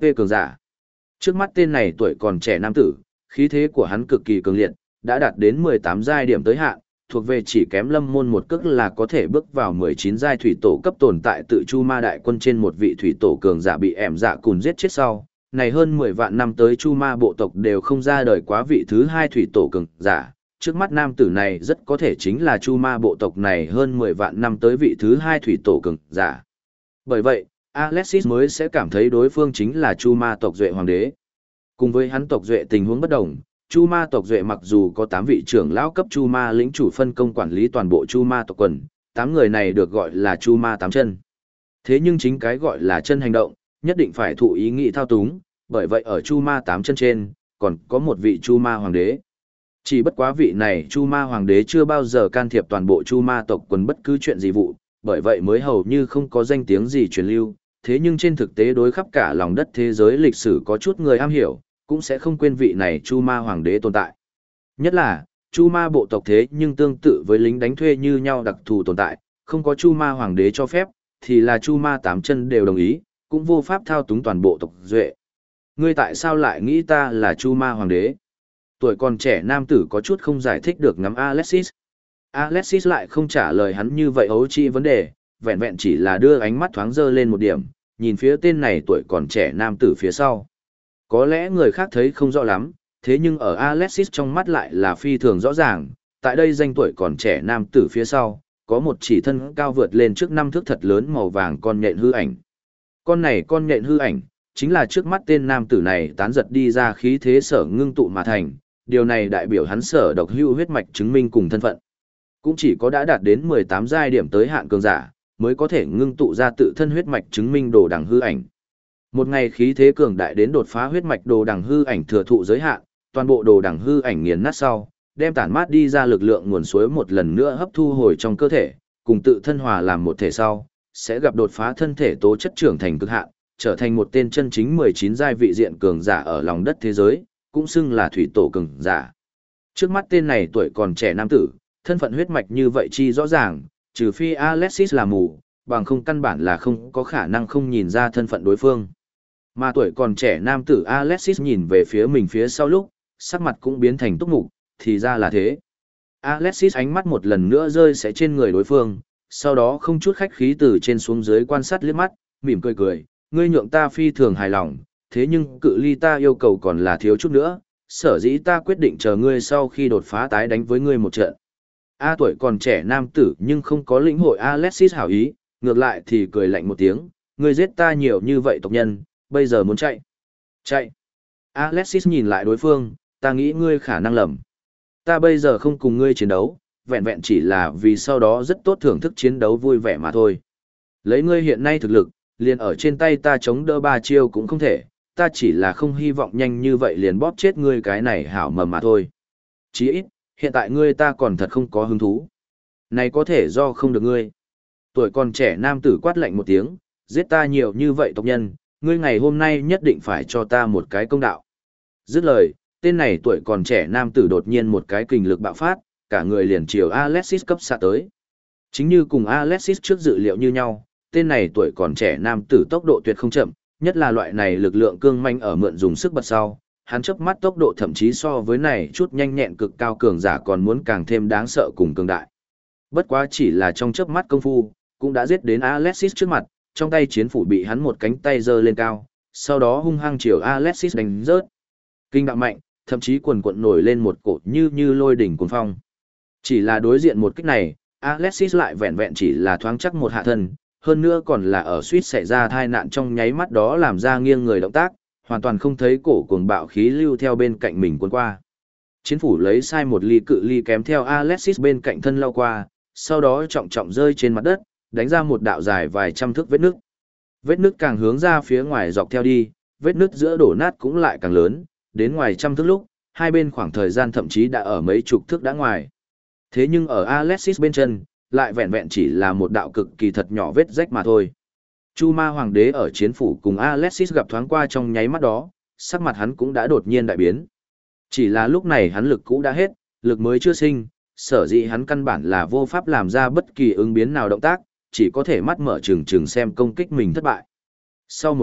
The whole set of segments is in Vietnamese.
HP cường giả. Trước mắt tên này tuổi còn trẻ nam tử, khí thế của hắn cực kỳ cường liệt, đã đạt đến 18 giai điểm tới hạn, thuộc về chỉ kém Lâm Môn một cước là có thể bước vào 19 giai thủy tổ cấp tồn tại tự Chu Ma đại quân trên một vị thủy tổ cường giả bị ẻm dạ cùn giết chết sau. Này hơn 10 vạn năm tới Chu Ma bộ tộc đều không ra đời quá vị thứ hai thủy tổ cường giả, trước mắt nam tử này rất có thể chính là Chu Ma bộ tộc này hơn 10 vạn năm tới vị thứ hai thủy tổ cường giả. Bởi vậy, Alexis mới sẽ cảm thấy đối phương chính là Chu Ma tộc duệ hoàng đế. Cùng với hắn tộc duệ tình huống bất đồng, Chu Ma tộc duệ mặc dù có 8 vị trưởng lão cấp Chu Ma lĩnh chủ phân công quản lý toàn bộ Chu Ma tộc quần, 8 người này được gọi là Chu Ma 8 chân. Thế nhưng chính cái gọi là chân hành động, nhất định phải thụ ý nghĩ thao túng, bởi vậy ở Chu Ma 8 chân trên, còn có một vị Chu Ma hoàng đế. Chỉ bất quá vị này Chu Ma hoàng đế chưa bao giờ can thiệp toàn bộ Chu Ma tộc quần bất cứ chuyện gì vụ, bởi vậy mới hầu như không có danh tiếng gì truyền lưu, thế nhưng trên thực tế đối khắp cả lòng đất thế giới lịch sử có chút người am hiểu, cũng sẽ không quên vị này Chu Ma hoàng đế tồn tại. Nhất là, Chu Ma bộ tộc thế nhưng tương tự với lính đánh thuê như nhau đặc thù tồn tại, không có Chu Ma hoàng đế cho phép, thì là Chu Ma 8 chân đều đồng ý, cũng vô pháp thao túng toàn bộ tộc duệ. Ngươi tại sao lại nghĩ ta là Chu Ma hoàng đế? Tuổi còn trẻ nam tử có chút không giải thích được ngắm Alexis. Alexis lại không trả lời hắn như vậy ấu trĩ vấn đề, vẹn vẹn chỉ là đưa ánh mắt thoáng dơ lên một điểm, nhìn phía tên này tuổi còn trẻ nam tử phía sau. Có lẽ người khác thấy không rõ lắm, thế nhưng ở Alexis trong mắt lại là phi thường rõ ràng, tại đây danh tuổi còn trẻ nam tử phía sau, có một chỉ thân cao vượt lên trước 5 thước thật lớn màu vàng con nhện hư ảnh. Con này con nhện hư ảnh, chính là trước mắt tên nam tử này tán giật đi ra khí thế sở ngưng tụ mà thành, điều này đại biểu hắn sở độc hưu huyết mạch chứng minh cùng thân phận. Cũng chỉ có đã đạt đến 18 giai điểm tới hạn cường giả, mới có thể ngưng tụ ra tự thân huyết mạch chứng minh đồ đằng hư ảnh. Một ngày khí thế cường đại đến đột phá huyết mạch đồ đằng hư ảnh thừa thụ giới hạn, toàn bộ đồ đằng hư ảnh nghiền nát sau, đem tản mát đi ra lực lượng nguồn suối một lần nữa hấp thu hồi trong cơ thể, cùng tự thân hòa làm một thể sau, sẽ gặp đột phá thân thể tố chất trưởng thành cực hạn, trở thành một tên chân chính 19 giai vị diện cường giả ở lòng đất thế giới, cũng xưng là thủy tổ cường giả. Trước mắt tên này tuổi còn trẻ nam tử, thân phận huyết mạch như vậy chi rõ ràng, trừ phi Alexis là mù, bằng không căn bản là không có khả năng không nhìn ra thân phận đối phương. Mà tuổi còn trẻ nam tử Alexis nhìn về phía mình phía sau lúc, sắc mặt cũng biến thành túc mục, thì ra là thế. Alexis ánh mắt một lần nữa rơi sẽ trên người đối phương, sau đó không chút khách khí từ trên xuống dưới quan sát liếc mắt, mỉm cười cười, ngươi nhượng ta phi thường hài lòng, thế nhưng cự ly ta yêu cầu còn là thiếu chút nữa, sở dĩ ta quyết định chờ ngươi sau khi đột phá tái đánh với ngươi một trận. Tuổi còn trẻ nam tử nhưng không có lĩnh hội Alexis hảo ý, ngược lại thì cười lạnh một tiếng, ngươi giết ta nhiều như vậy tộc nhân, bây giờ muốn chạy. Chạy. Alexis nhìn lại đối phương, ta nghĩ ngươi khả năng lầm. Ta bây giờ không cùng ngươi chiến đấu, vẹn vẹn chỉ là vì sau đó rất tốt thưởng thức chiến đấu vui vẻ mà thôi. Lấy ngươi hiện nay thực lực, liền ở trên tay ta chống đỡ 3 chiêu cũng không thể, ta chỉ là không hy vọng nhanh như vậy liền bóp chết ngươi cái này hảo mầm mà thôi. Chí ít, hiện tại ngươi ta còn thật không có hứng thú. Này có thể do không được ngươi. Tuổi còn trẻ nam tử quát lạnh một tiếng, giết ta nhiều như vậy tộc nhân, ngươi ngày hôm nay nhất định phải cho ta một cái công đạo. Dứt lời, tên này tuổi còn trẻ nam tử đột nhiên một cái kình lực bạo phát, cả người liền chiều Alexis cấp xạ tới. Chính như cùng Alexis trước dự liệu như nhau, tên này tuổi còn trẻ nam tử tốc độ tuyệt không chậm, nhất là loại này lực lượng cương manh ở mượn dùng sức bật sau, hắn chớp mắt tốc độ thậm chí so với này chút nhanh nhẹn cực cao cường giả còn muốn càng thêm đáng sợ cùng cường đại. Bất quá chỉ là trong chớp mắt công phu, cũng đã giết đến Alexis trước mặt, trong tay chiến phủ bị hắn một cánh tay giơ lên cao, sau đó hung hăng chiều Alexis đánh rớt. Kinh đạo mạnh, thậm chí quần quận nổi lên một cột như lôi đỉnh cuồng phong. Chỉ là đối diện một kích này, Alexis lại vẹn vẹn chỉ là thoáng chắc một hạ thân, hơn nữa còn là ở suýt xảy ra tai nạn trong nháy mắt đó làm ra nghiêng người động tác, hoàn toàn không thấy cổ cuồng bạo khí lưu theo bên cạnh mình cuốn qua. Chiến phủ lấy sai một ly cự ly kém theo Alexis bên cạnh thân lao qua, sau đó trọng trọng rơi trên mặt đất, đánh ra một đạo dài vài trăm thước vết nước. Vết nước càng hướng ra phía ngoài dọc theo đi, vết nước giữa đổ nát cũng lại càng lớn, đến ngoài trăm thước lúc, hai bên khoảng thời gian thậm chí đã ở mấy chục thước đã ngoài. Thế nhưng ở Alexis bên chân, lại vẹn vẹn chỉ là một đạo cực kỳ thật nhỏ vết rách mà thôi. Chu Ma Hoàng đế ở chiến phủ cùng Alexis gặp thoáng qua trong nháy mắt đó, sắc mặt hắn cũng đã đột nhiên đại biến. Chỉ là lúc này hắn lực cũ đã hết, lực mới chưa sinh, sở dĩ hắn căn bản là vô pháp làm ra bất kỳ ứng biến nào động tác, chỉ có thể mắt mở trừng trừng xem công kích mình thất bại. Sau một khắc,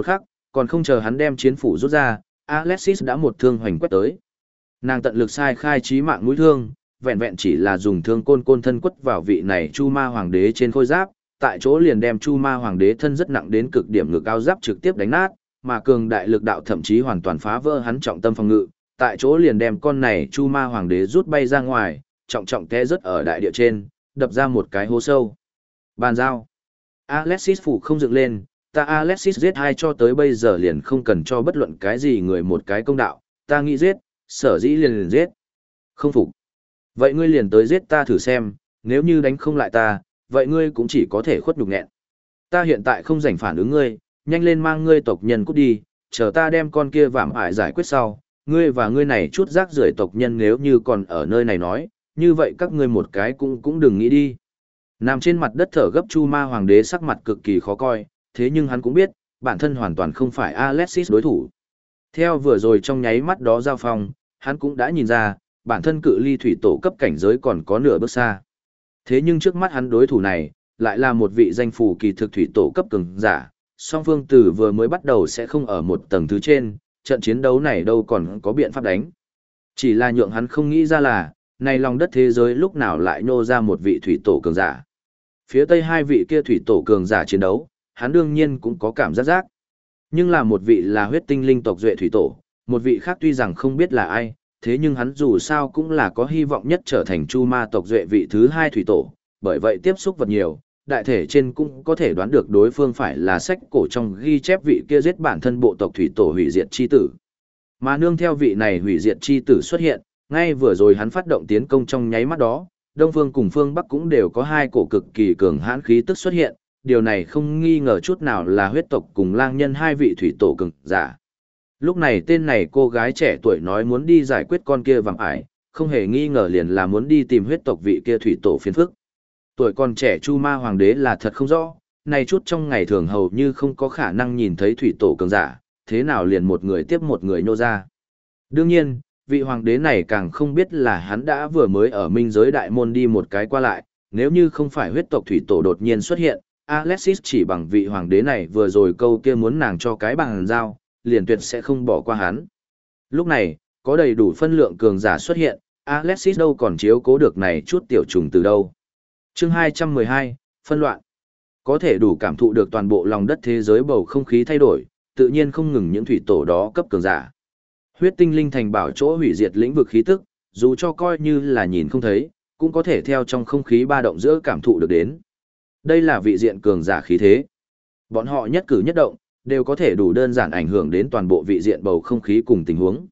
còn không chờ hắn đem chiến phủ rút ra, Alexis đã một thương hoành quét tới. Nàng tận lực sai khai chí mạng mũi thương, vẹn vẹn chỉ là dùng thương côn côn thân quất vào vị này Chu Ma Hoàng đế trên khôi giáp, tại chỗ liền đem Chu Ma Hoàng đế thân rất nặng đến cực điểm ngực áo giáp trực tiếp đánh nát, mà cường đại lực đạo thậm chí hoàn toàn phá vỡ hắn trọng tâm phòng ngự, tại chỗ liền đem con này Chu Ma Hoàng đế rút bay ra ngoài, trọng trọng té rớt ở đại địa trên, đập ra một cái hố sâu. Bàn giao. Alexis phủ không dựng lên, ta Alexis giết hai cho tới bây giờ liền không cần cho bất luận cái gì người một cái công đạo, ta nghĩ giết, sở dĩ liền giết. Không phục. Vậy ngươi liền tới giết ta thử xem, nếu như đánh không lại ta, vậy ngươi cũng chỉ có thể khuất nhục nghẹn. Ta hiện tại không rảnh phản ứng ngươi, nhanh lên mang ngươi tộc nhân cút đi, chờ ta đem con kia vạm ải giải quyết sau, ngươi và ngươi này chút rác rưởi tộc nhân nếu như còn ở nơi này nói, như vậy các ngươi một cái cũng đừng nghĩ đi. Nằm trên mặt đất thở gấp Chu Ma Hoàng đế sắc mặt cực kỳ khó coi, thế nhưng hắn cũng biết, bản thân hoàn toàn không phải Alexis đối thủ. Theo vừa rồi trong nháy mắt đó giao phong, hắn cũng đã nhìn ra, bản thân cự ly thủy tổ cấp cảnh giới còn có nửa bước xa. Thế nhưng trước mắt hắn đối thủ này, lại là một vị danh phủ kỳ thực thủy tổ cấp cường giả, song phương từ vừa mới bắt đầu sẽ không ở một tầng thứ trên, trận chiến đấu này đâu còn có biện pháp đánh. Chỉ là nhượng hắn không nghĩ ra là, này lòng đất thế giới lúc nào lại nhô ra một vị thủy tổ cường giả. Phía tây hai vị kia thủy tổ cường giả chiến đấu, hắn đương nhiên cũng có cảm giác. Nhưng là một vị là huyết tinh linh tộc duệ thủy tổ, một vị khác tuy rằng không biết là ai, thế nhưng hắn dù sao cũng là có hy vọng nhất trở thành Chu Ma tộc duệ vị thứ hai thủy tổ, bởi vậy tiếp xúc vật nhiều, đại thể trên cũng có thể đoán được đối phương phải là sách cổ trong ghi chép vị kia giết bản thân bộ tộc thủy tổ hủy diệt chi tử. Mà nương theo vị này hủy diệt chi tử xuất hiện, ngay vừa rồi hắn phát động tiến công trong nháy mắt đó, Đông Phương cùng Phương Bắc cũng đều có hai cổ cực kỳ cường hãn khí tức xuất hiện, điều này không nghi ngờ chút nào là huyết tộc cùng lang nhân hai vị thủy tổ cường giả. Lúc này tên này cô gái trẻ tuổi nói muốn đi giải quyết con kia vàng ải, không hề nghi ngờ liền là muốn đi tìm huyết tộc vị kia thủy tổ phiền phức. Tuổi còn trẻ Chu Ma Hoàng đế là thật không rõ, này chút trong ngày thường hầu như không có khả năng nhìn thấy thủy tổ cường giả, thế nào liền một người tiếp một người nhô ra. Đương nhiên, vị hoàng đế này càng không biết là hắn đã vừa mới ở minh giới đại môn đi một cái qua lại, nếu như không phải huyết tộc thủy tổ đột nhiên xuất hiện, Alexis chỉ bằng vị hoàng đế này vừa rồi câu kia muốn nàng cho cái bằng dao, liền tuyệt sẽ không bỏ qua hắn. Lúc này, có đầy đủ phân lượng cường giả xuất hiện, Alexis đâu còn chiếu cố được này chút tiểu trùng từ đâu. Chương 212, phân loạn. Có thể đủ cảm thụ được toàn bộ lòng đất thế giới bầu không khí thay đổi, tự nhiên không ngừng những thủy tổ đó cấp cường giả. Huyết tinh linh thành bảo chỗ hủy diệt lĩnh vực khí tức, dù cho coi như là nhìn không thấy, cũng có thể theo trong không khí ba động giữa cảm thụ được đến. Đây là vị diện cường giả khí thế. Bọn họ nhất cử nhất động, đều có thể đủ đơn giản ảnh hưởng đến toàn bộ vị diện bầu không khí cùng tình huống.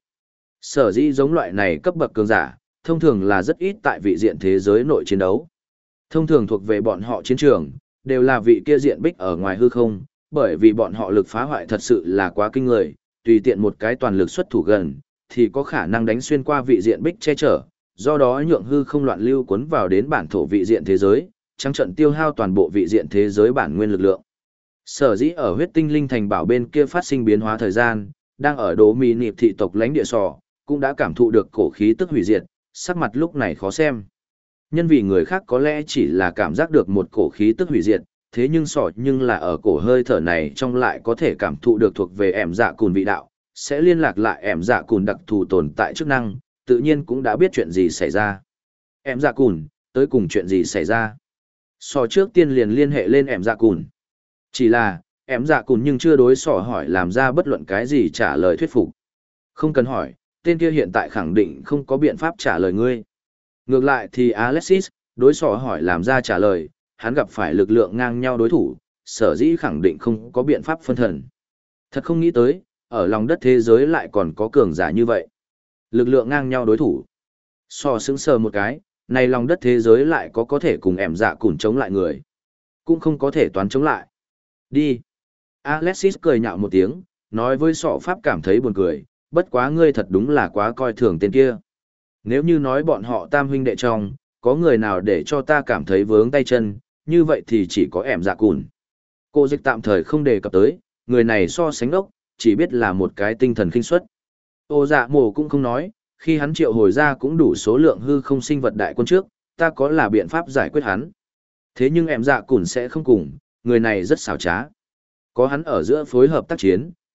Sở dĩ giống loại này cấp bậc cường giả, thông thường là rất ít tại vị diện thế giới nội chiến đấu. Thông thường thuộc về bọn họ chiến trường, đều là vị kia diện bích ở ngoài hư không, bởi vì bọn họ lực phá hoại thật sự là quá kinh người, tùy tiện một cái toàn lực xuất thủ gần, thì có khả năng đánh xuyên qua vị diện bích che chở, do đó nhượng hư không loạn lưu cuốn vào đến bản thổ vị diện thế giới, trắng trận tiêu hao toàn bộ vị diện thế giới bản nguyên lực lượng. Sở dĩ ở huyết tinh linh thành bảo bên kia phát sinh biến hóa thời gian, đang ở đố mì nịp thị tộc lãnh địa sò, cũng đã cảm thụ được cổ khí tức hủy diệt, sắc mặt lúc này khó xem. Nhân vì người khác có lẽ chỉ là cảm giác được một cổ khí tức hủy diệt, thế nhưng sọ nhưng là ở cổ hơi thở này trong lại có thể cảm thụ được thuộc về ẻm dạ cùn vị đạo, sẽ liên lạc lại ẻm dạ cùn đặc thù tồn tại chức năng, tự nhiên cũng đã biết chuyện gì xảy ra. Ẻm dạ cùn, tới cùng chuyện gì xảy ra. Sọ trước tiên liền liên hệ lên ẻm dạ cùn. Chỉ là, ẻm dạ cùn nhưng chưa đối sọ hỏi làm ra bất luận cái gì trả lời thuyết phục. Không cần hỏi, tên kia hiện tại khẳng định không có biện pháp trả lời ngươi. Ngược lại thì Alexis, đối sọ hỏi làm ra trả lời, hắn gặp phải lực lượng ngang nhau đối thủ, sở dĩ khẳng định không có biện pháp phân thần. Thật không nghĩ tới, ở lòng đất thế giới lại còn có cường giả như vậy. Lực lượng ngang nhau đối thủ. Sọ sững sờ một cái, này lòng đất thế giới lại có thể cùng ẻm dạ cùn chống lại người. Cũng không có thể toán chống lại. Đi. Alexis cười nhạo một tiếng, nói với sọ pháp cảm thấy buồn cười, bất quá ngươi thật đúng là quá coi thường tên kia. Nếu như nói bọn họ tam huynh đệ trong, có người nào để cho ta cảm thấy vướng tay chân, như vậy thì chỉ có ẻm dạ cùn. Cô dịch tạm thời không đề cập tới, người này so sánh đốc, chỉ biết là một cái tinh thần khinh suất. Ô dạ mồ cũng không nói, khi hắn triệu hồi ra cũng đủ số lượng hư không sinh vật đại quân trước, ta có là biện pháp giải quyết hắn. Thế nhưng ẻm dạ cùn sẽ không cùng, người này rất xảo trá. Có hắn ở giữa phối hợp tác chiến,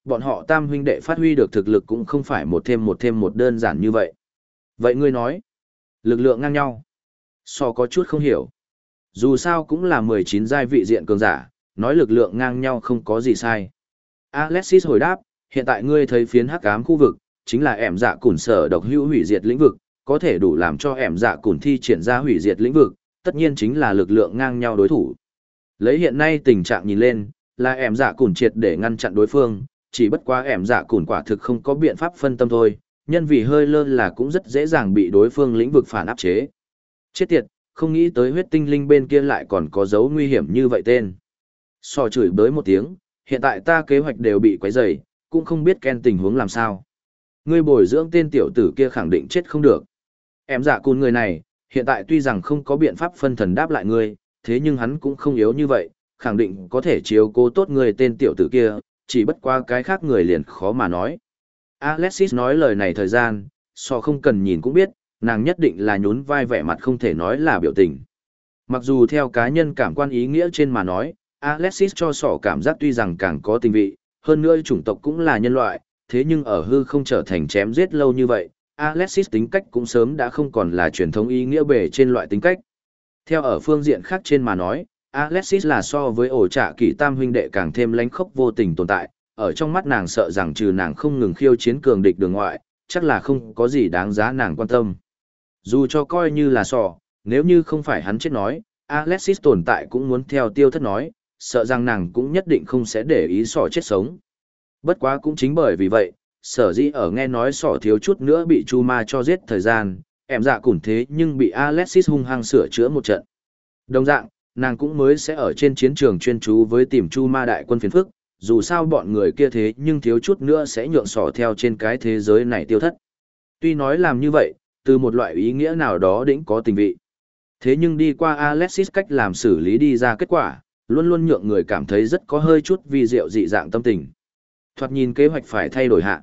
bọn họ tam huynh đệ phát huy được thực lực cũng không phải một thêm một đơn giản như vậy. Vậy ngươi nói, lực lượng ngang nhau. So có chút không hiểu. Dù sao cũng là 19 giai vị diện cường giả, nói lực lượng ngang nhau không có gì sai. Alexis hồi đáp, hiện tại ngươi thấy phiến hắc ám khu vực, chính là ẻm dạ củn sở độc hữu hủy diệt lĩnh vực, có thể đủ làm cho ẻm dạ củn thi triển ra hủy diệt lĩnh vực, tất nhiên chính là lực lượng ngang nhau đối thủ. Lấy hiện nay tình trạng nhìn lên, là ẻm dạ củn triệt để ngăn chặn đối phương, chỉ bất quá ẻm dạ củn quả thực không có biện pháp phân tâm thôi, nhân vì hơi lơ là cũng rất dễ dàng bị đối phương lĩnh vực phản áp chế. Chết tiệt, không nghĩ tới huyết tinh linh bên kia lại còn có dấu nguy hiểm như vậy tên. So chửi bới một tiếng, hiện tại ta kế hoạch đều bị quấy rầy, cũng không biết Ken tình huống làm sao. Ngươi bồi dưỡng tên tiểu tử kia khẳng định chết không được. Em dạ cùn người này, hiện tại tuy rằng không có biện pháp phân thần đáp lại ngươi, thế nhưng hắn cũng không yếu như vậy, khẳng định có thể chiếu cố tốt người tên tiểu tử kia, chỉ bất qua cái khác người liền khó mà nói. Alexis nói lời này thời gian, so không cần nhìn cũng biết, nàng nhất định là nhún vai vẻ mặt không thể nói là biểu tình. Mặc dù theo cá nhân cảm quan ý nghĩa trên mà nói, Alexis cho sỏ cảm giác tuy rằng càng có tình vị, hơn nữa chủng tộc cũng là nhân loại, thế nhưng ở hư không trở thành chém giết lâu như vậy, Alexis tính cách cũng sớm đã không còn là truyền thống ý nghĩa bề trên loại tính cách. Theo ở phương diện khác trên mà nói, Alexis là so với ổ trạ kỳ tam huynh đệ càng thêm lánh khốc vô tình tồn tại, ở trong mắt nàng sợ rằng trừ nàng không ngừng khiêu chiến cường địch đường ngoại, chắc là không có gì đáng giá nàng quan tâm. Dù cho coi như là sọ, nếu như không phải hắn chết nói, Alexis tồn tại cũng muốn theo tiêu thất nói, sợ rằng nàng cũng nhất định không sẽ để ý sọ chết sống. Bất quá cũng chính bởi vì vậy, sở dĩ ở nghe nói sọ thiếu chút nữa bị Chu Ma cho giết thời gian, em dạ củn thế nhưng bị Alexis hung hăng sửa chữa một trận. Đồng dạng, nàng cũng mới sẽ ở trên chiến trường chuyên chú với tìm Chu Ma đại quân phiền phức, dù sao bọn người kia thế nhưng thiếu chút nữa sẽ nhượng sọ theo trên cái thế giới này tiêu thất. Tuy nói làm như vậy, từ một loại ý nghĩa nào đó đỉnh có tình vị. Thế nhưng đi qua Alexis cách làm xử lý đi ra kết quả, luôn luôn nhượng người cảm thấy rất có hơi chút vi diệu dị dạng tâm tình. Thoạt nhìn kế hoạch phải thay đổi hạ.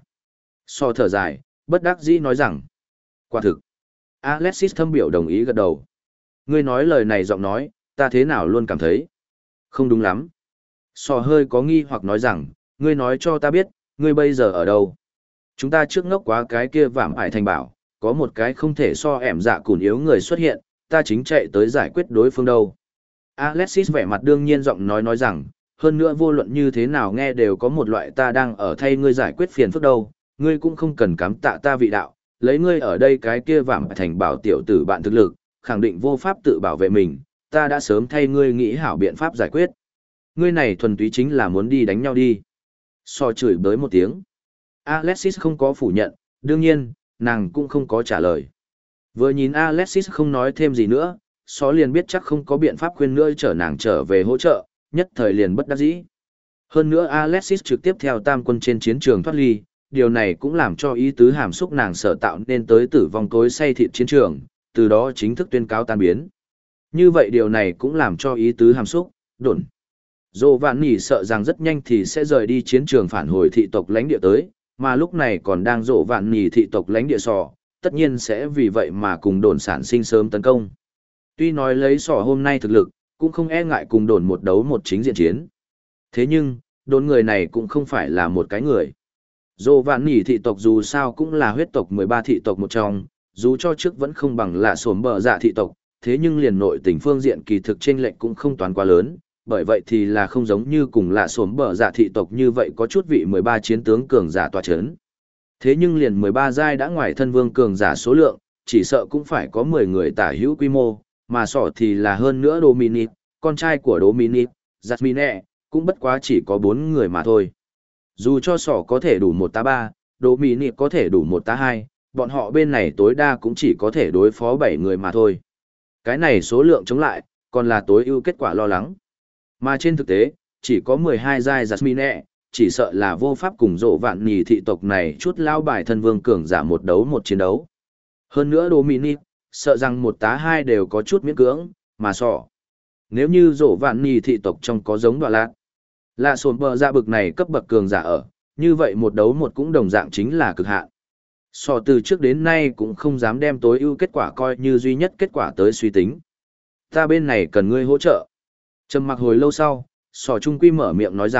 So thở dài, bất đắc dĩ nói rằng, quả thực. Alexis thâm biểu đồng ý gật đầu. Ngươi nói lời này giọng nói, ta thế nào luôn cảm thấy không đúng lắm. So hơi có nghi hoặc nói rằng, ngươi nói cho ta biết, ngươi bây giờ ở đâu. Chúng ta trước ngốc quá cái kia vạm ải thành bảo, có một cái không thể so ẻm dạ cùn yếu người xuất hiện, ta chính chạy tới giải quyết đối phương đâu. Alexis vẻ mặt đương nhiên giọng nói rằng, hơn nữa vô luận như thế nào nghe đều có một loại ta đang ở thay ngươi giải quyết phiền phức đâu, ngươi cũng không cần cám tạ ta vị đạo, lấy ngươi ở đây cái kia vạm thành bảo tiểu tử bạn thực lực, khẳng định vô pháp tự bảo vệ mình, ta đã sớm thay ngươi nghĩ hảo biện pháp giải quyết. Ngươi này thuần túy chính là muốn đi đánh nhau đi. So chửi bới một tiếng. Alexis không có phủ nhận, đương nhiên, nàng cũng không có trả lời. Vừa nhìn Alexis không nói thêm gì nữa, So liền biết chắc không có biện pháp khuyên nữa chở nàng trở về hỗ trợ, nhất thời liền bất đắc dĩ. Hơn nữa Alexis trực tiếp theo tam quân trên chiến trường thoát ly, điều này cũng làm cho ý tứ hàm xúc nàng sở tạo nên tới tử vong tối say thịt chiến trường, từ đó chính thức tuyên cáo tan biến. Như vậy điều này cũng làm cho ý tứ hàm xúc, đồn. Dô Vạn Nỉ sợ rằng rất nhanh thì sẽ rời đi chiến trường phản hồi thị tộc lãnh địa tới, mà lúc này còn đang Dô Vạn Nỉ thị tộc lãnh địa sò, tất nhiên sẽ vì vậy mà cùng đồn sản sinh sớm tấn công. Tuy nói lấy sò hôm nay thực lực, cũng không e ngại cùng đồn một đấu một chính diện chiến. Thế nhưng, đồn người này cũng không phải là một cái người. Dô Vạn Nỉ thị tộc dù sao cũng là huyết tộc 13 thị tộc một trong, dù cho trước vẫn không bằng là sổm bờ dạ thị tộc, thế nhưng liền nội tình phương diện kỳ thực chênh lệch cũng không toán quá lớn, bởi vậy thì là không giống như cùng là sổm bờ dạ thị tộc như vậy có chút vị 13 chiến tướng cường giả tọa chấn. Thế nhưng liền 13 giai đã ngoài thân vương cường giả số lượng, chỉ sợ cũng phải có 10 người tả hữu quy mô, mà sỏ thì là hơn nữa Dominic, con trai của Dominic, Jasmine, cũng bất quá chỉ có 4 người mà thôi. Dù cho sỏ có thể đủ 1 tá 3, Dominic có thể đủ 1 tá 2, bọn họ bên này tối đa cũng chỉ có thể đối phó 7 người mà thôi. Cái này số lượng chống lại, còn là tối ưu kết quả lo lắng. Mà trên thực tế, chỉ có 12 giai Jasmine, chỉ sợ là vô pháp cùng Dỗ Vạn Nỉ thị tộc này chút lao bài thân vương cường giả một đấu một chiến đấu. Hơn nữa Dominic, sợ rằng 1 tá 2 đều có chút miễn cưỡng, mà sọ. Nếu như Dỗ Vạn Nỉ thị tộc trong có giống đoạn lạc, là sồn bờ ra bực này cấp bậc cường giả ở, như vậy một đấu một cũng đồng dạng chính là cực hạn. Sọ từ trước đến nay cũng không dám đem tối ưu kết quả coi như duy nhất kết quả tới suy tính. Ta bên này cần ngươi hỗ trợ. Trầm mặc hồi lâu sau, sọ trung quy mở miệng nói rằng,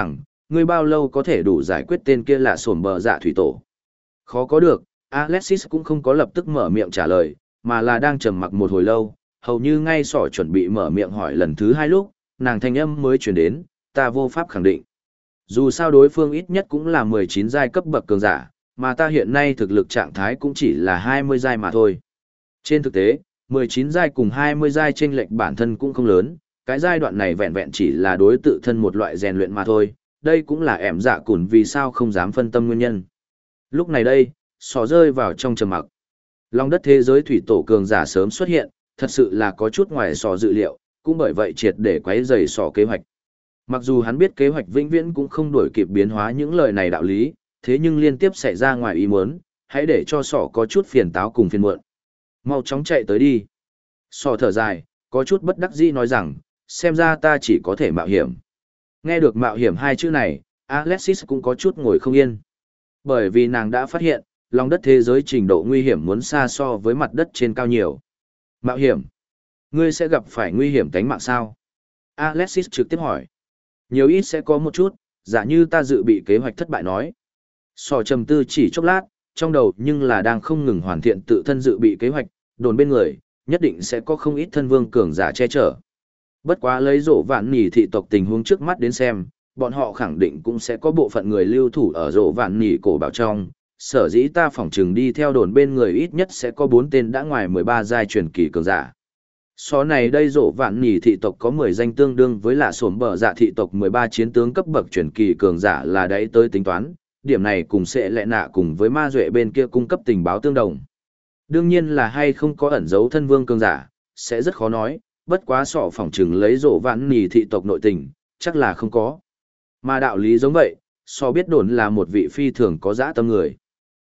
ngươi bao lâu có thể đủ giải quyết tên kia lạ sổm bờ dạ thủy tổ? Khó có được, Alexis cũng không có lập tức mở miệng trả lời, mà là đang trầm mặc một hồi lâu, hầu như ngay sỏ chuẩn bị mở miệng hỏi lần thứ hai lúc, nàng thanh âm mới chuyển đến, ta vô pháp khẳng định. Dù sao đối phương ít nhất cũng là 19 giai cấp bậc cường giả, mà ta hiện nay thực lực trạng thái cũng chỉ là 20 giai mà thôi. Trên thực tế, 19 giai cùng 20 giai chênh lệch bản thân cũng không lớn, cái giai đoạn này vẹn vẹn chỉ là đối tự thân một loại rèn luyện mà thôi, đây cũng là ẻm dạ cùn vì sao không dám phân tâm nguyên nhân. Lúc này đây, sỏ rơi vào trong trầm mặc. Lòng đất thế giới thủy tổ cường giả sớm xuất hiện, thật sự là có chút ngoài sỏ dự liệu, cũng bởi vậy triệt để quấy rầy sỏ kế hoạch. Mặc dù hắn biết kế hoạch vĩnh viễn cũng không đổi kịp biến hóa những lời này đạo lý, thế nhưng liên tiếp xảy ra ngoài ý muốn, hãy để cho sỏ có chút phiền táo cùng phiền muộn. Mau chóng chạy tới đi. Sỏ thở dài, có chút bất đắc dĩ nói rằng, xem ra ta chỉ có thể mạo hiểm. Nghe được mạo hiểm hai chữ này, Alexis cũng có chút ngồi không yên. Bởi vì nàng đã phát hiện, lòng đất thế giới trình độ nguy hiểm muốn xa so với mặt đất trên cao nhiều. Mạo hiểm? Ngươi sẽ gặp phải nguy hiểm tính mạng sao? Alexis trực tiếp hỏi. Nhiều ít sẽ có một chút, giả như ta dự bị kế hoạch thất bại nói. Sò trầm tư chỉ chốc lát, trong đầu nhưng là đang không ngừng hoàn thiện tự thân dự bị kế hoạch, đồn bên người, nhất định sẽ có không ít thân vương cường giả che chở. Bất quá lấy rổ vạn nỉ thị tộc tình huống trước mắt đến xem, bọn họ khẳng định cũng sẽ có bộ phận người lưu thủ ở rổ vạn nỉ cổ bảo trong. Sở dĩ ta phỏng chừng đi theo đồn bên người ít nhất sẽ có 4 tên đã ngoài 13 giai truyền kỳ cường giả. Số này đây rổ vạn nỉ thị tộc có 10 danh tương đương với là sổm bờ dạ thị tộc 13 chiến tướng cấp bậc truyền kỳ cường giả là đáy tới tính toán, điểm này cùng sẽ lẽ nạ cùng với ma duệ bên kia cung cấp tình báo tương đồng. Đương nhiên là hay không có ẩn dấu thân vương cường giả, sẽ rất khó nói, bất quá sọ phỏng chừng lấy rổ vạn nỉ thị tộc nội tình, chắc là không có. Mà đạo lý giống vậy, so biết đồn là một vị phi thường có dã tâm người.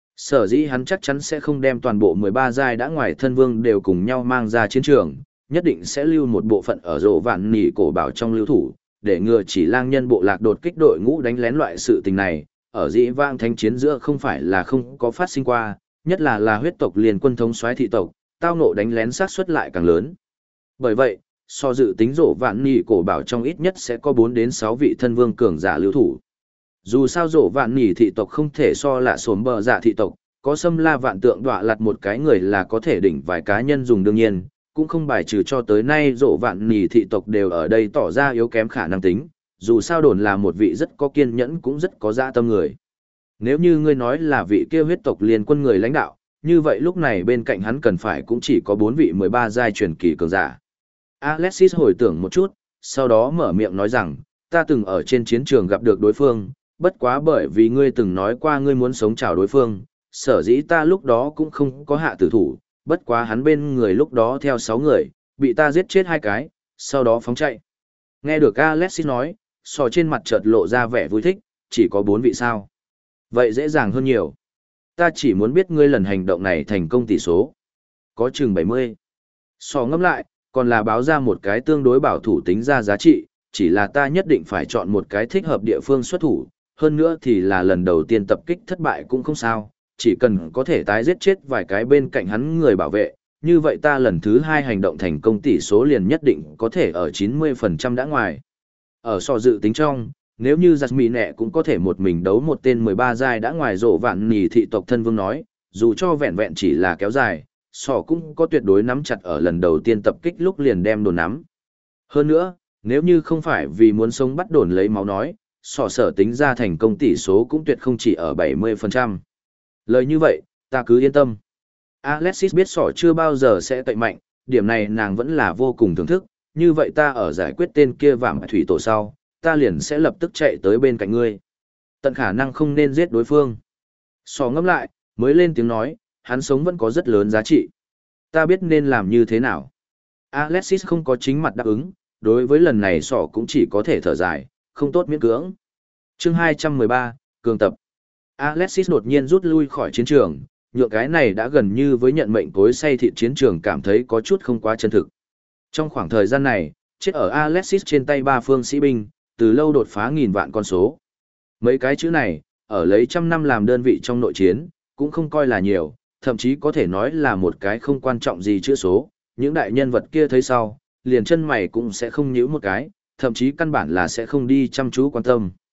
Sở dĩ hắn chắc chắn sẽ không đem toàn bộ 13 giai đã ngoài thân vương đều cùng nhau mang ra chiến trường, nhất định sẽ lưu một bộ phận ở rổ vạn nỉ cổ bảo trong lưu thủ, để ngừa chỉ lang nhân bộ lạc đột kích đội ngũ đánh lén loại sự tình này, ở dĩ vang thanh chiến giữa không phải là không có phát sinh qua, nhất là huyết tộc liền quân thống soái thị tộc, tao ngộ đánh lén sát suất lại càng lớn. Bởi vậy, so dự tính rổ vạn nỉ cổ bảo trong ít nhất sẽ có 4 đến 6 vị thân vương cường giả lưu thủ. Dù sao rổ vạn nỉ thị tộc không thể so lạ sốn bờ dạ thị tộc, có xâm la vạn tượng đọa lặt một cái người là có thể đỉnh vài cá nhân dùng đương nhiên, cũng không bài trừ cho tới nay rổ vạn nỉ thị tộc đều ở đây tỏ ra yếu kém khả năng tính, dù sao đồn là một vị rất có kiên nhẫn cũng rất có dã tâm người. Nếu như ngươi nói là vị kia huyết tộc liên quân người lãnh đạo, như vậy lúc này bên cạnh hắn cần phải cũng chỉ có 4 vị 13 giai truyền kỳ cường giả. Alexis hồi tưởng một chút, sau đó mở miệng nói rằng, ta từng ở trên chiến trường gặp được đối phương, bất quá bởi vì ngươi từng nói qua ngươi muốn sống chào đối phương, sở dĩ ta lúc đó cũng không có hạ tử thủ, bất quá hắn bên người lúc đó theo 6 người, bị ta giết chết 2 cái, sau đó phóng chạy. Nghe được Alexis nói, sò trên mặt chợt lộ ra vẻ vui thích, chỉ có 4 vị sao. Vậy dễ dàng hơn nhiều. Ta chỉ muốn biết ngươi lần hành động này thành công tỷ số. Có chừng 70. Sò ngâm lại, còn là báo ra một cái tương đối bảo thủ tính ra giá trị, chỉ là ta nhất định phải chọn một cái thích hợp địa phương xuất thủ, hơn nữa thì là lần đầu tiên tập kích thất bại cũng không sao, chỉ cần có thể tái giết chết vài cái bên cạnh hắn người bảo vệ, như vậy ta lần thứ 2 hành động thành công tỷ số liền nhất định có thể ở 90% đã ngoài. Ở so dự tính trong, nếu như Jasmine cũng có thể một mình đấu một tên 13 giai đã ngoài rổ vạn nỉ thị tộc thân vương nói, dù cho vẹn vẹn chỉ là kéo dài, sò cũng có tuyệt đối nắm chặt ở lần đầu tiên tập kích lúc liền đem đồn nắm. Hơn nữa, nếu như không phải vì muốn sống bắt đồn lấy máu nói, sò sở tính ra thành công tỷ số cũng tuyệt không chỉ ở 70%. Lời như vậy, ta cứ yên tâm. Alexis biết sỏ chưa bao giờ sẽ cậy mạnh, điểm này nàng vẫn là vô cùng thưởng thức, như vậy ta ở giải quyết tên kia vạm thủy tổ sau, ta liền sẽ lập tức chạy tới bên cạnh ngươi. Tận khả năng không nên giết đối phương. Sỏ ngâm lại, mới lên tiếng nói, hắn sống vẫn có rất lớn giá trị. Ta biết nên làm như thế nào. Alexis không có chính mặt đáp ứng, đối với lần này sỏ cũng chỉ có thể thở dài, không tốt miễn cưỡng. Chương 213, Cường tập. Alexis đột nhiên rút lui khỏi chiến trường, nhượng cái này đã gần như với nhận mệnh cối say thịt chiến trường cảm thấy có chút không quá chân thực. Trong khoảng thời gian này, chết ở Alexis trên tay 3 phương sĩ binh, từ lâu đột phá nghìn vạn con số. Mấy cái chữ này, ở lấy trăm năm làm đơn vị trong nội chiến, cũng không coi là nhiều, thậm chí có thể nói là một cái không quan trọng gì chữ số, những đại nhân vật kia thấy sau, liền chân mày cũng sẽ không nhíu một cái, thậm chí căn bản là sẽ không đi chăm chú quan tâm.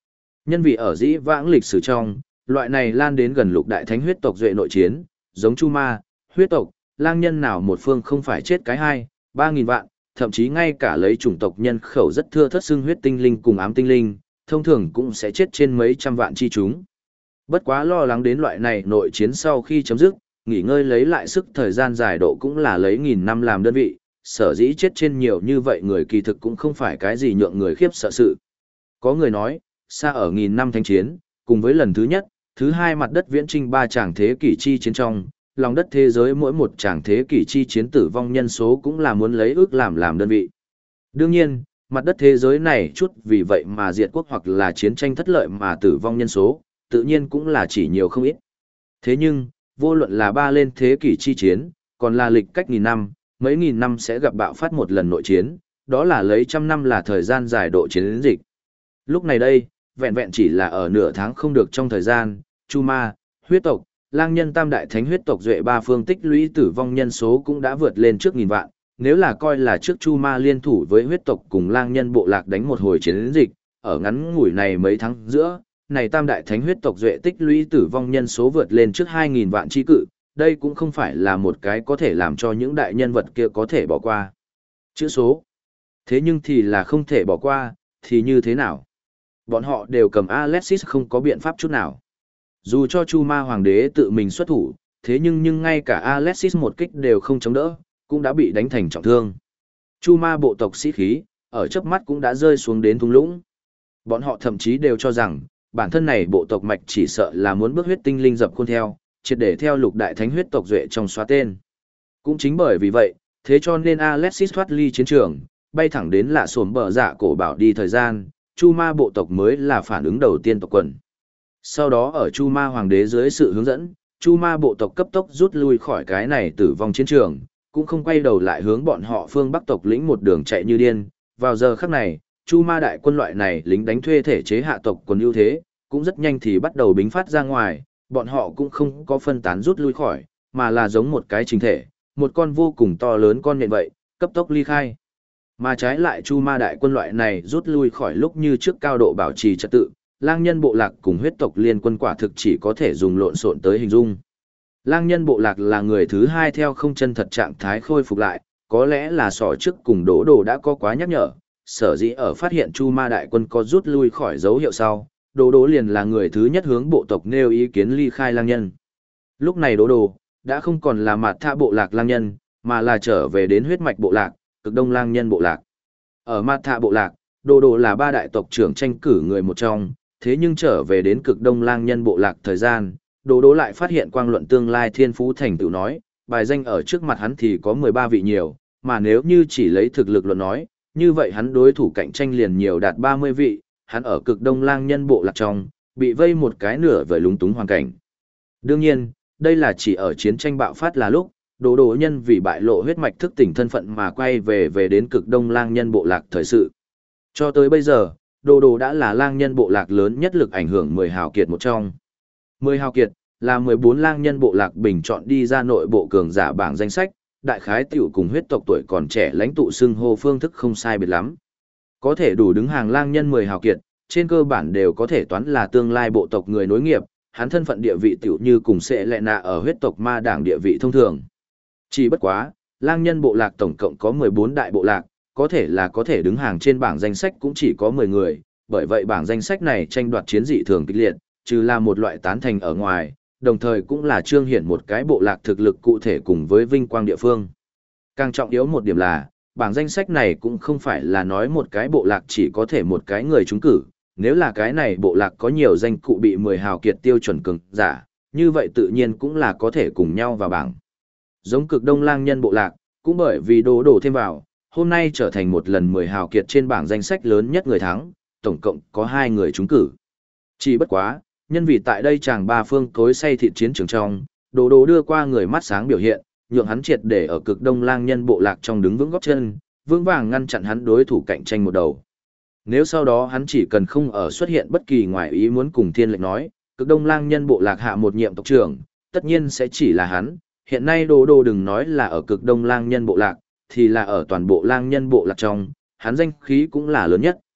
Nhân vì ở dĩ vãng lịch sử trong, loại này lan đến gần lục đại thánh huyết tộc duệ nội chiến, giống Chu Ma, huyết tộc, lang nhân nào một phương không phải chết cái 2-3 nghìn vạn, thậm chí ngay cả lấy chủng tộc nhân khẩu rất thưa thớt xưng huyết tinh linh cùng ám tinh linh, thông thường cũng sẽ chết trên mấy trăm vạn chi chúng. Bất quá lo lắng đến loại này nội chiến sau khi chấm dứt, nghỉ ngơi lấy lại sức thời gian dài độ cũng là lấy 1000 năm làm đơn vị, sở dĩ chết trên nhiều như vậy người kỳ thực cũng không phải cái gì nhượng người khiếp sợ sự. Có người nói, xa ở 1000 năm thánh chiến, cùng với lần thứ nhất, thứ hai mặt đất viễn trinh 3 tràng thế kỷ chi chiến trong, lòng đất thế giới mỗi một tràng thế kỷ chi chiến tử vong nhân số cũng là muốn lấy ước làm đơn vị. Đương nhiên, mặt đất thế giới này chút vì vậy mà diệt quốc hoặc là chiến tranh thất lợi mà tử vong nhân số, tự nhiên cũng là chỉ nhiều không ít. Thế nhưng, vô luận là 3 lên thế kỷ chi chiến, còn là lịch cách 1000 năm, mấy nghìn năm sẽ gặp bạo phát một lần nội chiến, đó là lấy trăm năm là thời gian dài độ chiến dịch. Lúc này đây, vẹn vẹn chỉ là ở nửa tháng không được trong thời gian, Chu Ma, huyết tộc, lang nhân tam đại thánh huyết tộc duệ 3 phương tích lũy tử vong nhân số cũng đã vượt lên trước 1000 vạn, nếu là coi là trước Chu Ma liên thủ với huyết tộc cùng lang nhân bộ lạc đánh một hồi chiến dịch, ở ngắn ngủi này mấy tháng giữa, này tam đại thánh huyết tộc duệ tích lũy tử vong nhân số vượt lên trước 2000 vạn chi cự, đây cũng không phải là một cái có thể làm cho những đại nhân vật kia có thể bỏ qua. Chữ số. Thế nhưng thì là không thể bỏ qua, thì như thế nào? Bọn họ đều cầm Alexis không có biện pháp chút nào. Dù cho Chu Ma Hoàng đế tự mình xuất thủ, thế nhưng ngay cả Alexis một kích đều không chống đỡ, cũng đã bị đánh thành trọng thương. Chu Ma bộ tộc sĩ khí, ở chớp mắt cũng đã rơi xuống đến thung lũng. Bọn họ thậm chí đều cho rằng, bản thân này bộ tộc mạch chỉ sợ là muốn bước huyết tinh linh dập khuôn theo, triệt để theo lục đại thánh huyết tộc duệ trong xóa tên. Cũng chính bởi vì vậy, thế cho nên Alexis thoát ly chiến trường, bay thẳng đến lạ xổm bờ dạ cổ bảo đi thời gian, Chu Ma bộ tộc mới là phản ứng đầu tiên tộc quần. Sau đó ở Chu Ma hoàng đế dưới sự hướng dẫn, Chu Ma bộ tộc cấp tốc rút lui khỏi cái này tử vong chiến trường, cũng không quay đầu lại hướng bọn họ phương Bắc tộc lĩnh một đường chạy như điên. Vào giờ khắc này, Chu Ma đại quân loại này lính đánh thuê thể chế hạ tộc quần ưu thế, cũng rất nhanh thì bắt đầu bính phát ra ngoài, bọn họ cũng không có phân tán rút lui khỏi, mà là giống một cái chính thể, một con vô cùng to lớn con nhện vậy, cấp tốc ly khai. Mà trái lại Chu Ma đại quân loại này rút lui khỏi lúc như trước cao độ bảo trì trật tự, lang nhân bộ lạc cùng huyết tộc liên quân quả thực chỉ có thể dùng lộn xộn tới hình dung. Lang nhân bộ lạc là người thứ hai theo không chân thật trạng thái khôi phục lại, có lẽ là sỏ trước cùng đỗ đồ đã có quá nhắc nhở, sở dĩ ở phát hiện Chu Ma đại quân có rút lui khỏi dấu hiệu sau, đỗ đồ liền là người thứ nhất hướng bộ tộc nêu ý kiến ly khai lang nhân. Lúc này đỗ đồ đã không còn là mạt thạ bộ lạc lang nhân, mà là trở về đến huyết mạch bộ lạc, cực đông lang nhân bộ lạc. Ở mạt thạ bộ lạc, đỗ đồ là 3 đại tộc trưởng tranh cử người một trong, thế nhưng trở về đến cực đông lang nhân bộ lạc thời gian, đỗ đồ lại phát hiện quang luận tương lai thiên phú thành tựu nói, bài danh ở trước mặt hắn thì có 13 vị nhiều, mà nếu như chỉ lấy thực lực luận nói, như vậy hắn đối thủ cạnh tranh liền nhiều đạt 30 vị, hắn ở cực đông lang nhân bộ lạc trong, bị vây một cái nửa vời lúng túng hoàn cảnh. Đương nhiên, đây là chỉ ở chiến tranh bạo phát là lúc, đỗ đồ nhân vì bại lộ huyết mạch thức tỉnh thân phận mà quay về đến cực đông lang nhân bộ lạc thời sự. Cho tới bây giờ, đỗ đồ đã là lang nhân bộ lạc lớn nhất lực ảnh hưởng 10 hào kiệt một trong. 10 hào kiệt là 14 lang nhân bộ lạc bình chọn đi ra nội bộ cường giả bảng danh sách, đại khái tiểu cùng huyết tộc tuổi còn trẻ lãnh tụ xưng hô phương thức không sai biệt lắm. Có thể đủ đứng hàng lang nhân 10 hào kiệt, trên cơ bản đều có thể toán là tương lai bộ tộc người nối nghiệp, hắn thân phận địa vị tiểu như cùng sẽ lệ nạ ở huyết tộc ma đảng địa vị thông thường. Chỉ bất quá, lang nhân bộ lạc tổng cộng có 14 đại bộ lạc, có thể đứng hàng trên bảng danh sách cũng chỉ có 10 người, bởi vậy bảng danh sách này tranh đoạt chiến dị thường kịch liệt, trừ là một loại tán thành ở ngoài, đồng thời cũng là trương hiển một cái bộ lạc thực lực cụ thể cùng với vinh quang địa phương. Càng trọng yếu một điểm là, bảng danh sách này cũng không phải là nói một cái bộ lạc chỉ có thể một cái người trúng cử, nếu là cái này bộ lạc có nhiều danh cụ bị 10 hào kiệt tiêu chuẩn cường giả, như vậy tự nhiên cũng là có thể cùng nhau vào bảng. Giống cực đông lang nhân bộ lạc, cũng bởi vì đổ thêm vào, hôm nay trở thành một lần 10 hào kiệt trên bảng danh sách lớn nhất người thắng, tổng cộng có 2 người trúng cử. Chỉ bất quá, nhân vì tại đây chàng 3 phương cối say thịt chiến trường trong, đổ đưa qua người mắt sáng biểu hiện, nhượng hắn triệt để ở cực đông lang nhân bộ lạc trong đứng vững gót chân, vững vàng ngăn chặn hắn đối thủ cạnh tranh một đầu. Nếu sau đó hắn chỉ cần không ở xuất hiện bất kỳ ngoài ý muốn cùng thiên lệnh nói, cực đông lang nhân bộ lạc hạ một nhiệm tộc trưởng, tất nhiên sẽ chỉ là hắn. Hiện nay đồ đừng nói là ở cực đông lang nhân bộ lạc, thì là ở toàn bộ lang nhân bộ lạc trong, hắn danh khí cũng là lớn nhất.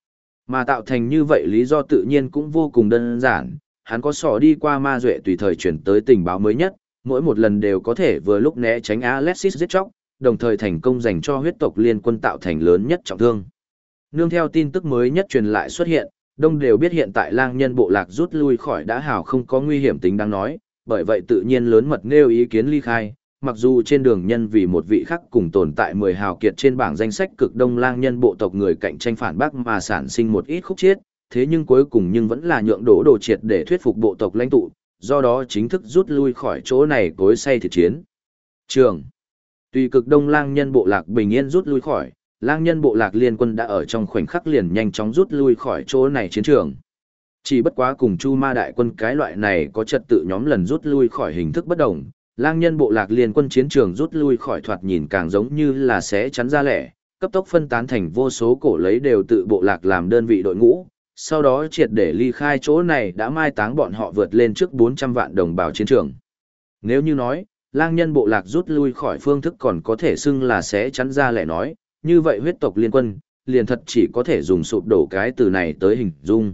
Mà tạo thành như vậy lý do tự nhiên cũng vô cùng đơn giản, hắn có sỏ đi qua ma duệ tùy thời chuyển tới tình báo mới nhất, mỗi một lần đều có thể vừa lúc né tránh Alexis giết chóc, đồng thời thành công dành cho huyết tộc liên quân tạo thành lớn nhất trọng thương. Nương theo tin tức mới nhất truyền lại xuất hiện, đông đều biết hiện tại lang nhân bộ lạc rút lui khỏi đã hào không có nguy hiểm tính đáng nói, bởi vậy tự nhiên lớn mật nêu ý kiến ly khai, mặc dù trên đường nhân vì một vị khác cùng tồn tại 10 hào kiệt trên bảng danh sách cực đông lang nhân bộ tộc người cạnh tranh phản bác mà sản sinh một ít khúc chiết, thế nhưng cuối cùng nhưng vẫn là nhượng đổ đồ triệt để thuyết phục bộ tộc lãnh tụ, do đó chính thức rút lui khỏi chỗ này cối say thịt chiến. Trường. Tùy cực đông lang nhân bộ lạc bình yên rút lui khỏi, lang nhân bộ lạc liên quân đã ở trong khoảnh khắc liền nhanh chóng rút lui khỏi chỗ này chiến trường. Chỉ bất quá cùng Chu Ma đại quân cái loại này có trật tự nhóm lần rút lui khỏi hình thức bất đồng, lang nhân bộ lạc liên quân chiến trường rút lui khỏi thoạt nhìn càng giống như là sẽ chắn ra lẻ, cấp tốc phân tán thành vô số cổ lấy đều tự bộ lạc làm đơn vị đội ngũ, sau đó triệt để ly khai chỗ này đã mai táng bọn họ vượt lên trước 400 vạn đồng bào chiến trường. Nếu như nói, lang nhân bộ lạc rút lui khỏi phương thức còn có thể xưng là sẽ chắn ra lẻ nói, như vậy huyết tộc liên quân, liền thật chỉ có thể dùng sụp đổ cái từ này tới hình dung.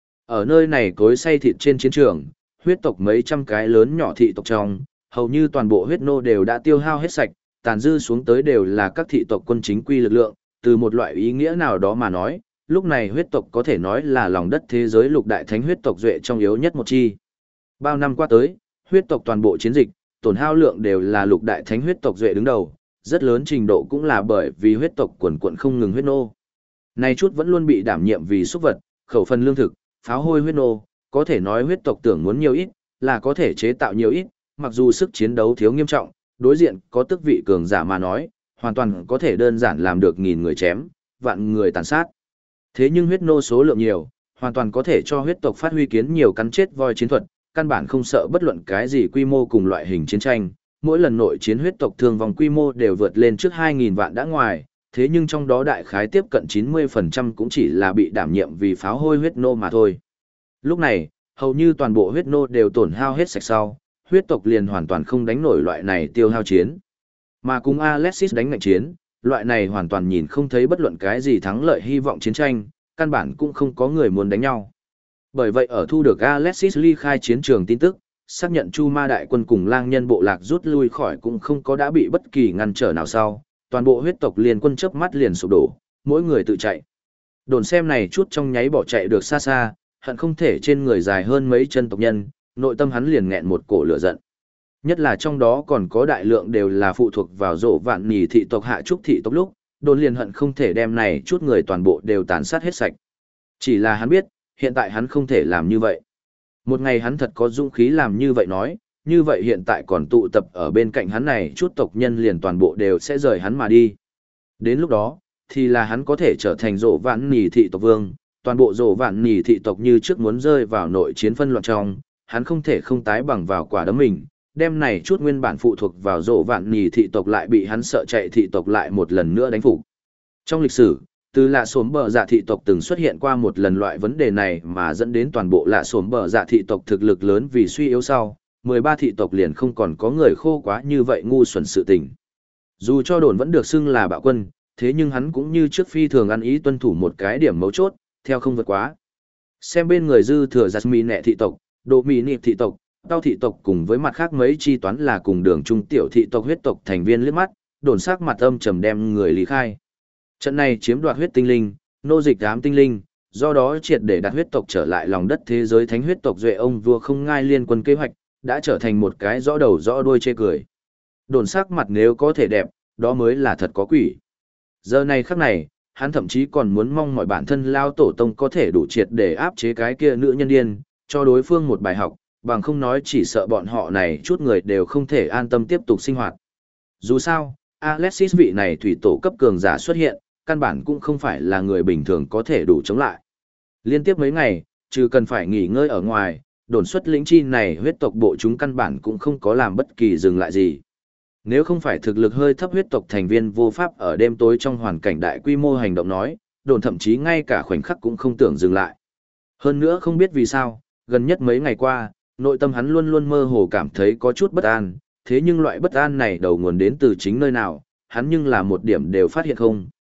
Ở nơi này cối xay thịt trên chiến trường, huyết tộc mấy trăm cái lớn nhỏ thị tộc trong, hầu như toàn bộ huyết nô đều đã tiêu hao hết sạch, tàn dư xuống tới đều là các thị tộc quân chính quy lực lượng, từ một loại ý nghĩa nào đó mà nói, lúc này huyết tộc có thể nói là lòng đất thế giới lục đại thánh huyết tộc duệ trong yếu nhất một chi. Bao năm qua tới, huyết tộc toàn bộ chiến dịch, tổn hao lượng đều là lục đại thánh huyết tộc duệ đứng đầu, rất lớn trình độ cũng là bởi vì huyết tộc quần quận không ngừng huyết nô. Này chút vẫn luôn bị đảm nhiệm vì xúc vật, khẩu phần lương thực, pháo hôi huyết nô, có thể nói huyết tộc tưởng muốn nhiều ít, là có thể chế tạo nhiều ít, mặc dù sức chiến đấu thiếu nghiêm trọng, đối diện có tước vị cường giả mà nói, hoàn toàn có thể đơn giản làm được 1000 người chém, vạn người tàn sát. Thế nhưng huyết nô số lượng nhiều, hoàn toàn có thể cho huyết tộc phát huy kiến nhiều cắn chết voi chiến thuật, căn bản không sợ bất luận cái gì quy mô cùng loại hình chiến tranh. Mỗi lần nội chiến huyết tộc thương vong quy mô đều vượt lên trước 2000 vạn đã ngoài, thế nhưng trong đó đại khái tiếp cận 90% cũng chỉ là bị đảm nhiệm vì pháo hôi huyết nô mà thôi. Lúc này, hầu như toàn bộ huyết nô đều tổn hao hết sạch sau, huyết tộc liền hoàn toàn không đánh nổi loại này tiêu hao chiến. Mà cùng Alexis đánh ngạnh chiến, loại này hoàn toàn nhìn không thấy bất luận cái gì thắng lợi hy vọng chiến tranh, căn bản cũng không có người muốn đánh nhau. Bởi vậy ở thu được Alexis ly khai chiến trường tin tức, xác nhận Chu Ma đại quân cùng lang nhân bộ lạc rút lui khỏi cũng không có đã bị bất kỳ ngăn trở nào sau, toàn bộ huyết tộc liên quân chớp mắt liền sụp đổ, mỗi người tự chạy. Đồn xem này chút trong nháy bỏ chạy được xa xa, hận không thể trên người dài hơn mấy chân tộc nhân, nội tâm hắn liền nghẹn một cổ lửa giận. Nhất là trong đó còn có đại lượng đều là phụ thuộc vào rộ vạn nhì thị tộc hạ trúc thị tộc lúc, đồn liền hận không thể đem này chút người toàn bộ đều tàn sát hết sạch. Chỉ là hắn biết, hiện tại hắn không thể làm như vậy. Một ngày hắn thật có dũng khí làm như vậy nói, như vậy hiện tại còn tụ tập ở bên cạnh hắn này chút tộc nhân liền toàn bộ đều sẽ rời hắn mà đi. Đến lúc đó, thì là hắn có thể trở thành rộ vạn nhì thị tộc vương, toàn bộ rộ vạn nhì thị tộc như trước muốn rơi vào nội chiến phân loạn trong, hắn không thể không tái bằng vào quả đấm mình, đem này chút nguyên bản phụ thuộc vào rộ vạn nhì thị tộc lại bị hắn sợ chạy thị tộc lại một lần nữa đánh phục. Trong lịch sử, từ lạ xốm bờ dạ thị tộc từng xuất hiện qua một lần loại vấn đề này mà dẫn đến toàn bộ lạ xốm bờ dạ thị tộc thực lực lớn vì suy yếu sau, 13 thị tộc liền không còn có người khô quá như vậy ngu xuẩn sự tình. Dù cho đồn vẫn được xưng là bạo quân, thế nhưng hắn cũng như trước phi thường ăn ý tuân thủ một cái điểm mấu chốt, theo không vượt quá. Xem bên người dư thừa Jasmine thị tộc, Đồ Mì Nịp thị tộc, Tao thị tộc cùng với mặt khác mấy chi toán là cùng đường trung tiểu thị tộc huyết tộc thành viên liếc mắt, đồn sắc mặt âm trầm đem người lý khai. Trận này chiếm đoạt huyết tinh linh, nô dịch ám tinh linh, do đó triệt để đặt huyết tộc trở lại lòng đất thế giới thánh huyết tộc duệ ông vua không ngai liên quân kế hoạch, đã trở thành một cái rõ đầu rõ đuôi chê cười. Đồn sắc mặt nếu có thể đẹp, đó mới là thật có quỷ. Giờ này khắc này, hắn thậm chí còn muốn mong mọi bản thân lao tổ tông có thể đủ triệt để áp chế cái kia nữ nhân điên, cho đối phương một bài học, bằng không nói chỉ sợ bọn họ này chút người đều không thể an tâm tiếp tục sinh hoạt. Dù sao, Alexis vị này thủy tổ cấp cường giả xuất hiện, căn bản cũng không phải là người bình thường có thể đủ chống lại. Liên tiếp mấy ngày, trừ cần phải nghỉ ngơi ở ngoài, đồn xuất lĩnh chi này huyết tộc bộ chúng căn bản cũng không có làm bất kỳ dừng lại gì. Nếu không phải thực lực hơi thấp huyết tộc thành viên vô pháp ở đêm tối trong hoàn cảnh đại quy mô hành động nói, đồn thậm chí ngay cả khoảnh khắc cũng không tưởng dừng lại. Hơn nữa không biết vì sao, gần nhất mấy ngày qua, nội tâm hắn luôn luôn mơ hồ cảm thấy có chút bất an, thế nhưng loại bất an này đầu nguồn đến từ chính nơi nào, hắn nhưng là một điểm đều phát hiện không,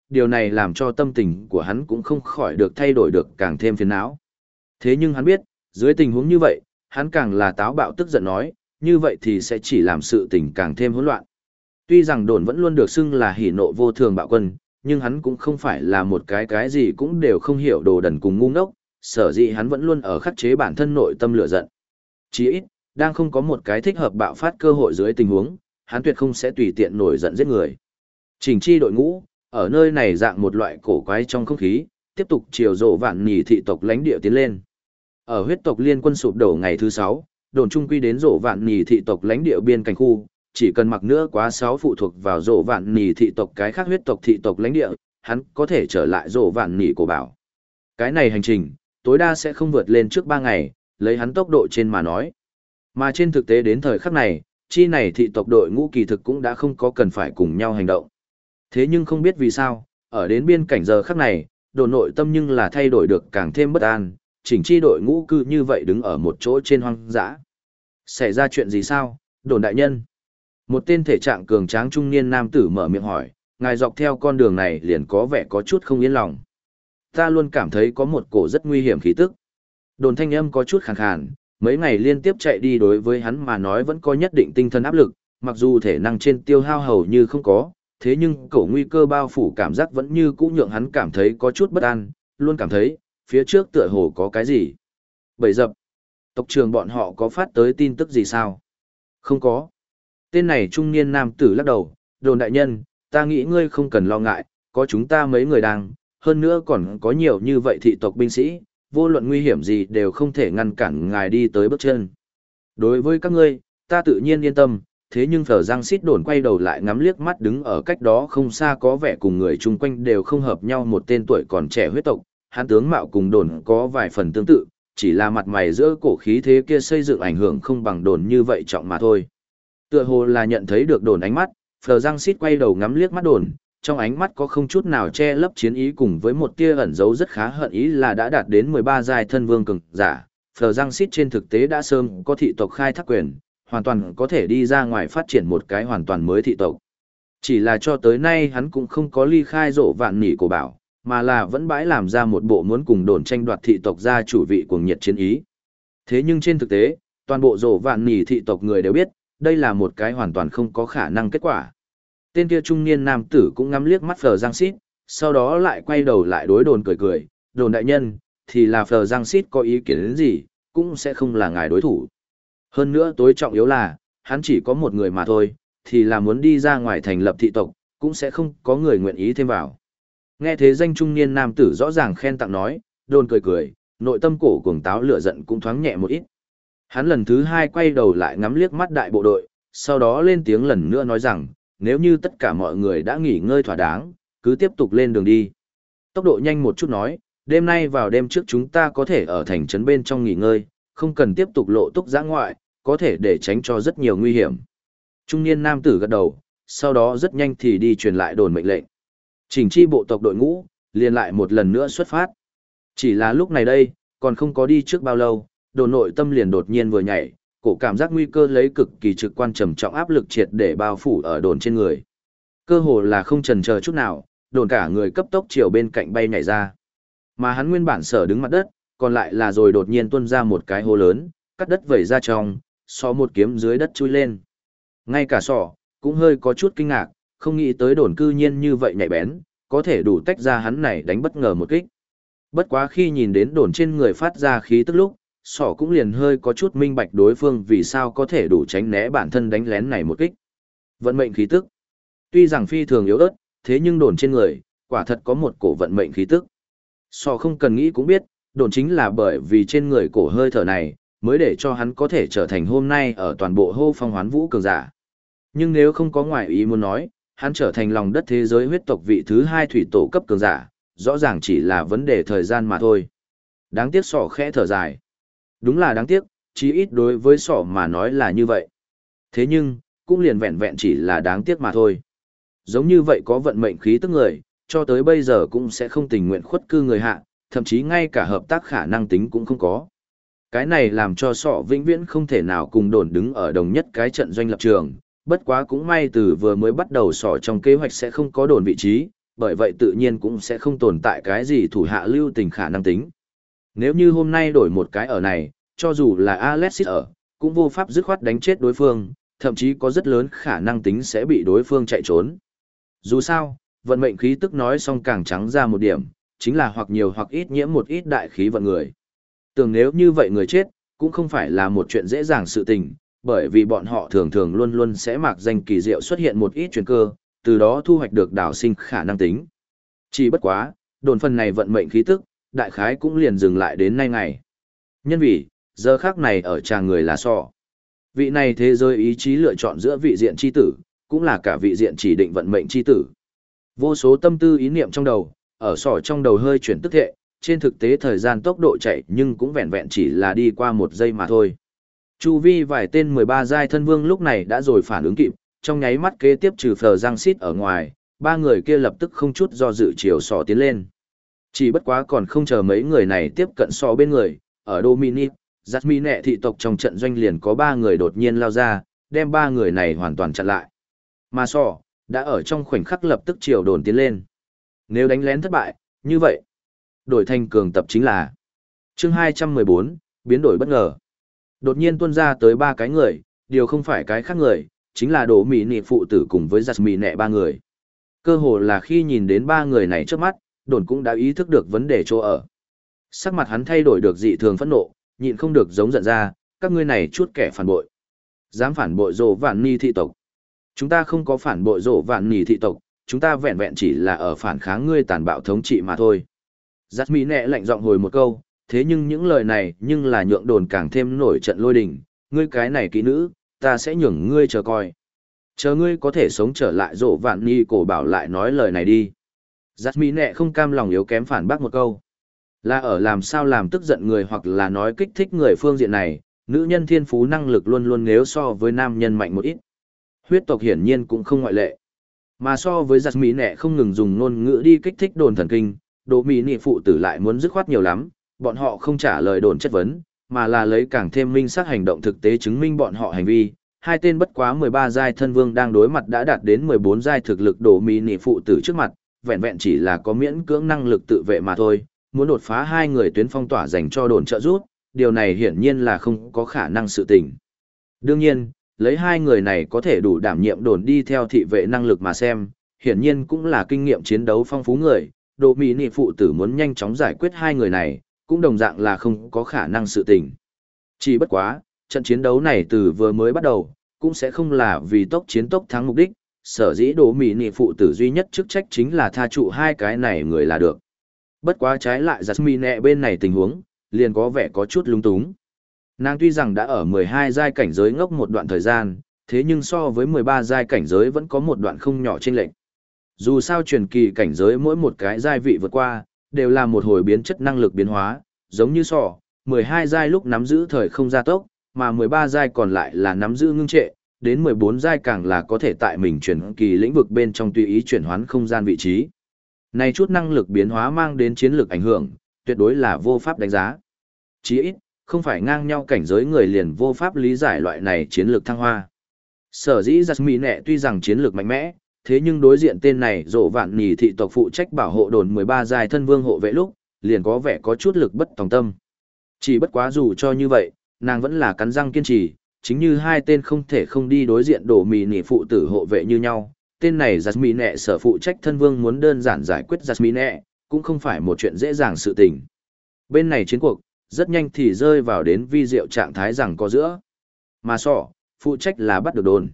điều này làm cho tâm tình của hắn cũng không khỏi được thay đổi được càng thêm phiền não. Thế nhưng hắn biết, dưới tình huống như vậy, hắn càng là táo bạo tức giận nói, như vậy thì sẽ chỉ làm sự tình càng thêm hỗn loạn. Tuy rằng đồn vẫn luôn được xưng là hỉ nộ vô thường bạo quân, nhưng hắn cũng không phải là một cái gì cũng đều không hiểu đồ đần cùng ngu ngốc, sở dĩ hắn vẫn luôn ở khắc chế bản thân nội tâm lửa giận. Chỉ ít, đang không có một cái thích hợp bạo phát cơ hội dưới tình huống, hắn tuyệt không sẽ tùy tiện nổi giận giết người. Chỉnh chi đội ngũ, ở nơi này dạng một loại cổ quái trong không khí, tiếp tục chiều rộ vạn nhì thị tộc lãnh địa tiến lên. Ở huyết tộc liên quân sụp đổ ngày thứ 6, đồn trung quy đến rộ vạn nhì thị tộc lãnh địa biên cảnh khu, chỉ cần mặc nữa quá 6 phụ thuộc vào rộ vạn nhì thị tộc cái khác huyết tộc thị tộc lãnh địa, hắn có thể trở lại rộ vạn nhì cổ bảo. Cái này hành trình, tối đa sẽ không vượt lên trước 3 ngày, lấy hắn tốc độ trên mà nói. Mà trên thực tế đến thời khắc này, chi này thị tộc đội ngũ kỳ thực cũng đã không có cần phải cùng nhau hành động. Thế nhưng không biết vì sao, ở đến biên cảnh giờ khắc này, đồn nội tâm nhưng là thay đổi được càng thêm bất an, chỉnh chi đội ngũ cư như vậy đứng ở một chỗ trên hoang dã. Xảy ra chuyện gì sao, đồn đại nhân? Một tên thể trạng cường tráng trung niên nam tử mở miệng hỏi, ngài dọc theo con đường này liền có vẻ có chút không yên lòng. Ta luôn cảm thấy có một cổ rất nguy hiểm khí tức. Đồn thanh âm có chút khàn khàn, mấy ngày liên tiếp chạy đi đối với hắn mà nói vẫn có nhất định tinh thần áp lực, mặc dù thể năng trên tiêu hao hầu như không có, thế nhưng cổ nguy cơ bao phủ cảm giác vẫn như cũ nhượng hắn cảm thấy có chút bất an, luôn cảm thấy, phía trước tựa hồ có cái gì. Bậy dập, tộc trưởng bọn họ có phát tới tin tức gì sao? Không có. Tên này trung niên nam tử lắc đầu, đồn đại nhân, ta nghĩ ngươi không cần lo ngại, có chúng ta mấy người đang, hơn nữa còn có nhiều như vậy thị tộc binh sĩ, vô luận nguy hiểm gì đều không thể ngăn cản ngài đi tới bước chân. Đối với các ngươi, ta tự nhiên yên tâm, thế nhưng Phở Giang Xít đồn quay đầu lại ngắm liếc mắt đứng ở cách đó không xa có vẻ cùng người chung quanh đều không hợp nhau một tên tuổi còn trẻ huyết tộc, hắn tướng mạo cùng đồn có vài phần tương tự, chỉ là mặt mày giữa cổ khí thế kia xây dựng ảnh hưởng không bằng đồn như vậy trọng mà thôi. Tựa hồ là nhận thấy được đồn ánh mắt, Phở Giang Xít quay đầu ngắm liếc mắt đồn, trong ánh mắt có không chút nào che lấp chiến ý cùng với một tia ẩn dấu rất khá hận ý là đã đạt đến 13 giai thân vương cường giả. Phở Giang Xít trên thực tế đã sớm có thị tộc khai thác quyền, hoàn toàn có thể đi ra ngoài phát triển một cái hoàn toàn mới thị tộc. Chỉ là cho tới nay hắn cũng không có ly khai rộ vạn nỉ cổ bảo, mà là vẫn bãi làm ra một bộ muốn cùng đồn tranh đoạt thị tộc gia chủ vị cuồng nhiệt chiến ý. Thế nhưng trên thực tế, toàn bộ rộ vạn nỉ thị tộc người đều biết, đây là một cái hoàn toàn không có khả năng kết quả. Tên kia trung niên nam tử cũng ngắm liếc mắt Phở Giang Xít, sau đó lại quay đầu lại đối đồn cười cười, đồn đại nhân, thì là Phở Giang Xít có ý kiến đến gì, cũng sẽ không là ngài đối thủ. Hơn nữa tối trọng yếu là, hắn chỉ có một người mà thôi, thì là muốn đi ra ngoài thành lập thị tộc, cũng sẽ không có người nguyện ý thêm vào. Nghe thế danh trung niên nam tử rõ ràng khen tặng nói, đồn cười cười, nội tâm cổ cuồng táo lửa giận cũng thoáng nhẹ một ít. Hắn lần thứ hai quay đầu lại ngắm liếc mắt đại bộ đội, sau đó lên tiếng lần nữa nói rằng, nếu như tất cả mọi người đã nghỉ ngơi thỏa đáng, cứ tiếp tục lên đường đi. Tốc độ nhanh một chút nói, đêm nay vào đêm trước chúng ta có thể ở thành trấn bên trong nghỉ ngơi, không cần tiếp tục lộ túc giã ngoại, có thể để tránh cho rất nhiều nguy hiểm. Trung niên nam tử gật đầu, sau đó rất nhanh thì đi truyền lại đồn mệnh lệnh. Chỉnh chi bộ tộc đội ngũ, liền lại một lần nữa xuất phát. Chỉ là lúc này đây, còn không có đi trước bao lâu, đồn nội tâm liền đột nhiên vừa nhảy, cổ cảm giác nguy cơ lấy cực kỳ trực quan trầm trọng áp lực triệt để bao phủ ở đồn trên người. Cơ hồ là không chần chờ chút nào, đồn cả người cấp tốc chiều bên cạnh bay nhảy ra. Mà hắn nguyên bản sở đứng mặt đất, còn lại là rồi đột nhiên tuôn ra một cái hố lớn, cắt đất vẩy ra trong, so một kiếm dưới đất chui lên. Ngay cả sọ, cũng hơi có chút kinh ngạc, không nghĩ tới đồn cư nhiên như vậy nhạy bén, có thể đủ tách ra hắn này đánh bất ngờ một kích. Bất quá khi nhìn đến đồn trên người phát ra khí tức lúc, sọ cũng liền hơi có chút minh bạch đối phương vì sao có thể đủ tránh né bản thân đánh lén này một kích. Vận mệnh khí tức. Tuy rằng phi thường yếu ớt, thế nhưng đồn trên người, quả thật có một cổ vận mệnh khí tức. Sọ không cần nghĩ cũng biết, đồn chính là bởi vì trên người cổ hơi thở này, mới để cho hắn có thể trở thành hôm nay ở toàn bộ hô phong hoán vũ cường giả. Nhưng nếu không có ngoại ý muốn nói, hắn trở thành lòng đất thế giới huyết tộc vị thứ 2 thủy tổ cấp cường giả, rõ ràng chỉ là vấn đề thời gian mà thôi. Đáng tiếc sọ khẽ thở dài. Đúng là đáng tiếc, chí ít đối với sọ mà nói là như vậy. Thế nhưng, cũng liền vẹn vẹn chỉ là đáng tiếc mà thôi. Giống như vậy có vận mệnh khí tức người, cho tới bây giờ cũng sẽ không tình nguyện khuất cư người hạ, thậm chí ngay cả hợp tác khả năng tính cũng không có. Cái này làm cho sọ vĩnh viễn không thể nào cùng đồn đứng ở đồng nhất cái trận doanh lập trường, bất quá cũng may từ vừa mới bắt đầu sọ trong kế hoạch sẽ không có đồn vị trí, bởi vậy tự nhiên cũng sẽ không tồn tại cái gì thủ hạ lưu tình khả năng tính. Nếu như hôm nay đổi một cái ở này, cho dù là Alexis ở, cũng vô pháp dứt khoát đánh chết đối phương, thậm chí có rất lớn khả năng tính sẽ bị đối phương chạy trốn. Dù sao, vận mệnh khí tức nói xong càng trắng ra một điểm, chính là hoặc nhiều hoặc ít nhiễm một ít đại khí vận người. Tưởng nếu như vậy người chết, cũng không phải là một chuyện dễ dàng sự tình, bởi vì bọn họ thường thường luôn luôn sẽ mạc danh kỳ diệu xuất hiện một ít chuyển cơ, từ đó thu hoạch được đảo sinh khả năng tính. Chỉ bất quá, đồn phần này vận mệnh khí tức, đại khái cũng liền dừng lại đến nay ngày. Nhân vì, giờ khác này ở tràng người là sọ. Vị này thế giới ý chí lựa chọn giữa vị diện chi tử, cũng là cả vị diện chỉ định vận mệnh chi tử. Vô số tâm tư ý niệm trong đầu, ở sọ trong đầu hơi chuyển tức thệ, trên thực tế thời gian tốc độ chạy nhưng cũng vẹn vẹn chỉ là đi qua 1 giây mà thôi. Chu vi vài tên 13 giai thân vương lúc này đã rồi phản ứng kịp, trong nháy mắt kế tiếp trừ Phờ Giang Xít ở ngoài, 3 người kia lập tức không chút do dự chiều sọ tiến lên. Chỉ bất quá còn không chờ mấy người này tiếp cận sọ bên người, ở Dominic, Jasmine thị tộc trong trận doanh liền có 3 người đột nhiên lao ra, đem 3 người này hoàn toàn chặn lại. Mà sọ, đã ở trong khoảnh khắc lập tức chiều đồn tiến lên. Nếu đánh lén thất bại, như vậy, đổi thành cường tập chính là chương 214, biến đổi bất ngờ. Đột nhiên tuôn ra tới 3 cái người, điều không phải cái khác người, chính là Đỗ Mỹ Nị phụ tử cùng với Jasmine 3 người. Cơ hồ là khi nhìn đến 3 người này trước mắt, đồn cũng đã ý thức được vấn đề chỗ ở. Sắc mặt hắn thay đổi được dị thường phẫn nộ, nhịn không được giống giận ra, các ngươi này chút kẻ phản bội. Dám phản bội Dỗ Vạn Ni thị tộc. Chúng ta không có phản bội Dỗ Vạn Ni thị tộc, chúng ta vẹn vẹn chỉ là ở phản kháng ngươi tàn bạo thống trị mà thôi. Jasmine lạnh giọng hồi một câu, thế nhưng những lời này nhưng là nhượng đồn càng thêm nổi trận lôi đình, ngươi cái này kỹ nữ, ta sẽ nhường ngươi chờ coi. Chờ ngươi có thể sống trở lại Dỗ Vạn Ni cổ bảo lại nói lời này đi. Jasmine không cam lòng yếu kém phản bác một câu. Là ở làm sao làm tức giận người hoặc là nói kích thích người phương diện này, nữ nhân thiên phú năng lực luôn luôn nếu so với nam nhân mạnh một ít. Huyết tộc hiển nhiên cũng không ngoại lệ. Mà so với Jasmine không ngừng dùng ngôn ngữ đi kích thích đồn thần kinh, Đỗ Mỹ Nị phụ tử lại muốn dứt khoát nhiều lắm, bọn họ không trả lời đồn chất vấn, mà là lấy càng thêm minh xác hành động thực tế chứng minh bọn họ hành vi. Hai tên bất quá 13 giai thân vương đang đối mặt đã đạt đến 14 giai thực lực Đỗ Mỹ Nị phụ tử trước mặt, vẹn vẹn chỉ là có miễn cưỡng năng lực tự vệ mà thôi, muốn đột phá 2 người tuyến phong tỏa dành cho đồn trợ giúp, điều này hiển nhiên là không có khả năng sự tình. Đương nhiên, lấy 2 người này có thể đủ đảm nhiệm đồn đi theo thị vệ năng lực mà xem, hiển nhiên cũng là kinh nghiệm chiến đấu phong phú người, Đỗ Mỹ Nị phụ tử muốn nhanh chóng giải quyết 2 người này, cũng đồng dạng là không có khả năng sự tình. Chỉ bất quá, trận chiến đấu này từ vừa mới bắt đầu, cũng sẽ không là vì tốc chiến tốc thắng mục đích, sở dĩ Đỗ Mỹ Nị phụ tử duy nhất chức trách chính là tha trụ 2 cái này người là được. Bất quá trái lại Jasmine bên này tình huống, liền có vẻ có chút lung túng. Nàng tuy rằng đã ở 12 giai cảnh giới ngốc một đoạn thời gian, thế nhưng so với 13 giai cảnh giới vẫn có một đoạn không nhỏ chênh lệch. Dù sao truyền kỳ cảnh giới mỗi một cái giai vị vượt qua, đều là một hồi biến chất năng lực biến hóa, giống như 12 giai lúc nắm giữ thời không gia tốc, mà 13 giai còn lại là nắm giữ ngưng trệ, đến 14 giai càng là có thể tại mình truyền kỳ lĩnh vực bên trong tùy ý chuyển hoán không gian vị trí. Này chút năng lực biến hóa mang đến chiến lược ảnh hưởng, tuyệt đối là vô pháp đánh giá. Chỉ ít, không phải ngang nhau cảnh giới người liền vô pháp lý giải loại này chiến lược thăng hoa. Sở dĩ Jasmine tuy rằng chiến lược mạnh mẽ, thế nhưng đối diện tên này Dỗ Vạn Nỉ thị tộc phụ trách bảo hộ đồn 13 giai thân vương hộ vệ lúc, liền có vẻ có chút lực bất tòng tâm. Chỉ bất quá dù cho như vậy, nàng vẫn là cắn răng kiên trì, chính như 2 tên không thể không đi đối diện Đỗ Mỹ Nỉ phụ tử hộ vệ như nhau. Tên này Jasmine sở phụ trách thân vương muốn đơn giản giải quyết Jasmine, cũng không phải một chuyện dễ dàng sự tình. Bên này chiến cuộc, rất nhanh thì rơi vào đến vi diệu trạng thái rằng có giữa. Mà phụ trách là bắt được đồn.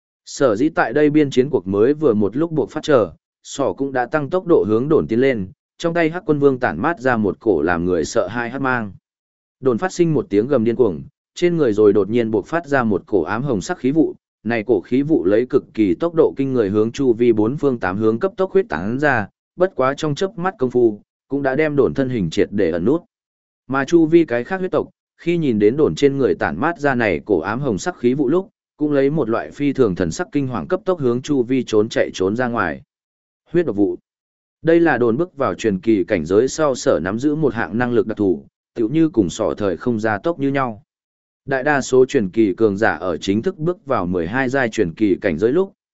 Sở dĩ tại đây biên chiến cuộc mới vừa một lúc buộc phát trở, cũng đã tăng tốc độ hướng đồn tiến lên, trong tay Hắc Quân Vương tản mát ra một cổ làm người sợ hai hắc mang. Đồn phát sinh một tiếng gầm điên cuồng, trên người rồi đột nhiên buộc phát ra một cổ ám hồng sắc khí vụ, này cổ khí vụ lấy cực kỳ tốc độ kinh người hướng chu vi 4 phương 8 hướng cấp tốc huyết tán ra, bất quá trong chớp mắt công phu, cũng đã đem đồn thân hình triệt để ẩn nút. Mà chu vi cái khác huyết tộc, khi nhìn đến đồn trên người tản mát ra này cổ ám hồng sắc khí vụ lúc, cũng lấy một loại phi thường thần sắc kinh hoàng cấp tốc hướng chu vi trốn ra ngoài. Huyết độc vụ. Đây là đồn bước vào truyền kỳ cảnh giới sau sở nắm giữ một hạng năng lực đặc thù, tựu như cùng sọ thời không gia tốc như nhau. Đại đa số truyền kỳ cường giả ở chính thức bước vào 12 giai truyền kỳ cảnh giới lúc,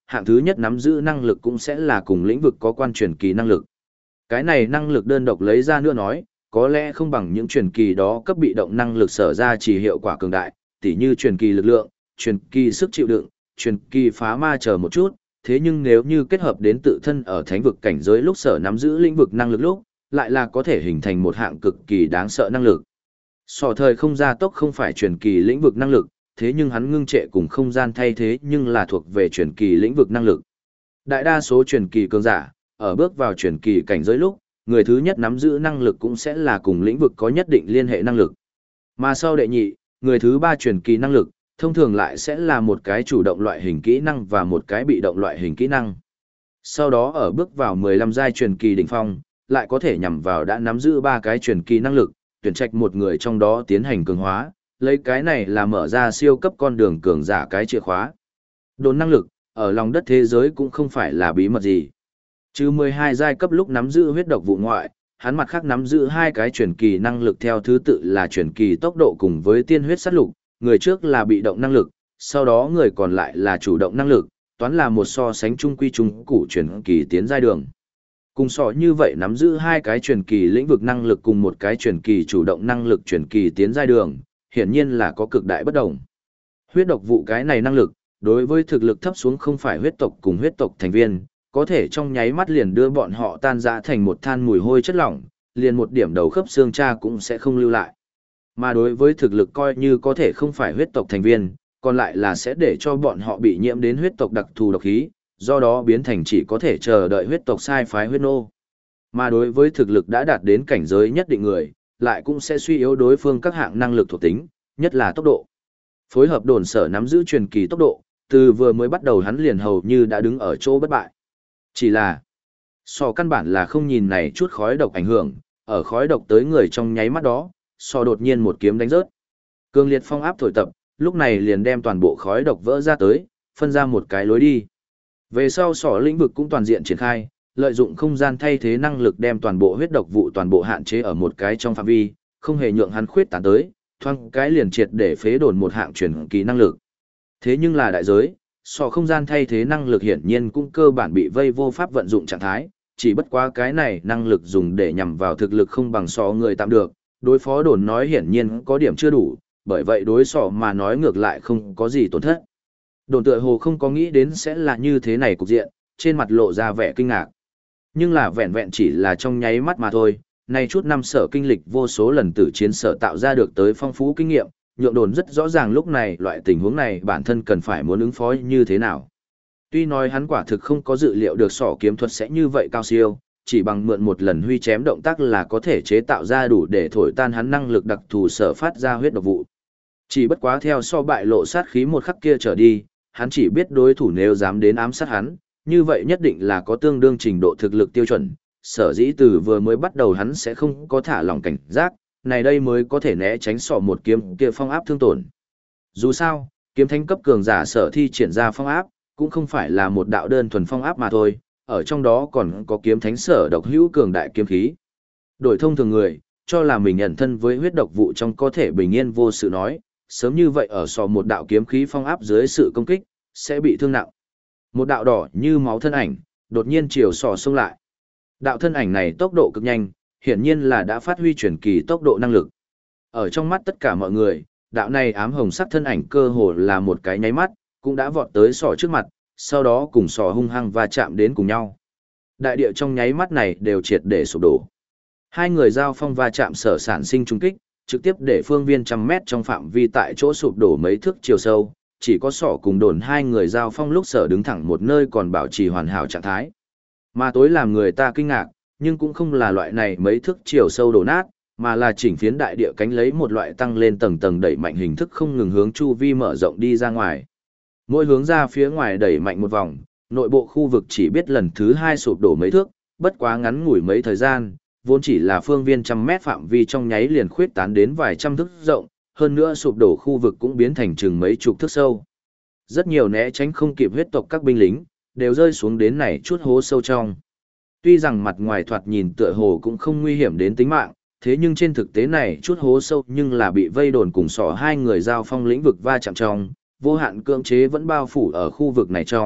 hạng thứ nhất nắm giữ năng lực cũng sẽ là cùng lĩnh vực có quan truyền kỳ năng lực. Cái này năng lực đơn độc lấy ra nữa nói, có lẽ không bằng những truyền kỳ đó cấp bị động năng lực sở ra chỉ hiệu quả cường đại, tỉ như truyền kỳ lực lượng, truyền kỳ sức chịu đựng, truyền kỳ phá ma chờ một chút, thế nhưng nếu như kết hợp đến tự thân ở thánh vực cảnh giới lúc sở nắm giữ lĩnh vực năng lực lúc, lại là có thể hình thành một hạng cực kỳ đáng sợ năng lực. Sỏ thời không gia tốc không phải truyền kỳ lĩnh vực năng lực, thế nhưng hắn ngưng trệ cùng không gian thay thế nhưng là thuộc về truyền kỳ lĩnh vực năng lực. Đại đa số truyền kỳ cường giả, ở bước vào truyền kỳ cảnh giới lúc, người thứ nhất nắm giữ năng lực cũng sẽ là cùng lĩnh vực có nhất định liên hệ năng lực. Mà sau đệ nhị, người thứ ba truyền kỳ năng lực, thông thường lại sẽ là một cái chủ động loại hình kỹ năng và một cái bị động loại hình kỹ năng. Sau đó ở bước vào 15 giai truyền kỳ đỉnh phong, lại có thể nhằm vào đã nắm giữ ba cái truyền kỳ năng lực, tuyển trạch một người trong đó tiến hành cường hóa, lấy cái này là mở ra siêu cấp con đường cường giả cái chìa khóa. Đồn năng lực, ở lòng đất thế giới cũng không phải là bí mật gì. Trừ 12 giai cấp lúc nắm giữ huyết độc vụ ngoại, hắn mặt khác nắm giữ hai cái truyền kỳ năng lực theo thứ tự là truyền kỳ tốc độ cùng với tiên huyết sát lục, người trước là bị động năng lực, sau đó người còn lại là chủ động năng lực, toán là một so sánh trung quy trung cụ truyền kỳ tiến giai đường. Cùng so như vậy nắm giữ hai cái truyền kỳ lĩnh vực năng lực cùng một cái truyền kỳ chủ động năng lực truyền kỳ tiến giai đường, hiển nhiên là có cực đại bất đồng. Huyết độc vụ cái này năng lực, đối với thực lực thấp xuống không phải huyết tộc cùng huyết tộc thành viên, có thể trong nháy mắt liền đưa bọn họ tan rã thành một than mùi hôi chất lỏng, liền một điểm đầu khớp xương cha cũng sẽ không lưu lại. Mà đối với thực lực coi như có thể không phải huyết tộc thành viên, còn lại là sẽ để cho bọn họ bị nhiễm đến huyết tộc đặc thù độc khí, do đó biến thành chỉ có thể chờ đợi huyết tộc sai phái huyết nô. Mà đối với thực lực đã đạt đến cảnh giới nhất định người, lại cũng sẽ suy yếu đối phương các hạng năng lực thuộc tính, nhất là tốc độ. Phối hợp đồn sở nắm giữ truyền kỳ tốc độ, từ vừa mới bắt đầu hắn liền hầu như đã đứng ở chỗ bất bại. Chỉ là, sò căn bản là không nhìn này chút khói độc ảnh hưởng, ở khói độc tới người trong nháy mắt đó, sò đột nhiên một kiếm đánh rớt. Cường liệt phong áp thổi tập, lúc này liền đem toàn bộ khói độc vỡ ra tới, phân ra một cái lối đi. Về sau sò lĩnh vực cũng toàn diện triển khai, lợi dụng không gian thay thế năng lực đem toàn bộ huyết độc vụ toàn bộ hạn chế ở một cái trong phạm vi, không hề nhượng hắn khuyết tán tới, thoang cái liền triệt để phế đồn một hạng truyền kỳ năng lực. Thế nhưng là đại giới, sò không gian thay thế năng lực hiển nhiên cũng cơ bản bị vây vô pháp vận dụng trạng thái, chỉ bất quá cái này năng lực dùng để nhằm vào thực lực không bằng sò người tạm được, đối phó đồn nói hiển nhiên có điểm chưa đủ, bởi vậy đối sò mà nói ngược lại không có gì tổn thất. Đồn tựa hồ không có nghĩ đến sẽ là như thế này cục diện, trên mặt lộ ra vẻ kinh ngạc. Nhưng là vẹn vẹn chỉ là trong nháy mắt mà thôi, nay chút năm sở kinh lịch vô số lần tử chiến sở tạo ra được tới phong phú kinh nghiệm, nhượng đồn rất rõ ràng lúc này loại tình huống này bản thân cần phải muốn ứng phó như thế nào. Tuy nói hắn quả thực không có dự liệu được sỏ kiếm thuật sẽ như vậy cao siêu, chỉ bằng mượn một lần huy chém động tác là có thể chế tạo ra đủ để thổi tan hắn năng lực đặc thù sở phát ra huyết độc vụ. Chỉ bất quá theo so bại lộ sát khí một khắc kia trở đi, hắn chỉ biết đối thủ nếu dám đến ám sát hắn, như vậy nhất định là có tương đương trình độ thực lực tiêu chuẩn, sở dĩ từ vừa mới bắt đầu hắn sẽ không có thả lỏng cảnh giác, này đây mới có thể né tránh sọ một kiếm kia phong áp thương tổn. Dù sao, kiếm thánh cấp cường giả sở thi triển ra phong áp, cũng không phải là một đạo đơn thuần phong áp mà thôi, ở trong đó còn có kiếm thánh sở độc hữu cường đại kiếm khí. Đổi thông thường người, cho là mình ẩn thân với huyết độc vụ trong có thể bình yên vô sự nói, sớm như vậy ở sọ một đạo kiếm khí phong áp dưới sự công kích, sẽ bị thương nặng. Một đạo đỏ như máu thân ảnh, đột nhiên chiều sọ xông lại. Đạo thân ảnh này tốc độ cực nhanh, hiển nhiên là đã phát huy truyền kỳ tốc độ năng lực. Ở trong mắt tất cả mọi người, đạo này ám hồng sắc thân ảnh cơ hồ là một cái nháy mắt, cũng đã vọt tới sọ trước mặt, sau đó cùng sọ hung hăng va chạm đến cùng nhau. Đại địa trong nháy mắt này đều triệt để sụp đổ. Hai người giao phong va chạm sở sản sinh trung kích, trực tiếp để phương viên trăm mét trong phạm vi tại chỗ sụp đổ mấy thước chiều sâu, chỉ có sọ cùng đồn hai người giao phong lúc sở đứng thẳng một nơi còn bảo trì hoàn hảo trạng thái. Mà tối làm người ta kinh ngạc, nhưng cũng không là loại này mấy thước chiều sâu đổ nát, mà là chỉnh phiến đại địa cánh lấy một loại tăng lên tầng tầng đẩy mạnh hình thức không ngừng hướng chu vi mở rộng đi ra ngoài. Mỗi hướng ra phía ngoài đẩy mạnh một vòng, nội bộ khu vực chỉ biết lần thứ hai sụp đổ mấy thước, bất quá ngắn ngủi mấy thời gian, vốn chỉ là phương viên trăm mét phạm vi trong nháy liền khuyết tán đến vài trăm thước rộng, hơn nữa sụp đổ khu vực cũng biến thành chừng mấy chục thước sâu. Rất nhiều né tránh không kịp huyết tộc các binh lính, đều rơi xuống đến này chút hố sâu trong. Tuy rằng mặt ngoài thoạt nhìn tựa hồ cũng không nguy hiểm đến tính mạng, thế nhưng trên thực tế này chút hố sâu nhưng là bị vây đồn cùng sỏ hai người giao phong lĩnh vực va chạm trong, vô hạn cưỡng chế vẫn bao phủ ở khu vực này trong,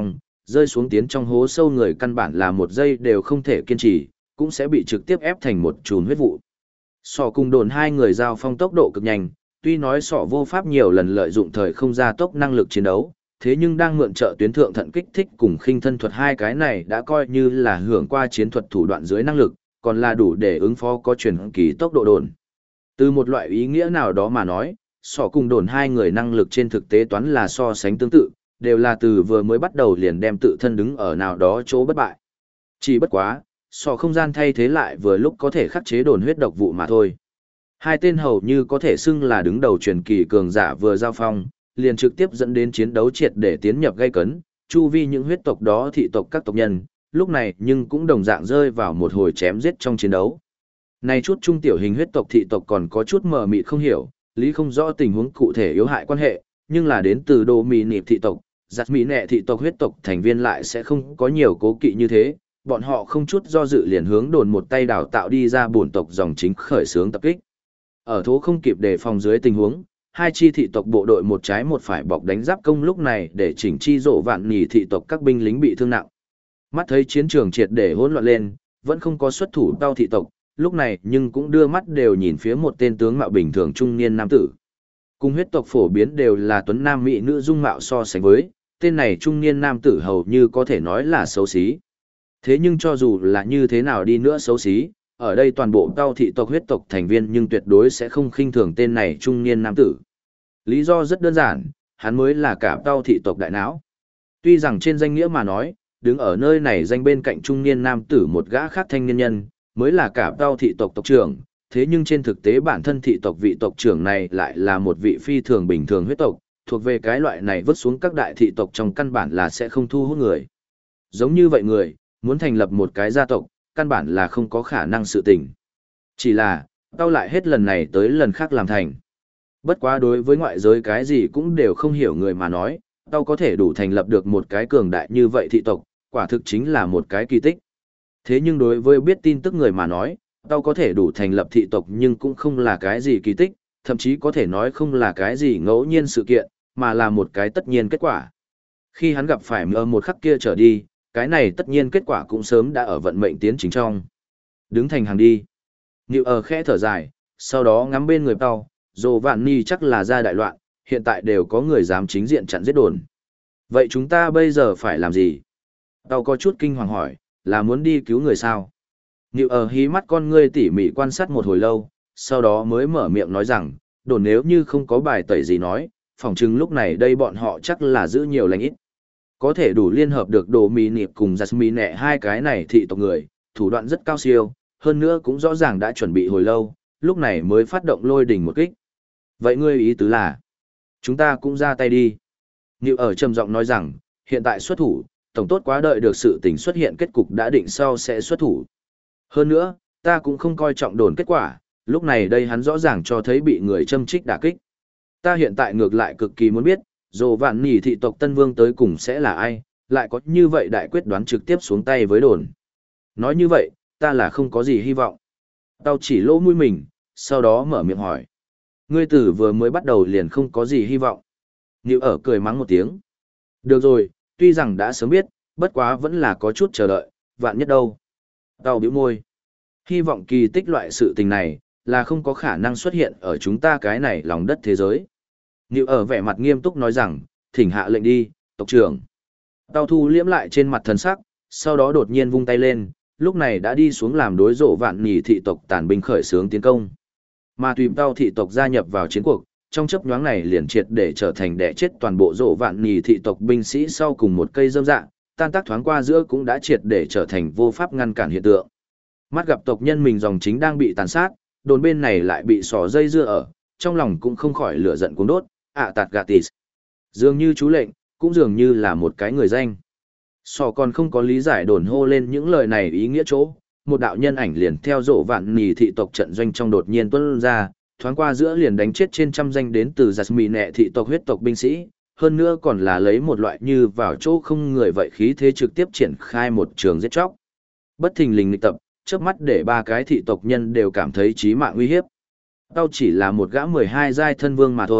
rơi xuống tiến trong hố sâu người căn bản là một giây đều không thể kiên trì, cũng sẽ bị trực tiếp ép thành một chùm huyết vụ. Sọ cùng đồn hai người giao phong tốc độ cực nhanh, tuy nói sọ vô pháp nhiều lần lợi dụng thời không gia tốc năng lực chiến đấu, thế nhưng đang mượn trợ tuyến thượng thận kích thích cùng khinh thân thuật hai cái này đã coi như là hưởng qua chiến thuật thủ đoạn dưới năng lực, còn là đủ để ứng phó có truyền kỳ tốc độ đồn. Từ một loại ý nghĩa nào đó mà nói, sọ cùng đồn hai người năng lực trên thực tế toán là so sánh tương tự, đều là từ vừa mới bắt đầu liền đem tự thân đứng ở nào đó chỗ bất bại. Chỉ bất quá, sọ không gian thay thế lại vừa lúc có thể khắc chế đồn huyết độc vụ mà thôi. Hai tên hầu như có thể xưng là đứng đầu truyền kỳ cường giả vừa giao phong, liền trực tiếp dẫn đến chiến đấu triệt để tiến nhập gay cấn, chu vi những huyết tộc đó thị tộc các tộc nhân, lúc này nhưng cũng đồng dạng rơi vào một hồi chém giết trong chiến đấu. Này chút trung tiểu hình huyết tộc thị tộc còn có chút mờ mịt không hiểu, lý không rõ tình huống cụ thể yếu hại quan hệ, nhưng là đến từ đô mì nịp thị tộc, giặt mỹ nẹ thị tộc huyết tộc thành viên lại sẽ không có nhiều cố kỵ như thế, bọn họ không chút do dự liền hướng đồn một tay đào tạo đi ra bổn tộc dòng chính khởi xướng tập kích. Ở thố không kịp đề phòng dưới tình huống, hai chi thị tộc bộ đội một trái một phải bọc đánh giáp công lúc này để chỉnh chi rộ vạn nhì thị tộc các binh lính bị thương nặng. Mắt thấy chiến trường triệt để hỗn loạn lên, vẫn không có xuất thủ đao thị tộc, lúc này nhưng cũng đưa mắt đều nhìn phía một tên tướng mạo bình thường trung niên nam tử. Cùng huyết tộc phổ biến đều là tuấn nam mỹ nữ dung mạo so sánh với, tên này trung niên nam tử hầu như có thể nói là xấu xí. Thế nhưng cho dù là như thế nào đi nữa xấu xí, ở đây toàn bộ đao thị tộc huyết tộc thành viên nhưng tuyệt đối sẽ không khinh thường tên này trung niên nam tử. Lý do rất đơn giản, hắn mới là cả đao thị tộc đại não. Tuy rằng trên danh nghĩa mà nói, đứng ở nơi này danh bên cạnh trung niên nam tử một gã khác thanh niên nhân, mới là cả đao thị tộc tộc trưởng, thế nhưng trên thực tế bản thân thị tộc vị tộc trưởng này lại là một vị phi thường bình thường huyết tộc, thuộc về cái loại này vứt xuống các đại thị tộc trong căn bản là sẽ không thu hút người. Giống như vậy người, muốn thành lập một cái gia tộc, căn bản là không có khả năng sự tình. Chỉ là, tao lại hết lần này tới lần khác làm thành. Bất quá đối với ngoại giới cái gì cũng đều không hiểu người mà nói, tao có thể đủ thành lập được một cái cường đại như vậy thị tộc, quả thực chính là một cái kỳ tích. Thế nhưng đối với biết tin tức người mà nói, tao có thể đủ thành lập thị tộc nhưng cũng không là cái gì kỳ tích, thậm chí có thể nói không là cái gì ngẫu nhiên sự kiện, mà là một cái tất nhiên kết quả. Khi hắn gặp phải mơ một khắc kia trở đi, cái này tất nhiên kết quả cũng sớm đã ở vận mệnh tiến trình trong. Đứng thành hàng đi. Niệu ở khẽ thở dài, sau đó ngắm bên người tao, dồ vạn ni chắc là ra đại loạn, hiện tại đều có người dám chính diện chặn giết đồn. Vậy chúng ta bây giờ phải làm gì? Tao có chút kinh hoàng hỏi, là muốn đi cứu người sao? Niệu ở hí mắt con ngươi tỉ mỉ quan sát một hồi lâu, sau đó mới mở miệng nói rằng, đồn nếu như không có bài tẩy gì nói, phỏng chừng lúc này đây bọn họ chắc là giữ nhiều lành ít. Có thể đủ liên hợp được đồ mì nịp cùng giặt mì nẹ hai cái này thị tộc người, thủ đoạn rất cao siêu, hơn nữa cũng rõ ràng đã chuẩn bị hồi lâu, lúc này mới phát động lôi đỉnh một kích. Vậy ngươi ý tứ là, chúng ta cũng ra tay đi. Niệu ở trầm giọng nói rằng, hiện tại xuất thủ, tổng tốt quá đợi được sự tình xuất hiện kết cục đã định sau sẽ xuất thủ. Hơn nữa, ta cũng không coi trọng đồn kết quả, lúc này đây hắn rõ ràng cho thấy bị người châm trích đả kích. Ta hiện tại ngược lại cực kỳ muốn biết, dù vạn nỉ thị tộc Tân Vương tới cùng sẽ là ai, lại có như vậy đại quyết đoán trực tiếp xuống tay với đồn. Nói như vậy, ta là không có gì hy vọng. Tao chỉ lỗ mũi mình, sau đó mở miệng hỏi. Ngươi tử vừa mới bắt đầu liền không có gì hy vọng. Niệu ở cười mắng một tiếng. Được rồi, tuy rằng đã sớm biết, bất quá vẫn là có chút chờ đợi, vạn nhất đâu. Tao bĩu môi. Hy vọng kỳ tích loại sự tình này, là không có khả năng xuất hiện ở chúng ta cái này lòng đất thế giới. Niệu ở vẻ mặt nghiêm túc nói rằng, thỉnh hạ lệnh đi, tộc trưởng. Tao thu liễm lại trên mặt thần sắc, sau đó đột nhiên vung tay lên, lúc này đã đi xuống làm đối rộ vạn nhì thị tộc tàn binh khởi xướng tiến công. Mà tùy tao thị tộc gia nhập vào chiến cuộc, trong chớp nhoáng này liền triệt để trở thành đẻ chết toàn bộ rộ vạn nhì thị tộc binh sĩ sau cùng một cây dâm dạng, tan tác thoáng qua giữa cũng đã triệt để trở thành vô pháp ngăn cản hiện tượng. Mắt gặp tộc nhân mình dòng chính đang bị tàn sát, đồn bên này lại bị sò dây dưa ở, trong lòng cũng không khỏi lửa giận cuống đốt, tạt gatis. Dường như chú lệnh, cũng dường như là một cái người danh. Sò còn không có lý giải đồn hô lên những lời này ý nghĩa chỗ, một đạo nhân ảnh liền theo rộ vạn nì thị tộc trận doanh trong đột nhiên tuôn ra, thoáng qua giữa liền đánh chết trên trăm danh đến từ giặt mì nẹ thị tộc huyết tộc binh sĩ, hơn nữa còn là lấy một loại như vào chỗ không người vậy khí thế trực tiếp triển khai một trường giết chóc. Bất thình lình nghịch tập, chớp mắt để ba cái thị tộc nhân đều cảm thấy chí mạng nguy hiếp. Tao chỉ là một gã 12 giai thân vương mà thôi,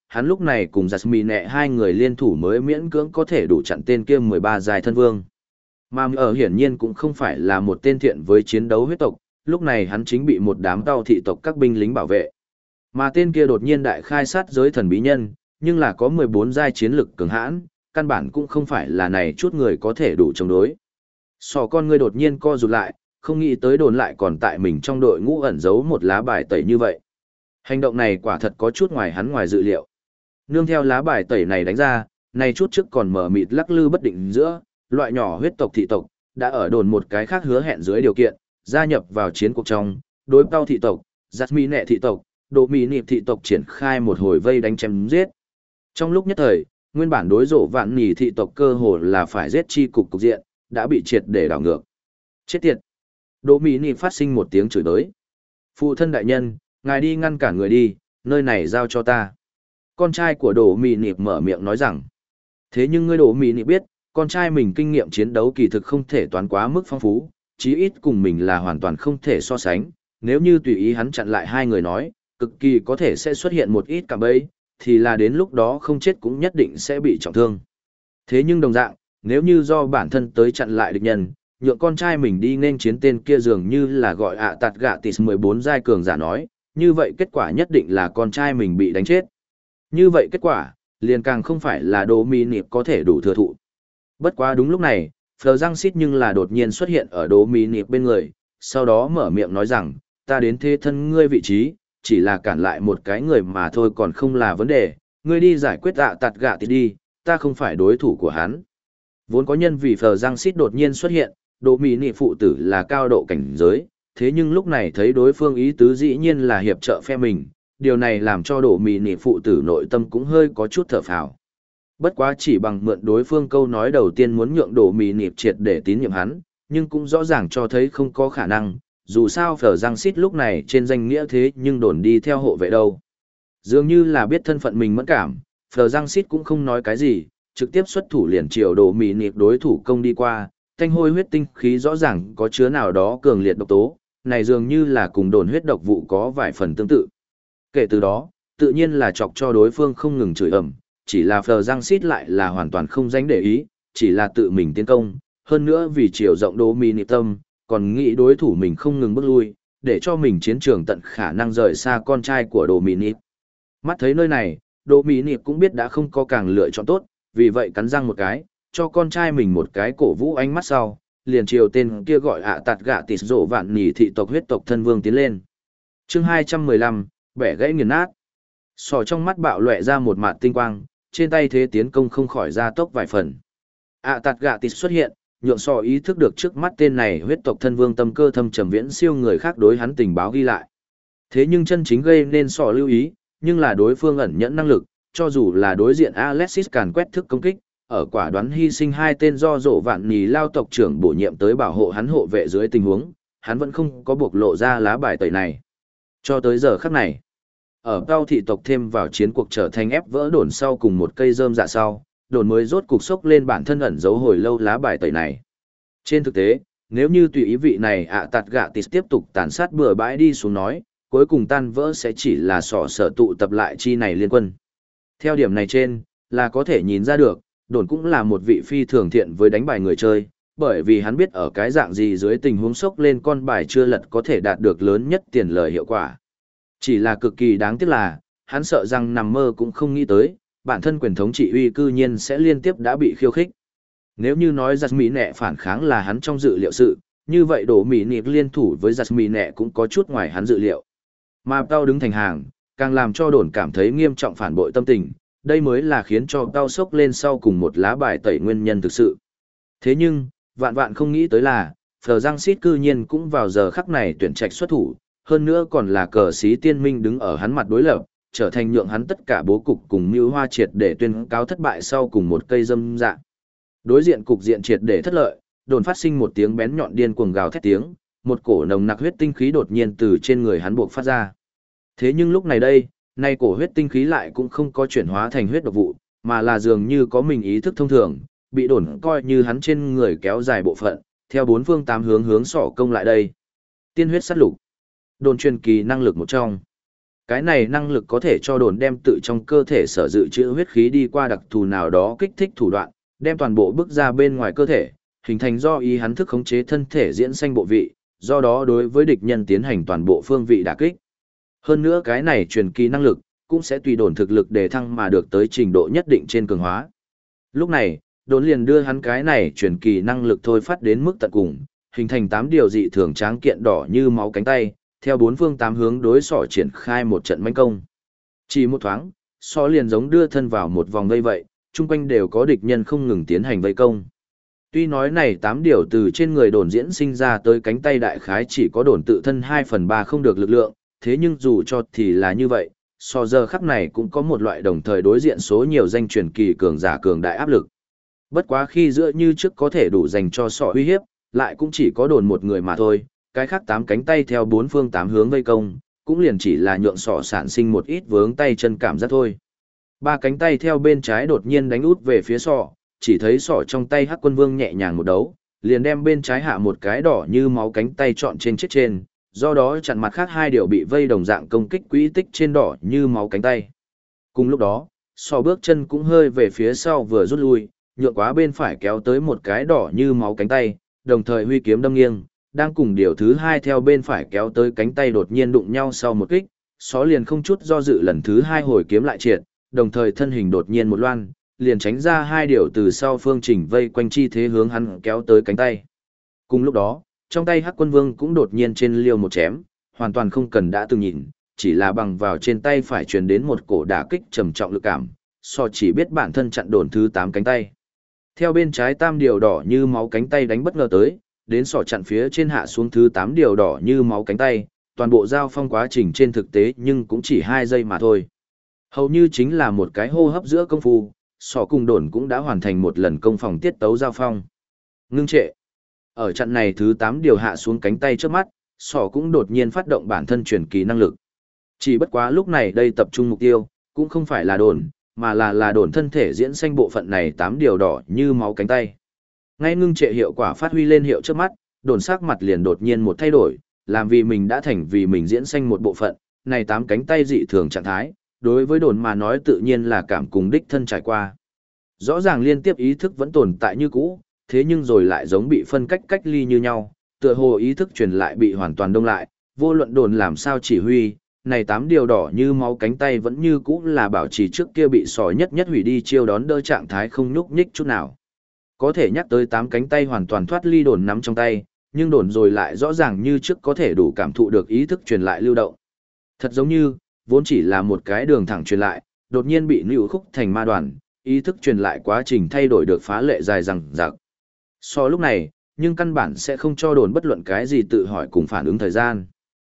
hắn lúc này cùng Jasmine hai người liên thủ mới miễn cưỡng có thể đủ chặn tên kia 13 giai thân vương. Mà ở hiển nhiên cũng không phải là một tên thiện với chiến đấu huyết tộc, lúc này hắn chính bị một đám tao thị tộc các binh lính bảo vệ. Mà tên kia đột nhiên đại khai sát giới thần bí nhân, nhưng là có 14 giai chiến lực cường hãn, căn bản cũng không phải là này chút người có thể đủ chống đối. Sò con ngươi đột nhiên co rụt lại, không nghĩ tới đồn lại còn tại mình trong đội ngũ ẩn giấu một lá bài tẩy như vậy. Hành động này quả thật có chút ngoài dự liệu. Nương theo lá bài tẩy này đánh ra, này chút trước còn mở mịt lắc lư bất định giữa, loại nhỏ huyết tộc thị tộc, đã ở đồn một cái khác hứa hẹn dưới điều kiện, gia nhập vào chiến cuộc trong, đối tao thị tộc, Jasmine thị tộc, Đồ Mì Nịp thị tộc triển khai một hồi vây đánh chém giết. Trong lúc nhất thời, nguyên bản đối rộ vạn nỉ thị tộc cơ hồ là phải giết chi cục diện, đã bị triệt để đảo ngược. Chết tiệt! Đồ Mì Nịp phát sinh một tiếng chửi đới. Phụ thân đại nhân, ngài đi ngăn cản người đi, nơi này giao cho ta. Con trai của Đồ Mì Nịp mở miệng nói rằng. Thế nhưng ngươi Đồ Mì Nịp biết, con trai mình kinh nghiệm chiến đấu kỳ thực không thể toán quá mức phong phú, chí ít cùng mình là hoàn toàn không thể so sánh. Nếu như tùy ý hắn chặn lại hai người nói, cực kỳ có thể sẽ xuất hiện một ít cạm bẫy, thì là đến lúc đó không chết cũng nhất định sẽ bị trọng thương. Thế nhưng đồng dạng, nếu như do bản thân tới chặn lại địch nhân, nhượng con trai mình đi nên chiến tên kia dường như là gọi tạt gạ tịt 14 giai cường giả nói, như vậy kết quả nhất định là con trai mình bị đánh chết. Như vậy kết quả, liền càng không phải là Đồ Mì Nịp có thể đủ thừa thụ. Bất quá đúng lúc này, Phờ Giang Xít nhưng là đột nhiên xuất hiện ở Đồ Mì Nịp bên người, sau đó mở miệng nói rằng, ta đến thế thân ngươi vị trí, chỉ là cản lại một cái người mà thôi còn không là vấn đề, ngươi đi giải quyết tạt gạ tịt đi, ta không phải đối thủ của hắn. Vốn có nhân vì Phờ Giang Xít đột nhiên xuất hiện, Đồ Mì Nịp phụ tử là cao độ cảnh giới, thế nhưng lúc này thấy đối phương ý tứ dĩ nhiên là hiệp trợ phe mình, điều này làm cho Đồ Mì Nịp phụ tử nội tâm cũng hơi có chút thở phào. Bất quá chỉ bằng mượn đối phương câu nói đầu tiên muốn nhượng Đồ Mì Nịp triệt để tín nhiệm hắn, nhưng cũng rõ ràng cho thấy không có khả năng, dù sao Phở Giang Xít lúc này trên danh nghĩa thế nhưng đồn đi theo hộ vệ đâu. Dường như là biết thân phận mình mẫn cảm, Phở Giang Xít cũng không nói cái gì, trực tiếp xuất thủ liền chiều Đồ Mì Nịp đối thủ công đi qua, thanh hôi huyết tinh khí rõ ràng có chứa nào đó cường liệt độc tố, này dường như là cùng đồn huyết độc vụ có vài phần tương tự. Kể từ đó, tự nhiên là chọc cho đối phương không ngừng chửi ầm, chỉ là Phờ Giang Xít lại là hoàn toàn không dánh để ý, chỉ là tự mình tiến công, hơn nữa vì chiều rộng Đồ Mì Nịp tâm, còn nghĩ đối thủ mình không ngừng bước lui, để cho mình chiến trường tận khả năng rời xa con trai của Đồ Mì Nịp. Mắt thấy nơi này, Đồ Mì Nịp cũng biết đã không có càng lựa chọn tốt, vì vậy cắn răng một cái, cho con trai mình một cái cổ vũ ánh mắt sau, liền chiều tên kia gọi tạt gạ tịt rộ vạn nỉ thị tộc huyết tộc thân vương tiến lên. Chương 215, bẻ gãy nghiền nát. Sò trong mắt bạo lóe ra một mạt tinh quang, trên tay thế tiến công không khỏi ra tốc vài phần. Tạt gạ tịt xuất hiện, nhượng Sò ý thức được trước mắt tên này huyết tộc thân vương tâm cơ thâm trầm viễn siêu người khác đối hắn tình báo ghi lại. Thế nhưng chân chính gây nên Sò lưu ý, nhưng là đối phương ẩn nhẫn năng lực, cho dù là đối diện Alexis càn quét thức công kích, ở quả đoán hy sinh hai tên do rộ vạn nỉ lao tộc trưởng bổ nhiệm tới bảo hộ hắn hộ vệ dưới tình huống, hắn vẫn không có bộc lộ ra lá bài tẩy này. Cho tới giờ khắc này, ở Tao thị tộc thêm vào chiến cuộc trở thành ép vỡ đồn sau cùng một cây rơm dạ sau, đồn mới rốt cục sốc lên bản thân ẩn giấu hồi lâu lá bài tẩy này. Trên thực tế, nếu như tùy ý vị này tạt gạ tịt tiếp tục tàn sát bừa bãi đi xuống nói, cuối cùng tan vỡ sẽ chỉ là sỏ sở tụ tập lại chi này liên quân. Theo điểm này trên, là có thể nhìn ra được, đồn cũng là một vị phi thường thiện với đánh bài người chơi, bởi vì hắn biết ở cái dạng gì dưới tình huống sốc lên con bài chưa lật có thể đạt được lớn nhất tiền lời hiệu quả. Chỉ là cực kỳ đáng tiếc là, hắn sợ rằng nằm mơ cũng không nghĩ tới, bản thân quyền thống trị uy cư nhiên sẽ liên tiếp đã bị khiêu khích. Nếu như nói giặt mỹ nẹ phản kháng là hắn trong dự liệu sự, như vậy đổ mỹ nịp liên thủ với giặt mỹ nẹ cũng có chút ngoài hắn dự liệu. Mà Tao đứng thành hàng, càng làm cho đồn cảm thấy nghiêm trọng phản bội tâm tình, đây mới là khiến cho Tao sốc lên sau cùng một lá bài tẩy nguyên nhân thực sự. Thế nhưng, vạn vạn không nghĩ tới là, Phờ Giang Xít cư nhiên cũng vào giờ khắc này tuyển trạch xuất thủ, hơn nữa còn là cờ sĩ tiên minh đứng ở hắn mặt đối lập, trở thành nhượng hắn tất cả bố cục cùng mưu hoa triệt để tuyên cáo thất bại sau cùng một cây dâm dạ. Đối diện cục diện triệt để thất lợi, đồn phát sinh một tiếng bén nhọn điên cuồng gào thét tiếng, một cổ nồng nặc huyết tinh khí đột nhiên từ trên người hắn buộc phát ra. Thế nhưng lúc này đây, nay cổ huyết tinh khí lại cũng không có chuyển hóa thành huyết độc vụ, mà là dường như có mình ý thức thông thường, bị đồn coi như hắn trên người kéo dài bộ phận, theo bốn phương tám hướng hướng sỏ công lại đây. Tiên huyết sát lục. Đồn truyền kỳ năng lực một trong. Cái này năng lực có thể cho đồn đem tự trong cơ thể sở dự trữ huyết khí đi qua đặc thù nào đó kích thích thủ đoạn, đem toàn bộ bước ra bên ngoài cơ thể, hình thành do ý hắn thức khống chế thân thể diễn sanh bộ vị, do đó đối với địch nhân tiến hành toàn bộ phương vị đả kích. Hơn nữa cái này truyền kỳ năng lực, cũng sẽ tùy đồn thực lực đề thăng mà được tới trình độ nhất định trên cường hóa. Lúc này, đồn liền đưa hắn cái này truyền kỳ năng lực thôi phát đến mức tận cùng, hình thành 8 điều dị thường tráng kiện đỏ như máu cánh tay, theo 4 phương 8 hướng đối sỏ triển khai một trận mãnh công. Chỉ một thoáng, sỏ liền giống đưa thân vào một vòng vây vậy, chung quanh đều có địch nhân không ngừng tiến hành vây công. Tuy nói này 8 điều từ trên người đồn diễn sinh ra tới cánh tay đại khái chỉ có đồn tự thân 2/3 không được lực lượng, thế nhưng dù cho thì là như vậy, so giờ khắc này cũng có một loại đồng thời đối diện số nhiều danh truyền kỳ cường giả cường đại áp lực. Bất quá khi giữa như trước có thể đủ dành cho sọ uy hiếp, lại cũng chỉ có đồn một người mà thôi, cái khác 8 cánh tay theo 4 phương 8 hướng vây công, cũng liền chỉ là nhượng sọ sản sinh một ít vướng tay chân cảm giác thôi. 3 cánh tay theo bên trái đột nhiên đánh út về phía sọ, chỉ thấy sọ trong tay Hắc Quân Vương nhẹ nhàng một đấu, liền đem bên trái hạ một cái đỏ như máu cánh tay trọn trên chết trên, do đó chặn mặt khác 2 điều bị vây đồng dạng công kích quỹ tích trên đỏ như máu cánh tay. Cùng lúc đó, sọ bước chân cũng hơi về phía sau vừa rút lui, nhượng quá bên phải kéo tới một cái đỏ như máu cánh tay, đồng thời huy kiếm đâm nghiêng, đang cùng điều thứ 2 theo bên phải kéo tới cánh tay đột nhiên đụng nhau sau một kích, sọ liền không chút do dự lần thứ 2 hồi kiếm lại triệt, đồng thời thân hình đột nhiên một loan, liền tránh ra 2 điều từ sau phương trình vây quanh chi thế hướng hắn kéo tới cánh tay. Cùng lúc đó, trong tay Hắc Quân Vương cũng đột nhiên trên liêu một chém, hoàn toàn không cần đã từng nhìn, chỉ là bằng vào trên tay phải truyền đến một cổ đả kích trầm trọng lực cảm, so chỉ biết bản thân chặn đồn thứ 8 cánh tay. Theo bên trái tam điều đỏ như máu cánh tay đánh bất ngờ tới, đến sọ chặn phía trên hạ xuống thứ 8 điều đỏ như máu cánh tay, toàn bộ giao phong quá trình trên thực tế nhưng cũng chỉ 2 giây mà thôi. Hầu như chính là một cái hô hấp giữa công phu, sọ cùng đồn cũng đã hoàn thành một lần công phòng tiết tấu giao phong. Ngưng trệ. Ở trận này thứ 8 điều hạ xuống cánh tay trước mắt, sọ cũng đột nhiên phát động bản thân truyền kỳ năng lực. Chỉ bất quá lúc này đây tập trung mục tiêu, cũng không phải là đồn, mà là đồn thân thể diễn sanh bộ phận này 8 điều đỏ như máu cánh tay. Ngay ngưng trệ hiệu quả phát huy lên hiệu trước mắt, đồn sắc mặt liền đột nhiên một thay đổi, làm vì mình đã thành vì mình diễn sanh một bộ phận, này 8 cánh tay dị thường trạng thái, đối với đồn mà nói tự nhiên là cảm cùng đích thân trải qua. Rõ ràng liên tiếp ý thức vẫn tồn tại như cũ, thế nhưng rồi lại giống bị phân cách ly như nhau, tựa hồ ý thức truyền lại bị hoàn toàn đông lại, vô luận đồn làm sao chỉ huy, này 8 điều đỏ như máu cánh tay vẫn như cũ là bảo trì trước kia bị sỏi nhất hủy đi chiêu đón đỡ trạng thái không nhúc nhích chút nào. Có thể nhắc tới 8 cánh tay hoàn toàn thoát ly đồn nắm trong tay, nhưng đồn rồi lại rõ ràng như trước có thể đủ cảm thụ được ý thức truyền lại lưu động. Thật giống như, vốn chỉ là một cái đường thẳng truyền lại, đột nhiên bị lưu khúc thành ma đoàn, ý thức truyền lại quá trình thay đổi được phá lệ dài dằng dặc. So lúc này, nhưng căn bản sẽ không cho đồn bất luận cái gì tự hỏi cùng phản ứng thời gian.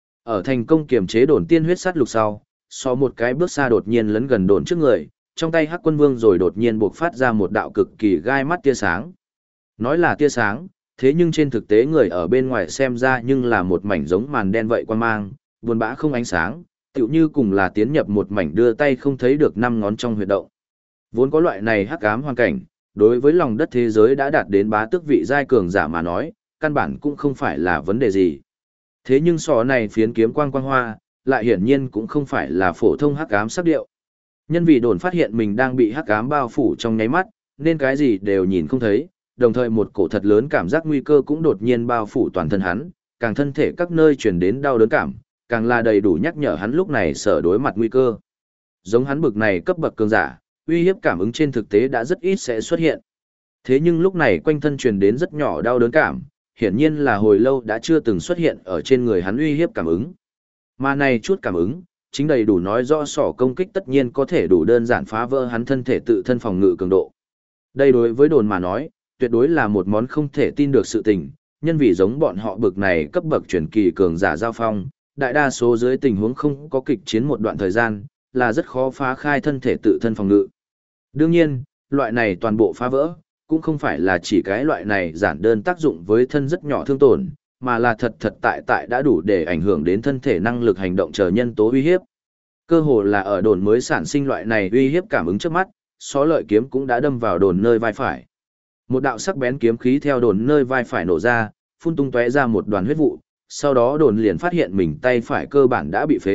Ở thành công kiềm chế đồn tiên huyết sát lục sau, so một cái bước xa đột nhiên lấn gần đồn trước người, trong tay Hắc Quân Vương rồi đột nhiên buộc phát ra một đạo cực kỳ gai mắt tia sáng. Nói là tia sáng, thế nhưng trên thực tế người ở bên ngoài xem ra nhưng là một mảnh giống màn đen vậy quan mang, buồn bã không ánh sáng, tựu như cùng là tiến nhập một mảnh đưa tay không thấy được 5 ngón trong huyệt động. Vốn có loại này hắc ám hoàn cảnh, đối với lòng đất thế giới đã đạt đến bá tước vị giai cường giả mà nói, căn bản cũng không phải là vấn đề gì. Thế nhưng sọ này phiến kiếm quang quang hoa, lại hiển nhiên cũng không phải là phổ thông hắc ám sắc điệu. Nhân vì đồn phát hiện mình đang bị hắc ám bao phủ trong nháy mắt, nên cái gì đều nhìn không thấy, đồng thời một cổ thật lớn cảm giác nguy cơ cũng đột nhiên bao phủ toàn thân hắn, càng thân thể các nơi truyền đến đau đớn cảm, càng là đầy đủ nhắc nhở hắn lúc này sở đối mặt nguy cơ. Giống hắn bực này cấp bậc cường giả, uy hiếp cảm ứng trên thực tế đã rất ít sẽ xuất hiện. Thế nhưng lúc này quanh thân truyền đến rất nhỏ đau đớn cảm, hiển nhiên là hồi lâu đã chưa từng xuất hiện ở trên người hắn uy hiếp cảm ứng. Mà này chút cảm ứng, chính đầy đủ nói rõ sỏ công kích tất nhiên có thể đủ đơn giản phá vỡ hắn thân thể tự thân phòng ngự cường độ. Đây đối với đồn mà nói, tuyệt đối là một món không thể tin được sự tình, nhân vì giống bọn họ bực này cấp bậc truyền kỳ cường giả giao phong, đại đa số dưới tình huống không có kịch chiến một đoạn thời gian, là rất khó phá khai thân thể tự thân phòng ngự. Đương nhiên, loại này toàn bộ phá vỡ, cũng không phải là chỉ cái loại này giản đơn tác dụng với thân rất nhỏ thương tổn, mà là thật tại đã đủ để ảnh hưởng đến thân thể năng lực hành động chờ nhân tố uy hiếp. Cơ hồ là ở đồn mới sản sinh loại này uy hiếp cảm ứng trước mắt, xó lợi kiếm cũng đã đâm vào đồn nơi vai phải. Một đạo sắc bén kiếm khí theo đồn nơi vai phải nổ ra, phun tung tóe ra một đoàn huyết vụ, sau đó đồn liền phát hiện mình tay phải cơ bản đã bị phế,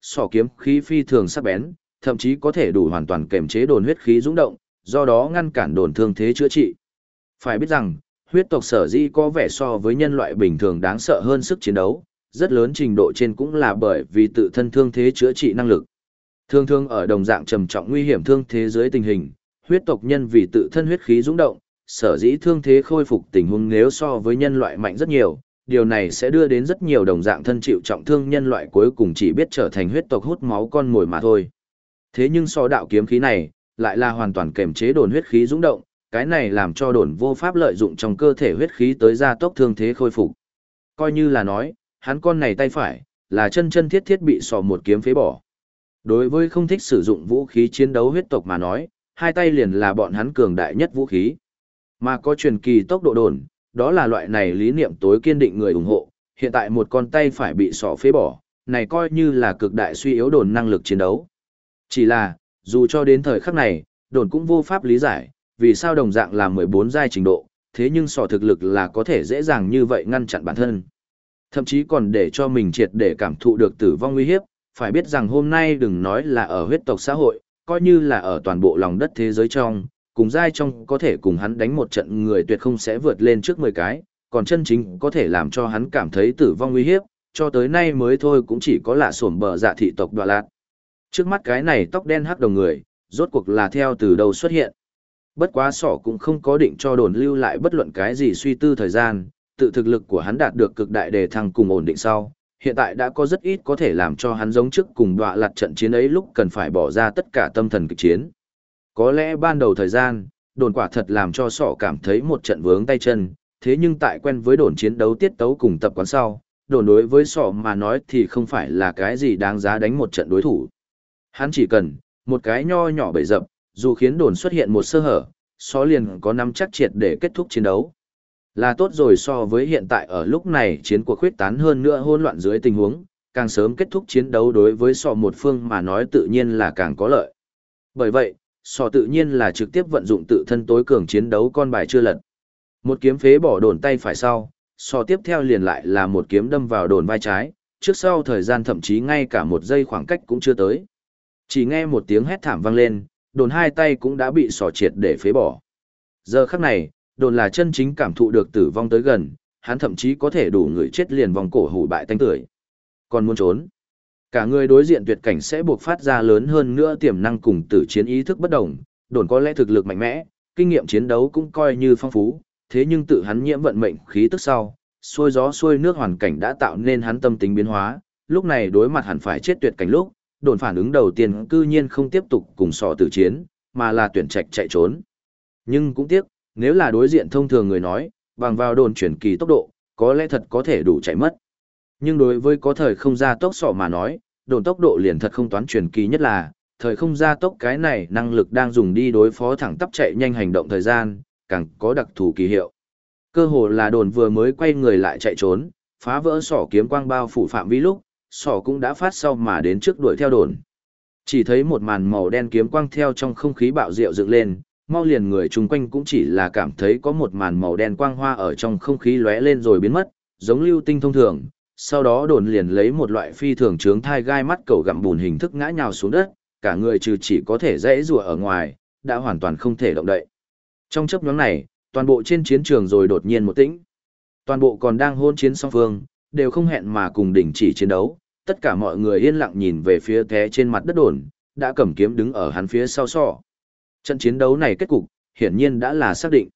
sỏ kiếm khí phi thường sắc bén, thậm chí có thể đủ hoàn toàn kềm chế đồn huyết khí dũng động, do đó ngăn cản đồn thương thế chữa trị. Phải biết rằng, huyết tộc sở dĩ có vẻ so với nhân loại bình thường đáng sợ hơn sức chiến đấu, rất lớn trình độ trên cũng là bởi vì tự thân thương thế chữa trị năng lực. Thường thường ở đồng dạng trầm trọng nguy hiểm thương thế dưới tình hình, huyết tộc nhân vì tự thân huyết khí dũng động, sở dĩ thương thế khôi phục tình huống nếu so với nhân loại mạnh rất nhiều, điều này sẽ đưa đến rất nhiều đồng dạng thân chịu trọng thương nhân loại cuối cùng chỉ biết trở thành huyết tộc hút máu con mồi mà thôi. Thế nhưng so đạo kiếm khí này, lại là hoàn toàn kềm chế đồn huyết khí dũng động, cái này làm cho đồn vô pháp lợi dụng trong cơ thể huyết khí tới gia tốc thương thế khôi phục. Coi như là nói, hắn con này tay phải, là chân chân thiết thiết bị sò một kiếm phế bỏ. Đối với không thích sử dụng vũ khí chiến đấu huyết tộc mà nói, hai tay liền là bọn hắn cường đại nhất vũ khí. Mà có truyền kỳ tốc độ đồn, đó là loại này lý niệm tối kiên định người ủng hộ, hiện tại một con tay phải bị sọ phế bỏ, này coi như là cực đại suy yếu đồn năng lực chiến đấu. Chỉ là, dù cho đến thời khắc này, đồn cũng vô pháp lý giải, vì sao đồng dạng là 14 giai trình độ, thế nhưng sọ thực lực là có thể dễ dàng như vậy ngăn chặn bản thân. Thậm chí còn để cho mình triệt để cảm thụ được tử vong nguy hiếp, phải biết rằng hôm nay đừng nói là ở huyết tộc xã hội, coi như là ở toàn bộ lòng đất thế giới trong, cùng giai trong có thể cùng hắn đánh một trận người tuyệt không sẽ vượt lên trước 10 cái, còn chân chính có thể làm cho hắn cảm thấy tử vong nguy hiếp, cho tới nay mới thôi cũng chỉ có lạ sổm bờ dạ thị tộc Đoạ Lạt. Trước mắt cái này tóc đen hắc đồng người, rốt cuộc là theo từ đâu xuất hiện. Bất quá sỏ cũng không có định cho đồn lưu lại bất luận cái gì suy tư thời gian, tự thực lực của hắn đạt được cực đại đề thăng cùng ổn định sau, hiện tại đã có rất ít có thể làm cho hắn giống trước cùng Đoạ Lạt trận chiến ấy lúc cần phải bỏ ra tất cả tâm thần kịch chiến. Có lẽ ban đầu thời gian, đồn quả thật làm cho sỏ cảm thấy một trận vướng tay chân, thế nhưng tại quen với đồn chiến đấu tiết tấu cùng tập quán sau, đồn đối với sỏ mà nói thì không phải là cái gì đáng giá đánh một trận đối thủ. Hắn chỉ cần một cái nho nhỏ bậy dập, dù khiến đồn xuất hiện một sơ hở, sỏ liền có nắm chắc triệt để kết thúc chiến đấu. Là tốt rồi so với hiện tại ở lúc này chiến cuộc khuyết tán hơn nữa hỗn loạn dưới tình huống, càng sớm kết thúc chiến đấu đối với sỏ một phương mà nói tự nhiên là càng có lợi. Bởi vậy, sỏ tự nhiên là trực tiếp vận dụng tự thân tối cường chiến đấu con bài chưa lật. Một kiếm phế bỏ đồn tay phải sau, sỏ tiếp theo liền lại là một kiếm đâm vào đồn vai trái, trước sau thời gian thậm chí ngay cả một giây khoảng cách cũng chưa tới. Chỉ nghe một tiếng hét thảm vang lên, đồn hai tay cũng đã bị sỏ triệt để phế bỏ. Giờ khắc này, đồn là chân chính cảm thụ được tử vong tới gần, hắn thậm chí có thể đủ người chết liền vòng cổ hủ bại tanh tưởi. Còn muốn trốn. Cả người đối diện tuyệt cảnh sẽ buộc phát ra lớn hơn nữa tiềm năng cùng tử chiến ý thức bất đồng, đồn có lẽ thực lực mạnh mẽ, kinh nghiệm chiến đấu cũng coi như phong phú, thế nhưng tự hắn nhiễm vận mệnh khí tức sau, xuôi gió xuôi nước hoàn cảnh đã tạo nên hắn tâm tính biến hóa, lúc này đối mặt hẳn phải chết tuyệt cảnh lúc, đồn phản ứng đầu tiên cư nhiên không tiếp tục cùng sọ tử chiến, mà là tuyển trạch chạy trốn. Nhưng cũng tiếc, nếu là đối diện thông thường người nói, bằng vào đồn chuyển kỳ tốc độ, có lẽ thật có thể đủ chạy mất. Nhưng đối với có thời không gia tốc sọ mà nói, đồn tốc độ liền thật không toán truyền kỳ nhất là, thời không gia tốc cái này năng lực đang dùng đi đối phó thẳng tắp chạy nhanh hành động thời gian, càng có đặc thù kỳ hiệu. Cơ hồ là đồn vừa mới quay người lại chạy trốn, phá vỡ sỏ kiếm quang bao phủ phạm vi lúc, sỏ cũng đã phát sau mà đến trước đuổi theo đồn. Chỉ thấy một màn màu đen kiếm quang theo trong không khí bạo diệu dựng lên, mau liền người chung quanh cũng chỉ là cảm thấy có một màn màu đen quang hoa ở trong không khí lóe lên rồi biến mất, giống lưu tinh thông thường. Sau đó đồn liền lấy một loại phi thường trướng thai gai mắt cầu gặm bùn hình thức ngã nhào xuống đất, cả người trừ chỉ có thể rẽ rùa ở ngoài, đã hoàn toàn không thể động đậy. Trong chớp nhoáng này, toàn bộ trên chiến trường rồi đột nhiên một tĩnh. Toàn bộ còn đang hôn chiến song phương, đều không hẹn mà cùng đình chỉ chiến đấu, tất cả mọi người yên lặng nhìn về phía té trên mặt đất đồn, đã cầm kiếm đứng ở hắn phía sau sọ. Trận chiến đấu này kết cục, hiển nhiên đã là xác định.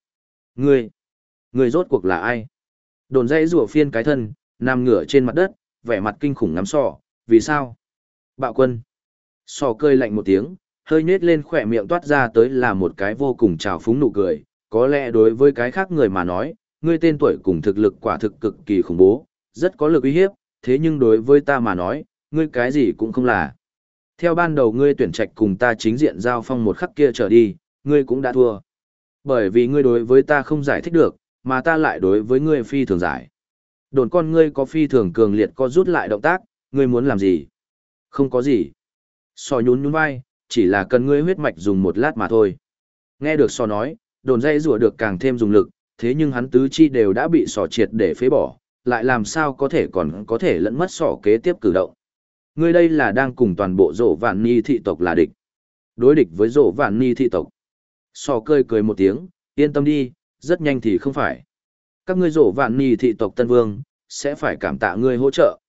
Người rốt cuộc là ai? Đồn dãy rùa phiên cái thân, nằm ngửa trên mặt đất, vẻ mặt kinh khủng ngắm sọ, vì sao? Bạo quân. Sọ cười lạnh một tiếng, hơi nhếch lên khỏe miệng toát ra tới là một cái vô cùng trào phúng nụ cười, có lẽ đối với cái khác người mà nói, ngươi tên tuổi cùng thực lực quả thực cực kỳ khủng bố, rất có lực uy hiếp, thế nhưng đối với ta mà nói, ngươi cái gì cũng không là. Theo ban đầu ngươi tuyển trạch cùng ta chính diện giao phong một khắc kia trở đi, ngươi cũng đã thua. Bởi vì ngươi đối với ta không giải thích được, mà ta lại đối với ngươi phi thường giải. Đồn con ngươi có phi thường cường liệt có rút lại động tác, ngươi muốn làm gì? Không có gì. Sò nhún nhún vai, chỉ là cần ngươi huyết mạch dùng một lát mà thôi. Nghe được sò nói, đồn dây rùa được càng thêm dùng lực, thế nhưng hắn tứ chi đều đã bị sò triệt để phế bỏ, lại làm sao có thể còn có thể lẫn mất sò kế tiếp cử động. Ngươi đây là đang cùng toàn bộ rổ vạn ni thị tộc là địch. Đối địch với rổ vạn ni thị tộc. Sò cười cười một tiếng, yên tâm đi, rất nhanh thì không phải. Các ngươi rổ vạn ni thị tộc Tân Vương, sẽ phải cảm tạ ngươi hỗ trợ.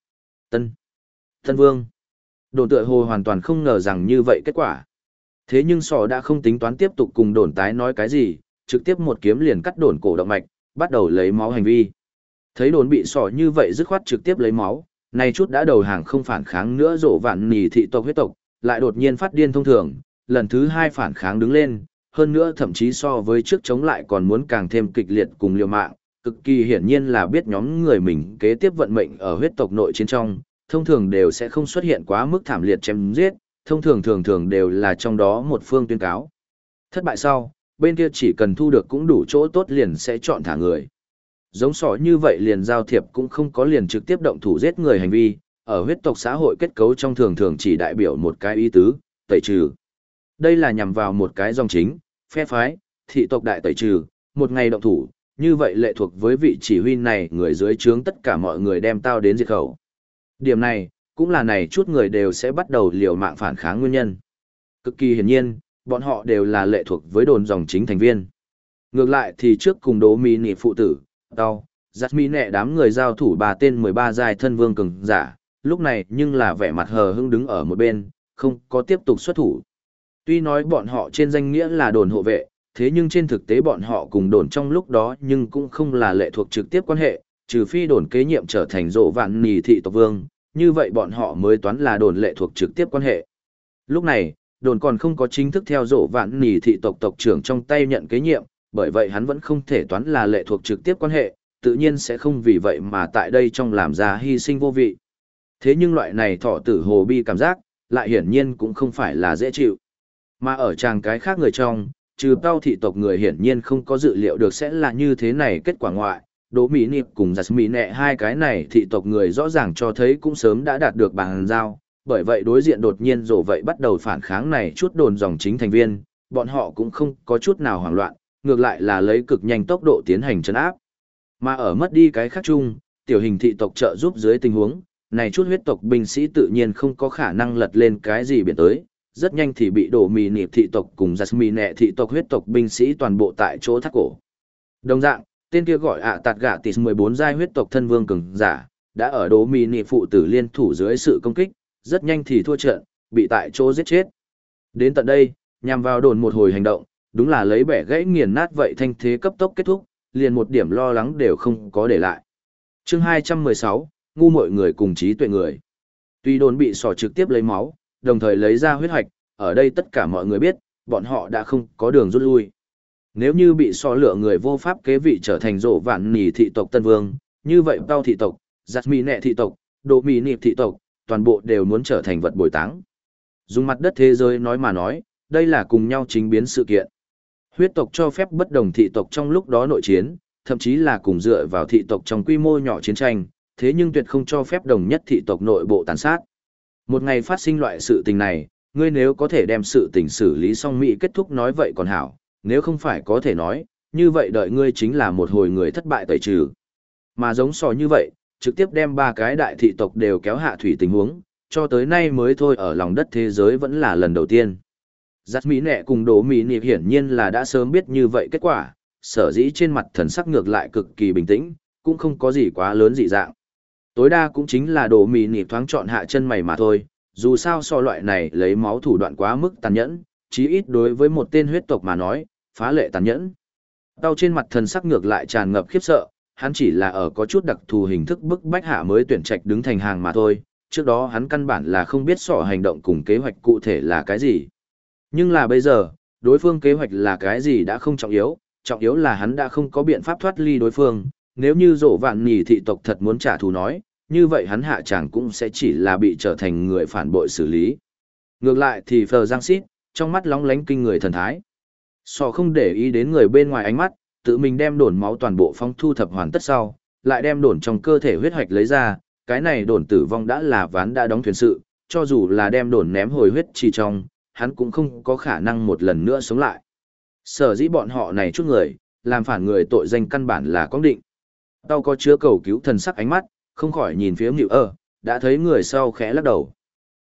Tân Vương. Đồn tựa hồ hoàn toàn không ngờ rằng như vậy kết quả. Thế nhưng sò đã không tính toán tiếp tục cùng đồn tái nói cái gì, trực tiếp một kiếm liền cắt đồn cổ động mạch, bắt đầu lấy máu hành vi. Thấy đồn bị sò như vậy dứt khoát trực tiếp lấy máu, này chút đã đầu hàng không phản kháng nữa rộ vạn nỉ thị tộc huyết tộc, lại đột nhiên phát điên thông thường, lần thứ hai phản kháng đứng lên, hơn nữa thậm chí so với trước chống lại còn muốn càng thêm kịch liệt cùng liều mạng, cực kỳ hiển nhiên là biết nhóm người mình kế tiếp vận mệnh ở huyết tộc nội chiến trong, thông thường đều sẽ không xuất hiện quá mức thảm liệt chém giết, thông thường đều là trong đó một phương tuyên cáo. Thất bại sau, bên kia chỉ cần thu được cũng đủ chỗ tốt liền sẽ chọn thả người. Giống sỏ như vậy liền giao thiệp cũng không có liền trực tiếp động thủ giết người hành vi, ở huyết tộc xã hội kết cấu trong thường chỉ đại biểu một cái ý tứ, tẩy trừ. Đây là nhằm vào một cái dòng chính, phe phái, thị tộc đại tẩy trừ, một ngày động thủ, như vậy lệ thuộc với vị chỉ huy này người dưới trướng tất cả mọi người đem tao đến diệt khẩu. Điểm này, cũng là này chút người đều sẽ bắt đầu liều mạng phản kháng nguyên nhân. Cực kỳ hiển nhiên, bọn họ đều là lệ thuộc với đồn dòng chính thành viên. Ngược lại thì trước cùng đố mì nị phụ tử, đau, giặt mì nẹ đám người giao thủ 3 tên 13 giai thân vương cường giả, lúc này nhưng là vẻ mặt hờ hững đứng ở một bên, không có tiếp tục xuất thủ. Tuy nói bọn họ trên danh nghĩa là đồn hộ vệ, thế nhưng trên thực tế bọn họ cùng đồn trong lúc đó nhưng cũng không là lệ thuộc trực tiếp quan hệ, trừ phi đồn kế nhiệm trở thành rộ vạn nì thị tộc vương, như vậy bọn họ mới toán là đồn lệ thuộc trực tiếp quan hệ. Lúc này, đồn còn không có chính thức theo rộ vạn nì thị tộc tộc trưởng trong tay nhận kế nhiệm, bởi vậy hắn vẫn không thể toán là lệ thuộc trực tiếp quan hệ, tự nhiên sẽ không vì vậy mà tại đây trong làm ra hy sinh vô vị. Thế nhưng loại này thọ tử hồ bi cảm giác, lại hiển nhiên cũng không phải là dễ chịu. Mà ở chàng cái khác người trong, trừ tao thị tộc người hiển nhiên không có dự liệu được sẽ là như thế này kết quả ngoại, Đỗ Mỹ Niệm cùng Giặt Mỹ Nẹ hai cái này thị tộc người rõ ràng cho thấy cũng sớm đã đạt được bàn giao, bởi vậy đối diện đột nhiên rổ vậy bắt đầu phản kháng này chút đồn dòng chính thành viên, bọn họ cũng không có chút nào hoảng loạn, ngược lại là lấy cực nhanh tốc độ tiến hành trấn áp. Mà ở mất đi cái khác chung, tiểu hình thị tộc trợ giúp dưới tình huống, này chút huyết tộc binh sĩ tự nhiên không có khả năng lật lên cái gì biển tới, rất nhanh thì bị Đỗ Mỹ Niệm thị tộc cùng Giặt Mỹ Nẹ thị tộc huyết tộc binh sĩ toàn bộ tại chỗ thắt cổ. Đồng dạng, tên kia gọi tạt gạ tịt 14 giai huyết tộc thân vương cường giả, đã ở Đỗ Mỹ Niệm phụ tử liên thủ dưới sự công kích, rất nhanh thì thua trận, bị tại chỗ giết chết. Đến tận đây, nhằm vào đồn một hồi hành động, đúng là lấy bẻ gãy nghiền nát vậy thanh thế cấp tốc kết thúc, liền một điểm lo lắng đều không có để lại. Chương 216, ngu muội người cùng trí tuệ người. Tuy đồn bị sỏ trực tiếp lấy máu, đồng thời lấy ra huyết hoạch, ở đây tất cả mọi người biết, bọn họ đã không có đường rút lui. Nếu như bị sỏ lựa người vô pháp kế vị trở thành rộ vạn nỉ thị tộc Tân Vương, như vậy Tao thị tộc, Giặt Mỹ Nẹ thị tộc, Đỗ Mỹ Niệm thị tộc, toàn bộ đều muốn trở thành vật bồi táng. Dùng mặt đất thế giới nói mà nói, đây là cùng nhau chính biến sự kiện. Huyết tộc cho phép bất đồng thị tộc trong lúc đó nội chiến, thậm chí là cùng dựa vào thị tộc trong quy mô nhỏ chiến tranh, thế nhưng tuyệt không cho phép đồng nhất thị tộc nội bộ tàn sát. Một ngày phát sinh loại sự tình này, ngươi nếu có thể đem sự tình xử lý xong Mỹ kết thúc nói vậy còn hảo, nếu không phải có thể nói, như vậy đợi ngươi chính là một hồi người thất bại tẩy trừ. Mà giống sò như vậy, trực tiếp đem 3 cái đại thị tộc đều kéo hạ thủy tình huống, cho tới nay mới thôi ở lòng đất thế giới vẫn là lần đầu tiên. Giặt Mỹ Nẹ cùng Đỗ Mỹ Niệm hiển nhiên là đã sớm biết như vậy kết quả, sở dĩ trên mặt thần sắc ngược lại cực kỳ bình tĩnh, cũng không có gì quá lớn dị dạng. Tối đa cũng chính là Đỗ Mỹ Niệm thoáng chọn hạ chân mày mà thôi, dù sao so loại này lấy máu thủ đoạn quá mức tàn nhẫn, chí ít đối với một tên huyết tộc mà nói, phá lệ tàn nhẫn. Tao trên mặt thần sắc ngược lại tràn ngập khiếp sợ, hắn chỉ là ở có chút đặc thù hình thức bức bách hạ mới tuyển trạch đứng thành hàng mà thôi, trước đó hắn căn bản là không biết sỏ hành động cùng kế hoạch cụ thể là cái gì. Nhưng là bây giờ, đối phương kế hoạch là cái gì đã không trọng yếu là hắn đã không có biện pháp thoát ly đối phương, nếu như rộ vạn nỉ thị tộc thật muốn trả thù nói, như vậy hắn hạ chẳng cũng sẽ chỉ là bị trở thành người phản bội xử lý. Ngược lại thì Phờ Giang Sít, trong mắt lóng lánh kinh người thần thái. Sọ không để ý đến người bên ngoài ánh mắt, tự mình đem đồn máu toàn bộ phong thu thập hoàn tất sau, lại đem đồn trong cơ thể huyết hoạch lấy ra, cái này đồn tử vong đã là ván đã đóng thuyền sự, cho dù là đem đồn ném hồi huyết trì trong, hắn cũng không có khả năng một lần nữa sống lại. Sở dĩ bọn họ này chút người, làm phản người tội danh căn bản là có định. Tao có chứa cầu cứu thần sắc ánh mắt, không khỏi nhìn phía Ngự đã thấy người sau khẽ lắc đầu.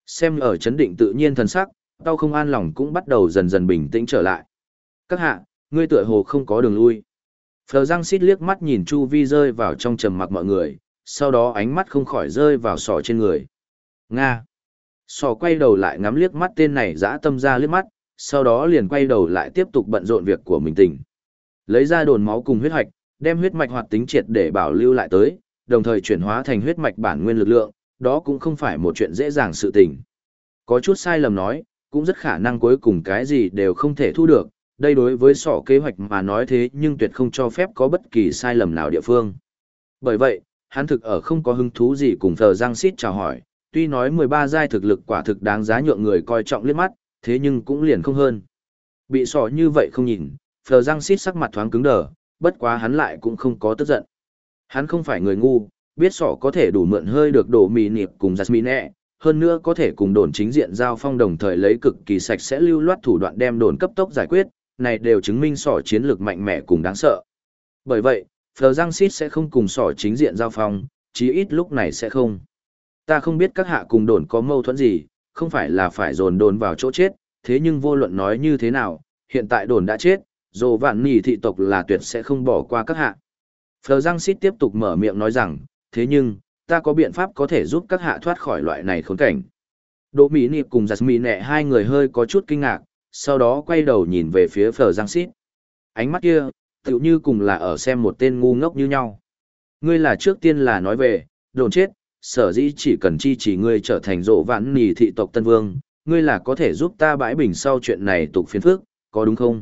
Xem ở chấn định tự nhiên thần sắc, tao không an lòng cũng bắt đầu dần dần bình tĩnh trở lại. Các hạ, ngươi tựa hồ không có đường lui. Phờ răng xít liếc mắt nhìn chu vi rơi vào trong trầm mặc mọi người, sau đó ánh mắt không khỏi rơi vào sỏ trên người. Nga. Sỏ quay đầu lại ngắm liếc mắt tên này dã tâm ra liếc mắt, sau đó liền quay đầu lại tiếp tục bận rộn việc của mình tỉnh. Lấy ra đồn máu cùng huyết hoạch, đem huyết mạch hoạt tính triệt để bảo lưu lại tới, đồng thời chuyển hóa thành huyết mạch bản nguyên lực lượng, đó cũng không phải một chuyện dễ dàng sự tình. Có chút sai lầm nói, cũng rất khả năng cuối cùng cái gì đều không thể thu được, đây đối với sỏ kế hoạch mà nói thế nhưng tuyệt không cho phép có bất kỳ sai lầm nào địa phương. Bởi vậy, hắn thực ở không có hứng thú gì cùng Phờ Giang Sít chào hỏi, tuy nói 13 giai thực lực quả thực đáng giá nhượng người coi trọng liếc mắt, thế nhưng cũng liền không hơn. Bị sỏ như vậy không nhìn, Phờ Giang Sít sắc mặt thoáng cứng đờ, bất quá hắn lại cũng không có tức giận. Hắn không phải người ngu, biết sỏ có thể đủ mượn hơi được đổ mì niệm cùng Jasmine, hơn nữa có thể cùng đồn chính diện giao phong đồng thời lấy cực kỳ sạch sẽ lưu loát thủ đoạn đem đồn cấp tốc giải quyết, này đều chứng minh sỏ chiến lược mạnh mẽ cùng đáng sợ. Bởi vậy, Phờ Giang Sít sẽ không cùng sỏ chính diện giao phong, chí ít lúc này sẽ không. Ta không biết các hạ cùng đồn có mâu thuẫn gì, không phải là phải dồn đồn vào chỗ chết, thế nhưng vô luận nói như thế nào, hiện tại đồn đã chết, dù vạn nỉ thị tộc là tuyệt sẽ không bỏ qua các hạ. Phờ Giang Sít tiếp tục mở miệng nói rằng, thế nhưng, ta có biện pháp có thể giúp các hạ thoát khỏi loại này khốn cảnh. Đỗ Mỹ Nịp cùng Jasmine hai người hơi có chút kinh ngạc, sau đó quay đầu nhìn về phía Phờ Giang Sít. Ánh mắt kia, tựu như cùng là ở xem một tên ngu ngốc như nhau. Ngươi là trước tiên là nói về, đồn chết, sở dĩ chỉ cần chi chỉ ngươi trở thành rộ vạn nỉ thị tộc Tân Vương, ngươi là có thể giúp ta bãi bình sau chuyện này tục phiền phức, có đúng không?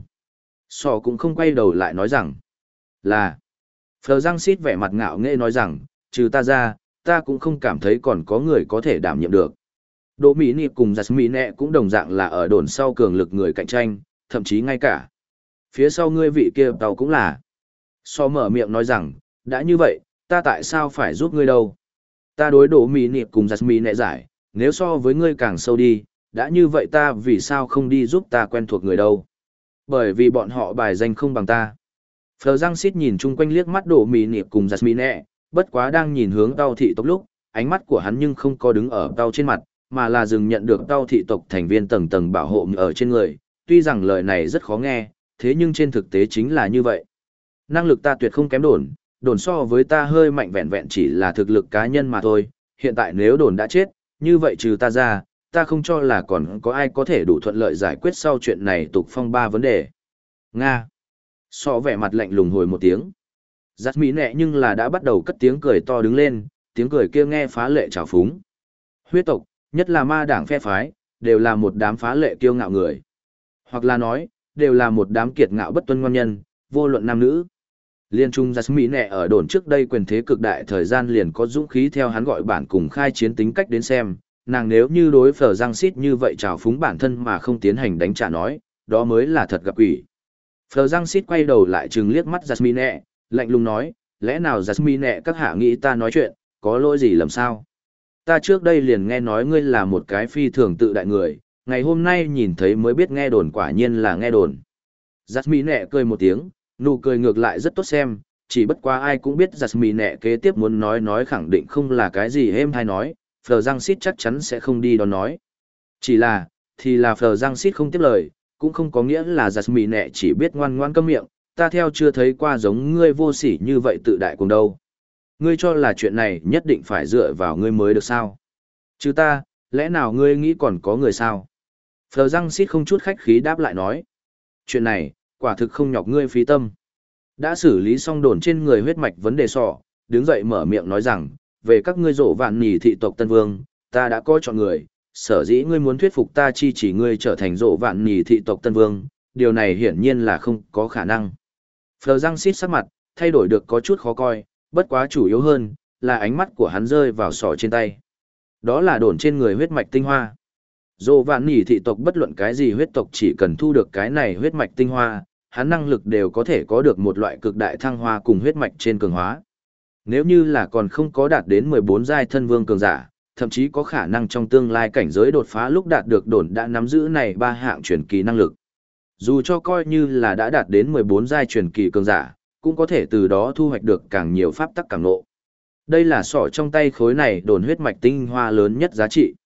Sọ cũng không quay đầu lại nói rằng, là. Phờ Giang Sít vẻ mặt ngạo nghễ nói rằng, trừ ta ra, ta cũng không cảm thấy còn có người có thể đảm nhiệm được. Đỗ Mỹ Nịp cùng Jasmine cũng đồng dạng là ở đồn sau cường lực người cạnh tranh, thậm chí ngay cả phía sau ngươi vị kia tàu cũng là. So mở miệng nói rằng, đã như vậy, ta tại sao phải giúp ngươi đâu? Ta đối Đỗ Mỹ Nịp cùng Jasmine giải, nếu so với ngươi càng sâu đi, đã như vậy ta vì sao không đi giúp ta quen thuộc người đâu? Bởi vì bọn họ bài danh không bằng ta. Phờ Giang Sít nhìn chung quanh liếc mắt Đỗ Mỹ Nịp cùng Jasmine, bất quá đang nhìn hướng tao thị tộc lúc, ánh mắt của hắn nhưng không có đứng ở tao trên mặt, mà là dừng nhận được tao thị tộc thành viên tầng tầng bảo hộ ở trên người. Tuy rằng lời này rất khó nghe, thế nhưng trên thực tế chính là như vậy. Năng lực ta tuyệt không kém đồn, đồn so với ta hơi mạnh vẹn vẹn chỉ là thực lực cá nhân mà thôi. Hiện tại nếu đồn đã chết, như vậy trừ ta ra, ta không cho là còn có ai có thể đủ thuận lợi giải quyết sau chuyện này tục phong ba vấn đề. Nga. So vẻ mặt lạnh lùng hồi một tiếng. Giặt mỹ nẹ nhưng là đã bắt đầu cất tiếng cười to đứng lên, tiếng cười kia nghe phá lệ trào phúng. Huyết tộc, nhất là ma đảng phe phái, đều là một đám phá lệ kiêu ngạo người. Hoặc là nói, đều là một đám kiệt ngạo bất tuân ngon nhân, vô luận nam nữ. Liên trung giặt mỹ nẹ ở đồn trước đây quyền thế cực đại thời gian liền có dũng khí theo hắn gọi bản cùng khai chiến tính cách đến xem, nàng nếu như đối Phờ Giang Sít như vậy trào phúng bản thân mà không tiến hành đánh trả nói, đó mới là thật gặp quỷ. Phờ Giang Sít quay đầu lại trừng liếc mắt Jasmine, lạnh lùng nói, lẽ nào Jasmine các hạ nghĩ ta nói chuyện, có lỗi gì lầm sao? Ta trước đây liền nghe nói ngươi là một cái phi thường tự đại người, ngày hôm nay nhìn thấy mới biết nghe đồn quả nhiên là nghe đồn. Jasmine cười một tiếng, nụ cười ngược lại rất tốt xem, chỉ bất quá ai cũng biết Jasmine kế tiếp muốn nói khẳng định không là cái gì êm hay nói, Phờ Giang Sít chắc chắn sẽ không đi đón nói. Chỉ là, thì là Phờ Giang Sít không tiếp lời, cũng không có nghĩa là Jasmine chỉ biết ngoan ngoan câm miệng, ta theo chưa thấy qua giống ngươi vô sỉ như vậy tự đại cùng đâu. Ngươi cho là chuyện này nhất định phải dựa vào ngươi mới được sao? Chứ ta, lẽ nào ngươi nghĩ còn có người sao? Phờ Giang Sít không chút khách khí đáp lại nói. Chuyện này, quả thực không nhọc ngươi phí tâm. Đã xử lý xong đồn trên người huyết mạch vấn đề sọ, đứng dậy mở miệng nói rằng, về các ngươi rộ vạn nỉ thị tộc Tân Vương, ta đã có chọn người, sở dĩ ngươi muốn thuyết phục ta chi chỉ ngươi trở thành rộ vạn nỉ thị tộc Tân Vương, điều này hiển nhiên là không có khả năng. Phờ Giang Sít sắc mặt, thay đổi được có chút khó coi, bất quá chủ yếu hơn, là ánh mắt của hắn rơi vào sọ trên tay. Đó là đồn trên người huyết mạch tinh hoa. Rộ vạn nỉ thị tộc bất luận cái gì huyết tộc chỉ cần thu được cái này huyết mạch tinh hoa, hắn năng lực đều có thể có được một loại cực đại thăng hoa cùng huyết mạch trên cường hóa. Nếu như là còn không có đạt đến 14 giai thân vương cường giả, thậm chí có khả năng trong tương lai cảnh giới đột phá lúc đạt được đồn đã nắm giữ này ba hạng truyền kỳ năng lực. Dù cho coi như là đã đạt đến 14 giai truyền kỳ cường giả, cũng có thể từ đó thu hoạch được càng nhiều pháp tắc càng ngộ. Đây là sọ trong tay khối này đồn huyết mạch tinh hoa lớn nhất giá trị.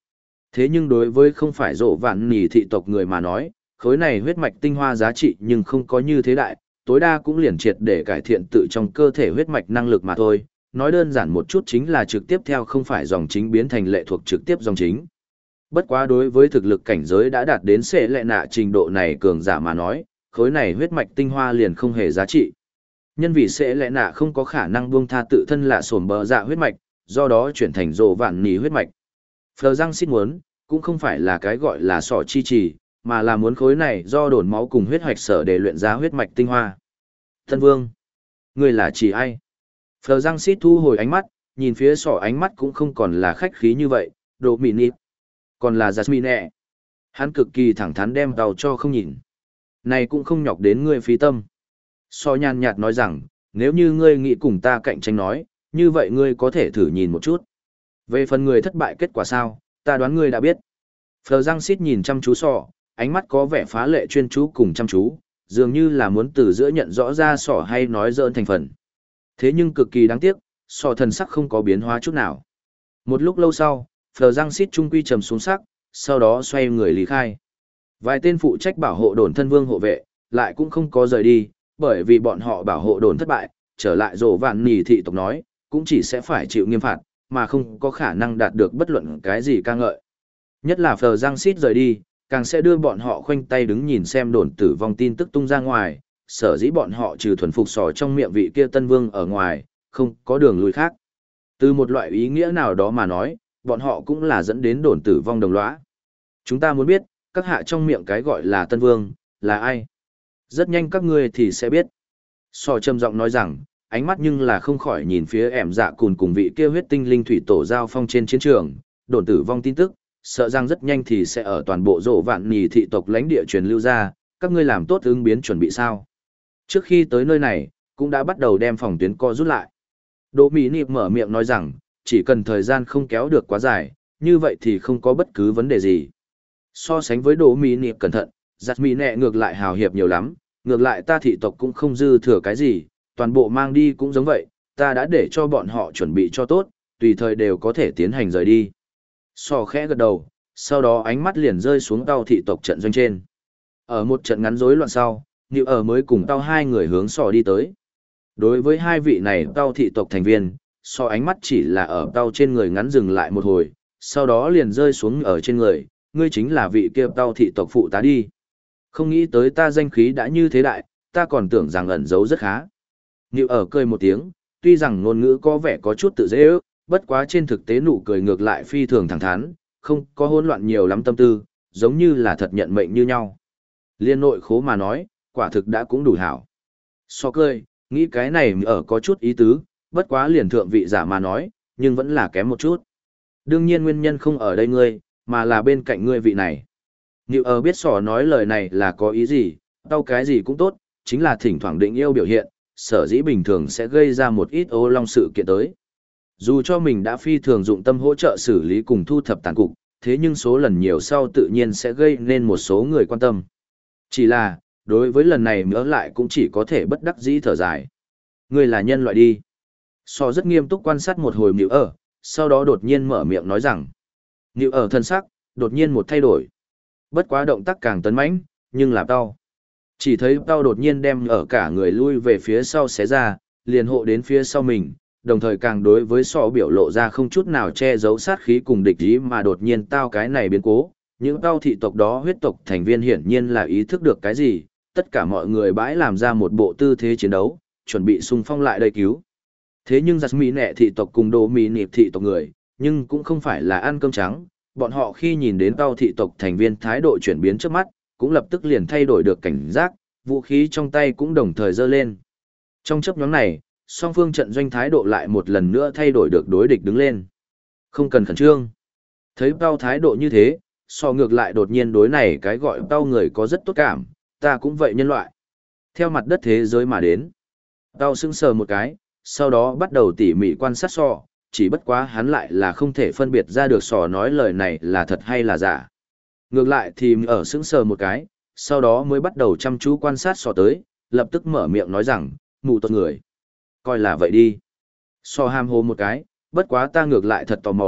Thế nhưng đối với không phải rộ vạn nỉ thị tộc người mà nói, khối này huyết mạch tinh hoa giá trị nhưng không có như thế đại, tối đa cũng liền triệt để cải thiện tự trong cơ thể huyết mạch năng lực mà thôi. Nói đơn giản một chút chính là trực tiếp theo không phải dòng chính biến thành lệ thuộc trực tiếp dòng chính. Bất quá đối với thực lực cảnh giới đã đạt đến sẽ lệ nạ trình độ này cường giả mà nói, khối này huyết mạch tinh hoa liền không hề giá trị. Nhân vì sẽ lẽ nạ không có khả năng buông tha tự thân lạ sổm bờ dạ huyết mạch, do đó chuyển thành rộ vạn nỉ huyết mạch. Phờ răng xít muốn, cũng không phải là cái gọi là sỏ chi trì, mà là muốn khối này do đổn máu cùng huyết hoạch sở để luyện ra huyết mạch tinh hoa. Thân vương, người là chỉ ai? Phờ răng xít thu hồi ánh mắt, nhìn phía sỏ ánh mắt cũng không còn là khách khí như vậy, đồ mị nịp. Còn là Jasmine. Hắn cực kỳ thẳng thắn đem tàu cho không nhìn. Này cũng không nhọc đến ngươi phí tâm. So nhàn nhạt nói rằng, nếu như ngươi nghĩ cùng ta cạnh tranh nói, như vậy ngươi có thể thử nhìn một chút. Về phần người thất bại kết quả sao, ta đoán ngươi đã biết. Phờ răng xít nhìn chăm chú sọ, ánh mắt có vẻ phá lệ chuyên chú cùng chăm chú, dường như là muốn từ giữa nhận rõ ra sọ hay nói dỡn thành phần. Thế nhưng cực kỳ đáng tiếc, sọ thần sắc không có biến hóa chút nào. Một lúc lâu sau, Phờ răng xít trung quy trầm xuống sắc, sau đó xoay người lý khai. Vài tên phụ trách bảo hộ đồn thân vương hộ vệ, lại cũng không có rời đi, bởi vì bọn họ bảo hộ đồn thất bại, trở lại rổ vạn nỉ thị tộc nói, cũng chỉ sẽ phải chịu nghiêm phạt, mà không có khả năng đạt được bất luận cái gì ca ngợi. Nhất là Phờ răng xít rời đi, càng sẽ đưa bọn họ khoanh tay đứng nhìn xem đồn tử vong tin tức tung ra ngoài, sở dĩ bọn họ trừ thuần phục sò trong miệng vị kia tân vương ở ngoài, không có đường lùi khác. Từ một loại ý nghĩa nào đó mà nói, bọn họ cũng là dẫn đến đồn tử vong đồng lõa. Chúng ta muốn biết, các hạ trong miệng cái gọi là tân vương, là ai? Rất nhanh các ngươi thì sẽ biết. Sò trầm giọng nói rằng, ánh mắt nhưng là không khỏi nhìn phía ẻm dạ cùn cùng vị kia huyết tinh linh thủy tổ giao phong trên chiến trường, đồn tử vong tin tức, sợ rằng rất nhanh thì sẽ ở toàn bộ rổ vạn nỉ thị tộc lãnh địa truyền lưu ra, các ngươi làm tốt ứng biến chuẩn bị sao? Trước khi tới nơi này, cũng đã bắt đầu đem phòng tuyến co rút lại. Đỗ Mỹ Nịp mở miệng nói rằng, chỉ cần thời gian không kéo được quá dài, như vậy thì không có bất cứ vấn đề gì. So sánh với Đỗ Mỹ Nịp cẩn thận, giặt mỹ nẹ ngược lại hào hiệp nhiều lắm, ngược lại ta thị tộc cũng không dư thừa cái gì, toàn bộ mang đi cũng giống vậy, ta đã để cho bọn họ chuẩn bị cho tốt, tùy thời đều có thể tiến hành rời đi. So khẽ gật đầu, sau đó ánh mắt liền rơi xuống tàu thị tộc trận doanh trên. Ở một trận ngắn rối loạn sau, Niệu ở mới cùng tàu hai người hướng sò đi tới. Đối với hai vị này tàu thị tộc thành viên, so ánh mắt chỉ là ở tàu trên người ngắn dừng lại một hồi, sau đó liền rơi xuống ở trên người, ngươi chính là vị kia tàu thị tộc phụ tá đi. Không nghĩ tới ta danh khí đã như thế đại, ta còn tưởng rằng ẩn giấu rất khá. Niệu ở cười một tiếng, tuy rằng ngôn ngữ có vẻ có chút tự dễ ước, bất quá trên thực tế nụ cười ngược lại phi thường thẳng thắn, không có hỗn loạn nhiều lắm tâm tư, giống như là thật nhận mệnh như nhau. Liên nội khố mà nói, quả thực đã cũng đủ hảo. So cười, nghĩ cái này ở có chút ý tứ, bất quá liền thượng vị giả mà nói, nhưng vẫn là kém một chút. Đương nhiên nguyên nhân không ở đây ngươi, mà là bên cạnh ngươi vị này. Niệu ở biết sỏ nói lời này là có ý gì, tao cái gì cũng tốt, chính là thỉnh thoảng định yêu biểu hiện, sở dĩ bình thường sẽ gây ra một ít ô long sự kiện tới. Dù cho mình đã phi thường dụng tâm hỗ trợ xử lý cùng thu thập tàn cục, thế nhưng số lần nhiều sau tự nhiên sẽ gây nên một số người quan tâm. Chỉ là, đối với lần này mỡ lại cũng chỉ có thể bất đắc dĩ thở dài. Ngươi là nhân loại đi. So rất nghiêm túc quan sát một hồi Niệu ở, sau đó đột nhiên mở miệng nói rằng. Niệu ở thân sắc, đột nhiên một thay đổi. Bất quá động tác càng tấn mãnh, nhưng là đau. Chỉ thấy đau đột nhiên đem ở cả người lui về phía sau xé ra, liền hộ đến phía sau mình, đồng thời càng đối với sọ biểu lộ ra không chút nào che giấu sát khí cùng địch ý mà đột nhiên tao cái này biến cố. Những tao thị tộc đó huyết tộc thành viên hiển nhiên là ý thức được cái gì, tất cả mọi người bãi làm ra một bộ tư thế chiến đấu, chuẩn bị xung phong lại đây cứu. Thế nhưng giặt mỹ nẹ thị tộc cùng đồ mỹ nịp thị tộc người, nhưng cũng không phải là ăn cơm trắng, bọn họ khi nhìn đến tao thị tộc thành viên thái độ chuyển biến trước mắt, cũng lập tức liền thay đổi được cảnh giác, vũ khí trong tay cũng đồng thời giơ lên. Trong chấp nhóm này, song phương trận doanh thái độ lại một lần nữa thay đổi được đối địch đứng lên. Không cần khẩn trương. Thấy tao thái độ như thế, so ngược lại đột nhiên đối này cái gọi tao người có rất tốt cảm, ta cũng vậy nhân loại. Theo mặt đất thế giới mà đến. Tao sững sờ một cái, sau đó bắt đầu tỉ mỉ quan sát sò, chỉ bất quá hắn lại là không thể phân biệt ra được sò nói lời này là thật hay là giả. Ngược lại thì ở sững sờ một cái, sau đó mới bắt đầu chăm chú quan sát sò tới, lập tức mở miệng nói rằng, mù tuột người. Coi là vậy đi. Sò ham hô một cái, bất quá ta ngược lại thật tò mò,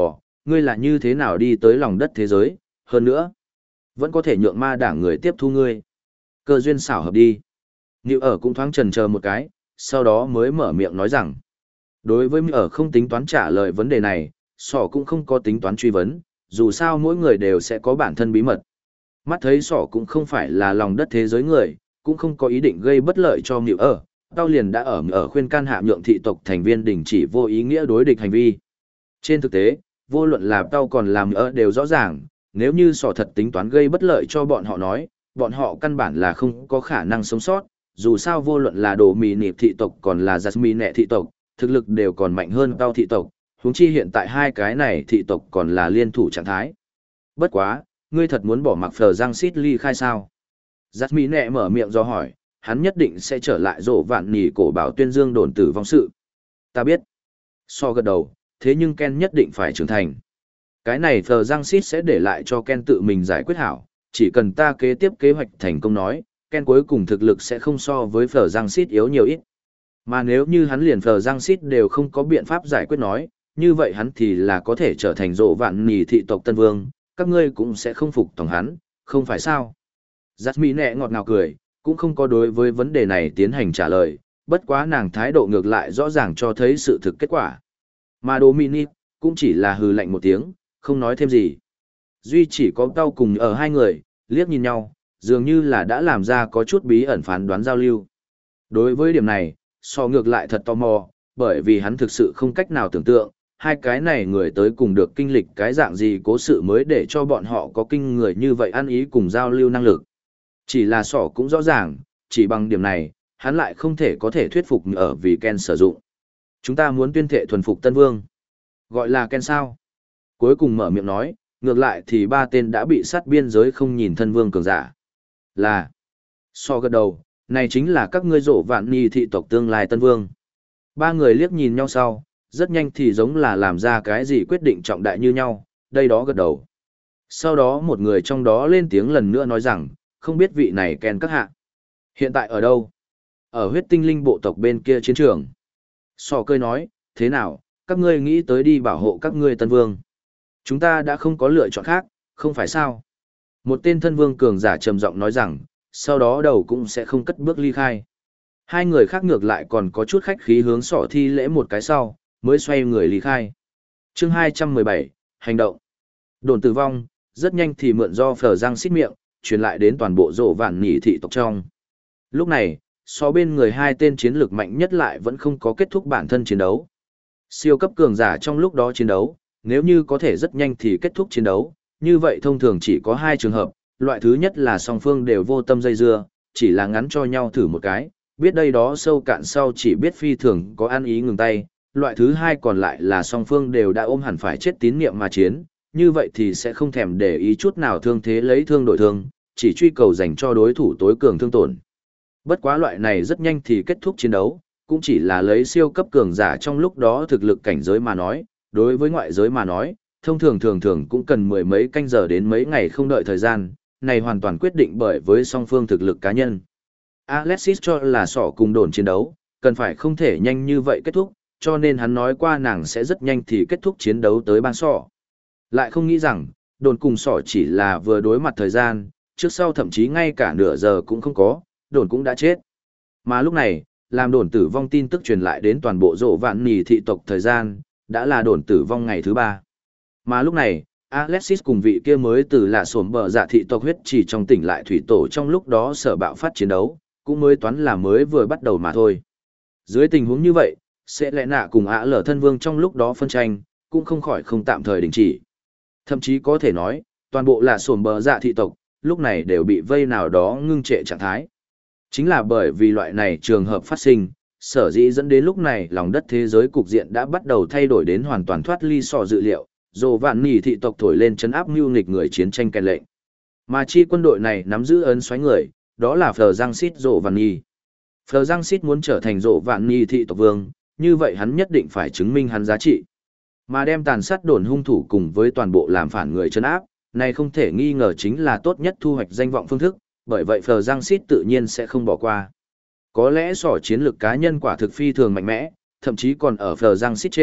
ngươi là như thế nào đi tới lòng đất thế giới, hơn nữa, vẫn có thể nhượng ma đảng người tiếp thu ngươi. Cơ duyên xảo hợp đi. Ngưu ở cũng thoáng chần chờ một cái, sau đó mới mở miệng nói rằng, đối với Ngưu ở không tính toán trả lời vấn đề này, sỏ cũng không có tính toán truy vấn, dù sao mỗi người đều sẽ có bản thân bí mật. Mắt thấy sỏ cũng không phải là lòng đất thế giới người, cũng không có ý định gây bất lợi cho Ngưu ở, tao liền đã ở khuyên can hạ nhượng thị tộc thành viên đình chỉ vô ý nghĩa đối địch hành vi. Trên thực tế, vô luận là tao còn làm ở đều rõ ràng, nếu như sỏ thật tính toán gây bất lợi cho bọn họ nói, bọn họ căn bản là không có khả năng sống sót, dù sao vô luận là đồ mì nịp thị tộc còn là Jasmine thị tộc, thực lực đều còn mạnh hơn tao thị tộc, huống chi hiện tại hai cái này thị tộc còn là liên thủ trạng thái. Bất quá, ngươi thật muốn bỏ mặc Phờ Giang Sít ly khai sao? Jasmine mở miệng do hỏi, hắn nhất định sẽ trở lại rộ vạn nỉ cổ bảo tuyên dương đồn tử vong sự. Ta biết. So gật đầu, thế nhưng Ken nhất định phải trưởng thành. Cái này Phờ Giang Sít sẽ để lại cho Ken tự mình giải quyết hảo, chỉ cần ta kế tiếp kế hoạch thành công nói, Ken cuối cùng thực lực sẽ không so với Phờ Giang Sít yếu nhiều ít. Mà nếu như hắn liền Phờ Giang Sít đều không có biện pháp giải quyết nói, như vậy hắn thì là có thể trở thành rộ vạn nỉ thị tộc Tân Vương, các ngươi cũng sẽ không phục tòng hắn, không phải sao? Jasmine ngọt ngào cười, cũng không có đối với vấn đề này tiến hành trả lời, bất quá nàng thái độ ngược lại rõ ràng cho thấy sự thực kết quả. Mà Dominic cũng chỉ là hừ lạnh một tiếng, không nói thêm gì. Duy chỉ có tao cùng ở hai người, liếc nhìn nhau, dường như là đã làm ra có chút bí ẩn phán đoán giao lưu. Đối với điểm này, so ngược lại thật tò mò, bởi vì hắn thực sự không cách nào tưởng tượng, hai cái này người tới cùng được kinh lịch cái dạng gì cố sự mới để cho bọn họ có kinh người như vậy ăn ý cùng giao lưu năng lực. Chỉ là sỏ cũng rõ ràng, chỉ bằng điểm này, hắn lại không thể có thể thuyết phục ở vì Ken sử dụng. Chúng ta muốn tuyên thệ thuần phục Tân Vương. Gọi là Ken sao? Cuối cùng mở miệng nói, ngược lại thì ba tên đã bị sát biên giới không nhìn thân vương cường giả. Là. So gật đầu, này chính là các ngươi rộ vạn ni thị tộc tương lai Tân Vương. Ba người liếc nhìn nhau sau, rất nhanh thì giống là làm ra cái gì quyết định trọng đại như nhau, đây đó gật đầu. Sau đó một người trong đó lên tiếng lần nữa nói rằng, không biết vị này Ken các hạ. Hiện tại ở đâu? Ở huyết tinh linh bộ tộc bên kia chiến trường. Sò cười nói, thế nào, các ngươi nghĩ tới đi bảo hộ các ngươi Tân Vương. Chúng ta đã không có lựa chọn khác, không phải sao? Một tên thân vương cường giả trầm giọng nói rằng, sau đó đầu cũng sẽ không cất bước ly khai. Hai người khác ngược lại còn có chút khách khí hướng sỏ thi lễ một cái sau, mới xoay người ly khai. Chương 217, hành động. Đồn tử vong, rất nhanh thì mượn do Phở Giang xít miệng, truyền lại đến toàn bộ rộ vạn nỉ thị tộc trong. Lúc này, so bên người hai tên chiến lược mạnh nhất lại vẫn không có kết thúc bản thân chiến đấu. Siêu cấp cường giả trong lúc đó chiến đấu, nếu như có thể rất nhanh thì kết thúc chiến đấu, như vậy thông thường chỉ có hai trường hợp, loại thứ nhất là song phương đều vô tâm dây dưa, chỉ là ngắn cho nhau thử một cái, biết đây đó sâu cạn sau chỉ biết phi thường có ăn ý ngừng tay, loại thứ hai còn lại là song phương đều đã ôm hẳn phải chết tín niệm mà chiến, như vậy thì sẽ không thèm để ý chút nào thương thế lấy thương đổi thương, chỉ truy cầu dành cho đối thủ tối cường thương tổn. Bất quá loại này rất nhanh thì kết thúc chiến đấu, cũng chỉ là lấy siêu cấp cường giả trong lúc đó thực lực cảnh giới mà nói, đối với ngoại giới mà nói, thông thường cũng cần mười mấy canh giờ đến mấy ngày không đợi thời gian, này hoàn toàn quyết định bởi với song phương thực lực cá nhân. Alexis cho là sỏ cùng đồn chiến đấu, cần phải không thể nhanh như vậy kết thúc, cho nên hắn nói qua nàng sẽ rất nhanh thì kết thúc chiến đấu tới ban sỏ. Lại không nghĩ rằng, đồn cùng sỏ chỉ là vừa đối mặt thời gian, trước sau thậm chí ngay cả nửa giờ cũng không có, đồn cũng đã chết. Mà lúc này, làm đồn tử vong tin tức truyền lại đến toàn bộ rộ vạn nỉ thị tộc thời gian, đã là đồn tử vong ngày thứ 3. Mà lúc này, Alexis cùng vị kia mới từ lạ sổm bờ dạ thị tộc huyết chỉ trong tỉnh lại thủy tổ trong lúc đó sở bạo phát chiến đấu, cũng mới toán là mới vừa bắt đầu mà thôi. Dưới tình huống như vậy, sẽ lẽ nạ cùng ả lở thân vương trong lúc đó phân tranh, cũng không khỏi không tạm thời đình chỉ. Thậm chí có thể nói, toàn bộ lạ sổm bờ dạ thị tộc, lúc này đều bị vây nào đó ngưng trệ trạng thái. Chính là bởi vì loại này trường hợp phát sinh, sở dĩ dẫn đến lúc này lòng đất thế giới cục diện đã bắt đầu thay đổi đến hoàn toàn thoát ly so dự liệu, dồ vạn nỉ thị tộc thổi lên chấn áp mưu nghịch người chiến tranh kèn lệnh. Mà chi quân đội này nắm giữ ấn xoáy người, đó là Phờ Giang Sít dồ vạn nỉ. Phờ Giang Sít muốn trở thành dồ vạn nỉ thị tộc vương, như vậy hắn nhất định phải chứng minh hắn giá trị. Mà đem tàn sát đồn hung thủ cùng với toàn bộ làm phản người chấn áp, này không thể nghi ngờ chính là tốt nhất thu hoạch danh vọng phương thức, bởi vậy Phờ Giang Sít tự nhiên sẽ không bỏ qua. Có lẽ sỏ chiến lược cá nhân quả thực phi thường mạnh mẽ, thậm chí còn ở Phờ Giang Sít trên,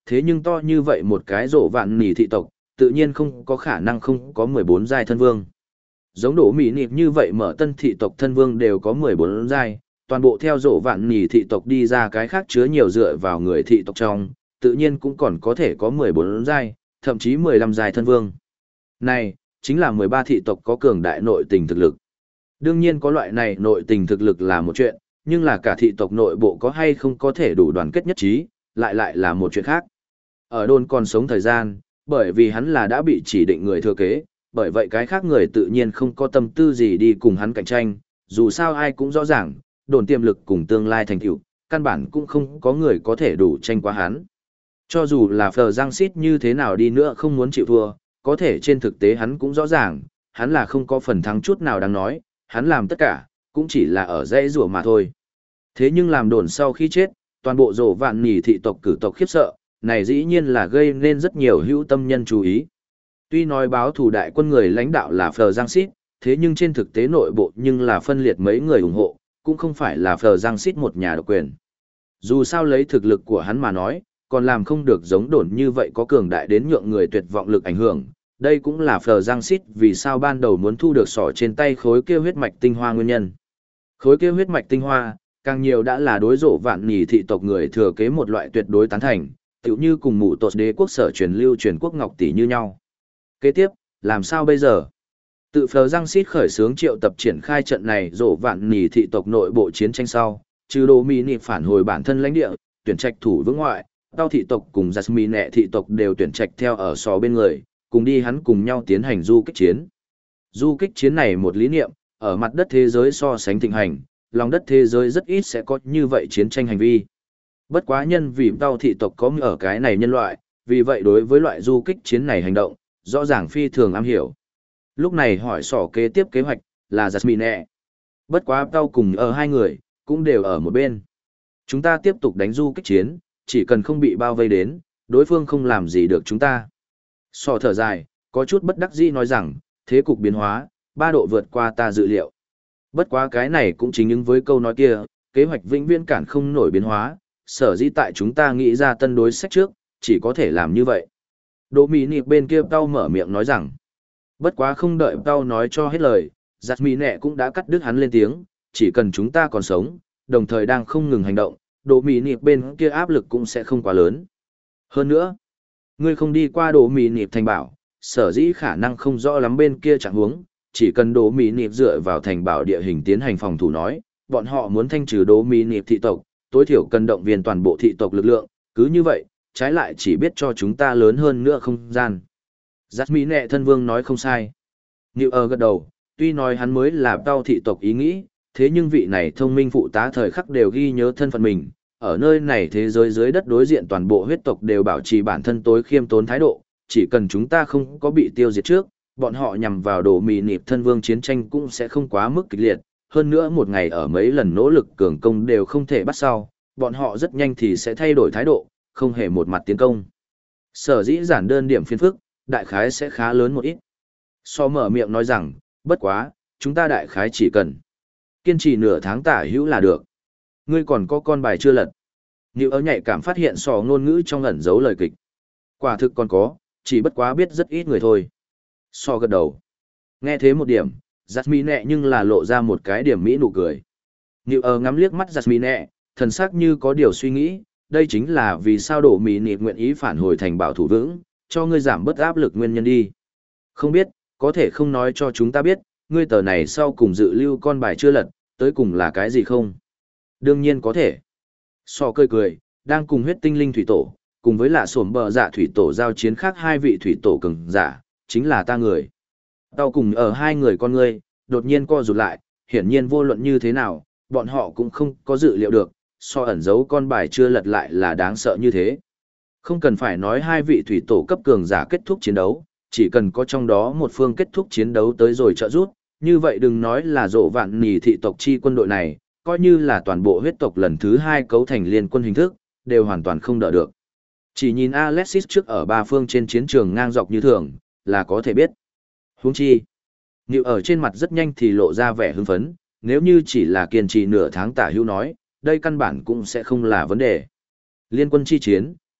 thế nhưng to như vậy một cái rổ vạn nỉ thị tộc, tự nhiên không có khả năng không có 14 giai thân vương. Giống đổ mỹ nịp như vậy mở tân thị tộc thân vương đều có 14 giai, toàn bộ theo rổ vạn nỉ thị tộc đi ra cái khác chứa nhiều dựa vào người thị tộc trong, tự nhiên cũng còn có thể có 14 giai, thậm chí 15 giai thân vương. Này, chính là 13 thị tộc có cường đại nội tình thực lực. Đương nhiên có loại này nội tình thực lực là một chuyện, nhưng là cả thị tộc nội bộ có hay không có thể đủ đoàn kết nhất trí, lại là một chuyện khác. Ở đồn còn sống thời gian, bởi vì hắn là đã bị chỉ định người thừa kế, bởi vậy cái khác người tự nhiên không có tâm tư gì đi cùng hắn cạnh tranh, dù sao ai cũng rõ ràng, đồn tiềm lực cùng tương lai thành tựu, căn bản cũng không có người có thể đủ tranh qua hắn. Cho dù là Phờ Giang Sít như thế nào đi nữa không muốn chịu thua, có thể trên thực tế hắn cũng rõ ràng, hắn là không có phần thắng chút nào đáng nói, hắn làm tất cả, cũng chỉ là ở dãy rủa mà thôi. Thế nhưng làm đồn sau khi chết, toàn bộ rổ vạn nỉ thị tộc cử tộc khiếp sợ, này dĩ nhiên là gây nên rất nhiều hữu tâm nhân chú ý. Tuy nói báo thủ đại quân người lãnh đạo là Phờ Giang Sít, thế nhưng trên thực tế nội bộ nhưng là phân liệt mấy người ủng hộ, cũng không phải là Phờ Giang Sít một nhà độc quyền. Dù sao lấy thực lực của hắn mà nói, còn làm không được giống đồn như vậy có cường đại đến nhượng người tuyệt vọng lực ảnh hưởng. Đây cũng là Phờ Giang Sít vì sao ban đầu muốn thu được sỏ trên tay khối kia huyết mạch tinh hoa nguyên nhân. Khối kia huyết mạch tinh hoa, càng nhiều đã là đối rổ vạn nỉ thị tộc người thừa kế một loại tuyệt đối tán thành, tựu như cùng mụ tột đế quốc sở truyền lưu truyền quốc ngọc tỷ như nhau. Kế tiếp, làm sao bây giờ? Tự Phờ Giang Sít khởi xướng triệu tập triển khai trận này rổ vạn nỉ thị tộc nội bộ chiến tranh sau, trừ đồ mỹ nị phản hồi bản thân lãnh địa, tuyển trạch thủ vững ngoại, tao thị tộc cùng Jasmine thị tộc đều tuyển trạch theo ở sò bên người, cùng đi hắn cùng nhau tiến hành du kích chiến. Du kích chiến này một lý niệm, ở mặt đất thế giới so sánh thịnh hành, lòng đất thế giới rất ít sẽ có như vậy chiến tranh hành vi. Bất quá nhân vì tao thị tộc có ở cái này nhân loại, vì vậy đối với loại du kích chiến này hành động, rõ ràng phi thường am hiểu. Lúc này hỏi sỏ kế tiếp kế hoạch, là Jasmine. Bất quá tao cùng ở hai người, cũng đều ở một bên. Chúng ta tiếp tục đánh du kích chiến, chỉ cần không bị bao vây đến, đối phương không làm gì được chúng ta. Sỏ thở dài, có chút bất đắc dĩ nói rằng, thế cục biến hóa, 3 độ vượt qua ta dự liệu. Bất quá cái này cũng chính ứng với câu nói kia, kế hoạch vĩnh viễn cản không nổi biến hóa, sở dĩ tại chúng ta nghĩ ra tân đối sách trước, chỉ có thể làm như vậy. Đỗ Mỹ Nịp bên kia Tao mở miệng nói rằng, bất quá không đợi Tao nói cho hết lời, giặt mỹ nẹ cũng đã cắt đứt hắn lên tiếng, chỉ cần chúng ta còn sống, đồng thời đang không ngừng hành động, Đỗ Mỹ Nịp bên kia áp lực cũng sẽ không quá lớn. Hơn nữa, ngươi không đi qua Đỗ Mỹ Nịp thành bảo, sở dĩ khả năng không rõ lắm bên kia trạng huống, chỉ cần Đỗ Mỹ Nịp dựa vào thành bảo địa hình tiến hành phòng thủ nói, bọn họ muốn thanh trừ Đỗ Mỹ Nịp thị tộc, tối thiểu cần động viên toàn bộ thị tộc lực lượng, cứ như vậy, trái lại chỉ biết cho chúng ta lớn hơn nữa không gian. Giác Mỹ nẹ thân vương nói không sai. Niệu gật đầu, tuy nói hắn mới là tao thị tộc ý nghĩ, thế nhưng vị này thông minh phụ tá thời khắc đều ghi nhớ thân phận mình, ở nơi này thế giới dưới đất đối diện toàn bộ huyết tộc đều bảo trì bản thân tối khiêm tốn thái độ, chỉ cần chúng ta không có bị tiêu diệt trước, bọn họ nhằm vào Đỗ Mỹ Nịp thân vương chiến tranh cũng sẽ không quá mức kịch liệt, hơn nữa một ngày ở mấy lần nỗ lực cường công đều không thể bắt sau, bọn họ rất nhanh thì sẽ thay đổi thái độ, không hề một mặt tiến công. Sở dĩ giản đơn điểm phiền phức, đại khái sẽ khá lớn một ít. So mở miệng nói rằng, bất quá, chúng ta đại khái chỉ cần kiên trì nửa tháng tả hữu là được. Ngươi còn có con bài chưa lật. Niệu nhạy cảm phát hiện sò ngôn ngữ trong ẩn giấu lời kịch. Quả thực còn có, chỉ bất quá biết rất ít người thôi. So gật đầu. Nghe thế một điểm, Jasmine nhưng là lộ ra một cái điểm mỹ nụ cười. Niệu ngắm liếc mắt Jasmine, thần sắc như có điều suy nghĩ, đây chính là vì sao Đỗ Mỹ Nịp nguyện ý phản hồi thành bảo thủ vững, cho ngươi giảm bớt áp lực nguyên nhân đi. Không biết, có thể không nói cho chúng ta biết, ngươi tờ này sau cùng dự lưu con bài chưa lật, tới cùng là cái gì không? Đương nhiên có thể. So cười, đang cùng huyết tinh linh thủy tổ, cùng với lạ sổm bờ dạ thủy tổ giao chiến khác 2 vị thủy tổ cường giả, chính là ta người. Tao cùng ở 2 người con ngươi, đột nhiên co rụt lại, hiển nhiên vô luận như thế nào, bọn họ cũng không có dự liệu được, so ẩn giấu con bài chưa lật lại là đáng sợ như thế. Không cần phải nói 2 vị thủy tổ cấp cường giả kết thúc chiến đấu, chỉ cần có trong đó một phương kết thúc chiến đấu tới rồi trợ rút, như vậy đừng nói là rộ vạn nỉ thị tộc chi quân đội này, coi như là toàn bộ huyết tộc lần thứ 2 cấu thành liên quân hình thức, đều hoàn toàn không đỡ được. Chỉ nhìn Alexis trước ở 3 phương trên chiến trường ngang dọc như thường, là có thể biết. Huống chi, Niệu ở trên mặt rất nhanh thì lộ ra vẻ hưng phấn, nếu như chỉ là kiên trì nửa tháng tả hữu nói, đây căn bản cũng sẽ không là vấn đề. Liên quân chi chiến,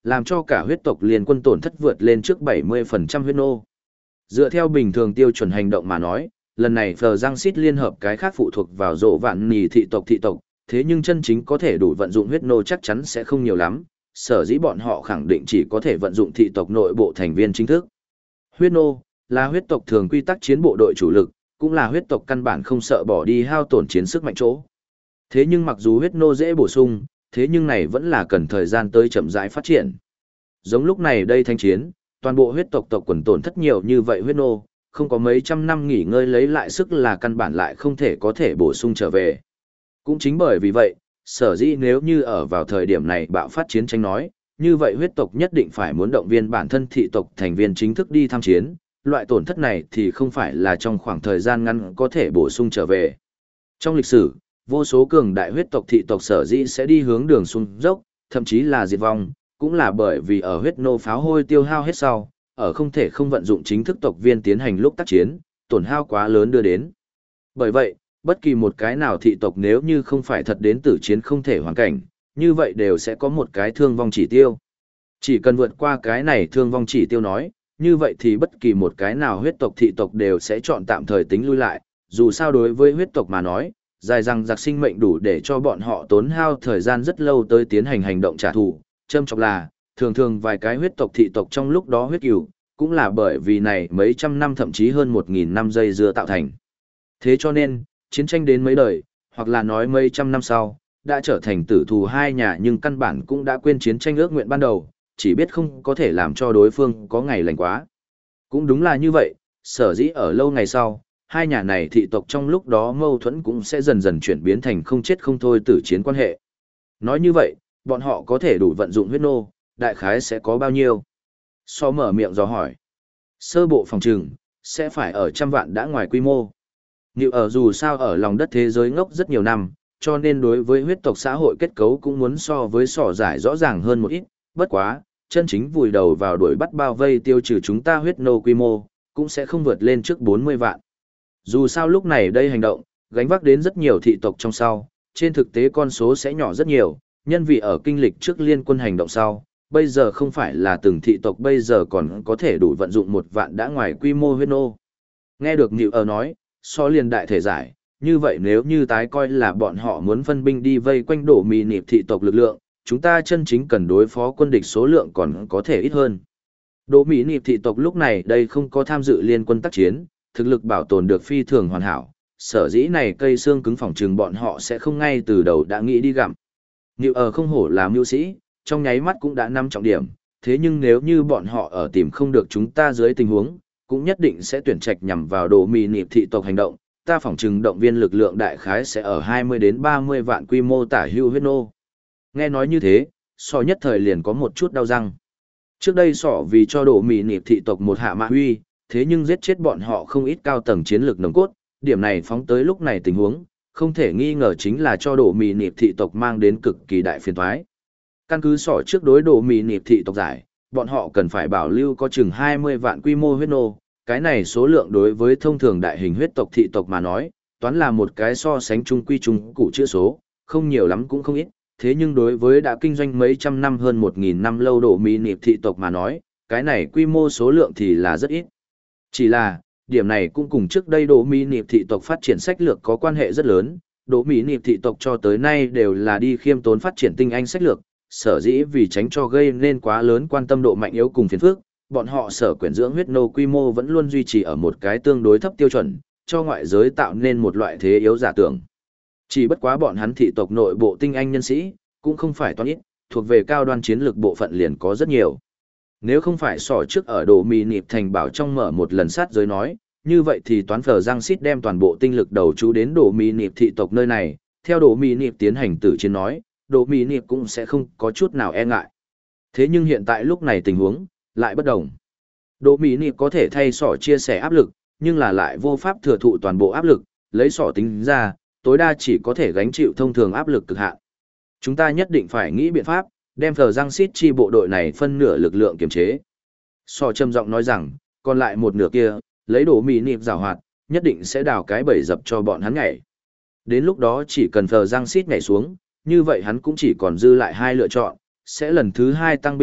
làm cho cả huyết tộc liên quân tổn thất vượt lên trước 70% huyết nô. Dựa theo bình thường tiêu chuẩn hành động mà nói, lần này Phờ Giang Sít liên hợp cái khác phụ thuộc vào rộ vạn nì thị tộc, thế nhưng chân chính có thể đủ vận dụng huyết nô chắc chắn sẽ không nhiều lắm, sở dĩ bọn họ khẳng định chỉ có thể vận dụng thị tộc nội bộ thành viên chính thức. Huyết nô là huyết tộc thường quy tắc chiến bộ đội chủ lực, cũng là huyết tộc căn bản không sợ bỏ đi hao tổn chiến sức mạnh chỗ. Thế nhưng mặc dù huyết nô dễ bổ sung, thế nhưng này vẫn là cần thời gian tới chậm rãi phát triển. Giống lúc này đây thanh chiến, toàn bộ huyết tộc quần tổn thất nhiều như vậy huyết nô, không có mấy trăm năm nghỉ ngơi lấy lại sức là căn bản lại không thể có thể bổ sung trở về. Cũng chính bởi vì vậy, sở dĩ nếu như ở vào thời điểm này bạo phát chiến tranh nói, như vậy huyết tộc nhất định phải muốn động viên bản thân thị tộc thành viên chính thức đi tham chiến, loại tổn thất này thì không phải là trong khoảng thời gian ngắn có thể bổ sung trở về. Trong lịch sử, vô số cường đại huyết tộc thị tộc sở dĩ sẽ đi hướng đường xuống dốc, thậm chí là diệt vong, cũng là bởi vì ở huyết nô pháo hôi tiêu hao hết sau, ở không thể không vận dụng chính thức tộc viên tiến hành lúc tác chiến, tổn hao quá lớn đưa đến. Bởi vậy, bất kỳ một cái nào thị tộc nếu như không phải thật đến tử chiến không thể hoàn cảnh, như vậy đều sẽ có một cái thương vong chỉ tiêu. Chỉ cần vượt qua cái này thương vong chỉ tiêu nói, như vậy thì bất kỳ một cái nào huyết tộc thị tộc đều sẽ chọn tạm thời tính lui lại, dù sao đối với huyết tộc mà nói, dài rằng giặc sinh mệnh đủ để cho bọn họ tốn hao thời gian rất lâu tới tiến hành hành động trả thù, châm chọc là, thường thường vài cái huyết tộc thị tộc trong lúc đó huyết cừu, cũng là bởi vì này mấy trăm năm thậm chí hơn 1000 năm dây dưa tạo thành. Thế cho nên, chiến tranh đến mấy đời, hoặc là nói mấy trăm năm sau, đã trở thành tử thù hai nhà nhưng căn bản cũng đã quên chiến tranh ước nguyện ban đầu, chỉ biết không có thể làm cho đối phương có ngày lành quá. Cũng đúng là như vậy, sở dĩ ở lâu ngày sau, hai nhà này thị tộc trong lúc đó mâu thuẫn cũng sẽ dần dần chuyển biến thành không chết không thôi tử chiến quan hệ. Nói như vậy, bọn họ có thể đủ vận dụng huyết nô, đại khái sẽ có bao nhiêu? So mở miệng dò hỏi. Sơ bộ phòng trừng, sẽ phải ở trăm vạn đã ngoài quy mô. Nhiều ở dù sao ở lòng đất thế giới ngốc rất nhiều năm, cho nên đối với huyết tộc xã hội kết cấu cũng muốn so với sỏ giải rõ ràng hơn một ít, bất quá, chân chính vùi đầu vào đuổi bắt bao vây tiêu trừ chúng ta huyết nô quy mô, cũng sẽ không vượt lên trước 40 vạn. Dù sao lúc này đây hành động, gánh vác đến rất nhiều thị tộc trong sau, trên thực tế con số sẽ nhỏ rất nhiều, nhân vì ở kinh lịch trước liên quân hành động sau, bây giờ không phải là từng thị tộc bây giờ còn có thể đủ vận dụng 1 vạn đã ngoài quy mô huyết nô. Nghe được Nịu ở nói, so liền đại thể giải, như vậy nếu như tái coi là bọn họ muốn phân binh đi vây quanh đổ mì nịp thị tộc lực lượng, chúng ta chân chính cần đối phó quân địch số lượng còn có thể ít hơn. Đỗ Mỹ Nịp thị tộc lúc này đây không có tham dự liên quân tác chiến, thực lực bảo tồn được phi thường hoàn hảo, sở dĩ này cây xương cứng phòng trừng bọn họ sẽ không ngay từ đầu đã nghĩ đi gặm. Nịu ở không hổ là mưu sĩ, trong nháy mắt cũng đã nắm trọng điểm, thế nhưng nếu như bọn họ ở tìm không được chúng ta dưới tình huống, cũng nhất định sẽ tuyển trạch nhằm vào Đỗ Mỹ Nịp thị tộc hành động, ta phỏng chừng động viên lực lượng đại khái sẽ ở 20 đến 30 vạn quy mô tả hưu huyết nô. Nghe nói như thế, sọ nhất thời liền có một chút đau răng. Trước đây sọ vì cho Đỗ Mỹ Nịp thị tộc một hạ mạ huy, thế nhưng giết chết bọn họ không ít cao tầng chiến lược nồng cốt, điểm này phóng tới lúc này tình huống, không thể nghi ngờ chính là cho Đỗ Mỹ Nịp thị tộc mang đến cực kỳ đại phiền toái. Căn cứ sọ trước đối Đỗ Mỹ Nịp thị tộc giải, bọn họ cần phải bảo lưu có chừng 20 vạn quy mô huyết nô, cái này số lượng đối với thông thường đại hình huyết tộc thị tộc mà nói, toán là một cái so sánh trung quy trung cụ chữ số, không nhiều lắm cũng không ít, thế nhưng đối với đã kinh doanh mấy trăm năm hơn 1000 năm lâu Đỗ Mỹ Nịp thị tộc mà nói, cái này quy mô số lượng thì là rất ít. Chỉ là, điểm này cũng cùng trước đây Đỗ Mỹ Nịp thị tộc phát triển sách lược có quan hệ rất lớn, Đỗ Mỹ Nịp thị tộc cho tới nay đều là đi khiêm tốn phát triển tinh anh sách lược, sở dĩ vì tránh cho gây nên quá lớn quan tâm độ mạnh yếu cùng phiền phức, bọn họ sở quyển dưỡng huyết nô quy mô vẫn luôn duy trì ở một cái tương đối thấp tiêu chuẩn, cho ngoại giới tạo nên một loại thế yếu giả tưởng. Chỉ bất quá bọn hắn thị tộc nội bộ tinh anh nhân sĩ, cũng không phải toán ít, thuộc về cao đoan chiến lược bộ phận liền có rất nhiều. Nếu không phải sỏ trước ở Đỗ Mỹ Nịp thành bảo trong mở một lần sát giới nói, như vậy thì toán phở Giang Sít đem toàn bộ tinh lực đầu chú đến Đỗ Mỹ Nịp thị tộc nơi này, theo Đỗ Mỹ Nịp tiến hành tử chiến nói, Đỗ Mỹ Nịp cũng sẽ không có chút nào e ngại. Thế nhưng hiện tại lúc này tình huống lại bất đồng. Đỗ Mỹ Nịp có thể thay sỏ chia sẻ áp lực, nhưng là lại vô pháp thừa thụ toàn bộ áp lực, lấy sỏ tính ra, tối đa chỉ có thể gánh chịu thông thường áp lực cực hạn. Chúng ta nhất định phải nghĩ biện pháp, đem Phở Giang Sít chi bộ đội này phân nửa lực lượng kiềm chế. Sỏ trầm giọng nói rằng, còn lại một nửa kia, lấy Đỗ Mỹ Nịp giảo hoạt, nhất định sẽ đào cái bẫy dập cho bọn hắn nhảy. Đến lúc đó chỉ cần Phở Giang Sít nhảy xuống, như vậy hắn cũng chỉ còn dư lại hai lựa chọn, sẽ lần thứ hai tăng binh lực,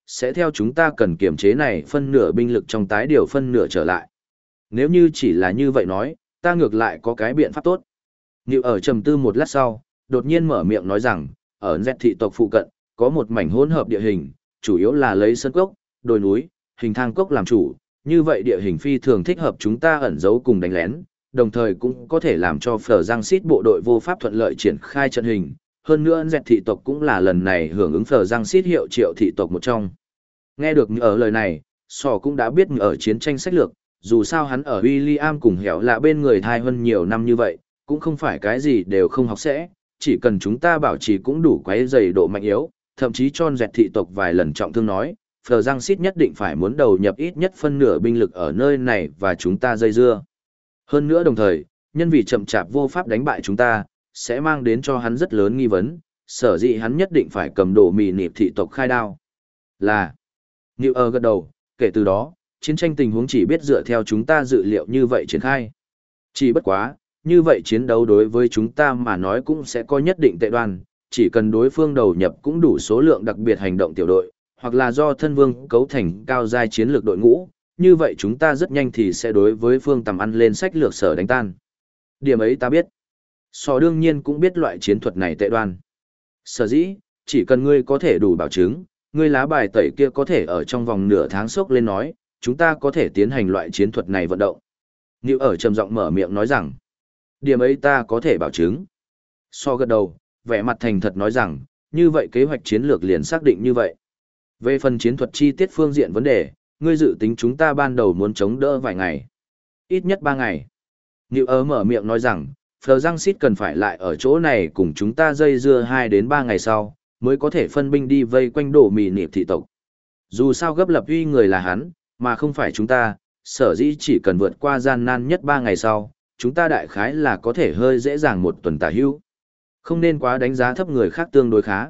sẽ theo chúng ta cần kiểm chế này phân nửa binh lực trong tái điều phân nửa trở lại. Nếu như chỉ là như vậy nói, ta ngược lại có cái biện pháp tốt. Niệu ở trầm tư một lát sau, đột nhiên mở miệng nói rằng, ở Z thị tộc phụ cận, có một mảnh hỗn hợp địa hình, chủ yếu là lấy sơn cốc, đồi núi, hình thang cốc làm chủ, như vậy địa hình phi thường thích hợp chúng ta ẩn giấu cùng đánh lén, đồng thời cũng có thể làm cho Phở Giang Sít bộ đội vô pháp thuận lợi triển khai trận hình. Hơn nữa Z thị tộc cũng là lần này hưởng ứng Phở Giang Sít hiệu triệu thị tộc một trong. Nghe được ở lời này, Sò cũng đã biết ở chiến tranh sách lược, dù sao hắn ở William cùng hẻo lạ bên người thai hơn nhiều năm như vậy, cũng không phải cái gì đều không học sẽ, chỉ cần chúng ta bảo trì cũng đủ quấy dày độ mạnh yếu, thậm chí cho dẹt thị tộc vài lần trọng thương nói, Phờ Giang Sít nhất định phải muốn đầu nhập ít nhất phân nửa binh lực ở nơi này và chúng ta dây dưa. Hơn nữa đồng thời, nhân vì chậm chạp vô pháp đánh bại chúng ta, sẽ mang đến cho hắn rất lớn nghi vấn, sở dĩ hắn nhất định phải cầm đổ mì nịp thị tộc khai đao. Là, New gật đầu, kể từ đó, chiến tranh tình huống chỉ biết dựa theo chúng ta dự liệu như vậy triển khai. Chỉ bất quá, như vậy chiến đấu đối với chúng ta mà nói cũng sẽ có nhất định tệ đoan, chỉ cần đối phương đầu nhập cũng đủ số lượng đặc biệt hành động tiểu đội, hoặc là do thân vương cấu thành cao giai chiến lược đội ngũ, như vậy chúng ta rất nhanh thì sẽ đối với phương tầm ăn lên sách lược sở đánh tan. Điểm ấy ta biết. Sò đương nhiên cũng biết loại chiến thuật này tệ đoan. Sở dĩ, chỉ cần ngươi có thể đủ bảo chứng, ngươi lá bài tẩy kia có thể ở trong vòng nửa tháng sốc lên nói, chúng ta có thể tiến hành loại chiến thuật này vận động. Niệu ở trầm giọng mở miệng nói rằng, điểm ấy ta có thể bảo chứng. So gật đầu, vẻ mặt thành thật nói rằng, như vậy kế hoạch chiến lược liền xác định như vậy. Về phần chiến thuật chi tiết phương diện vấn đề, ngươi dự tính chúng ta ban đầu muốn chống đỡ vài ngày. Ít nhất 3 ngày. Niệu ở mở miệng nói rằng, Phờ Giang Sít cần phải lại ở chỗ này cùng chúng ta dây dưa 2 đến 3 ngày sau, mới có thể phân binh đi vây quanh đổ mì nịp thị tộc. Dù sao gấp lập uy người là hắn, mà không phải chúng ta, sở dĩ chỉ cần vượt qua gian nan nhất 3 ngày sau, chúng ta đại khái là có thể hơi dễ dàng một tuần tả hữu. Không nên quá đánh giá thấp người khác tương đối khá.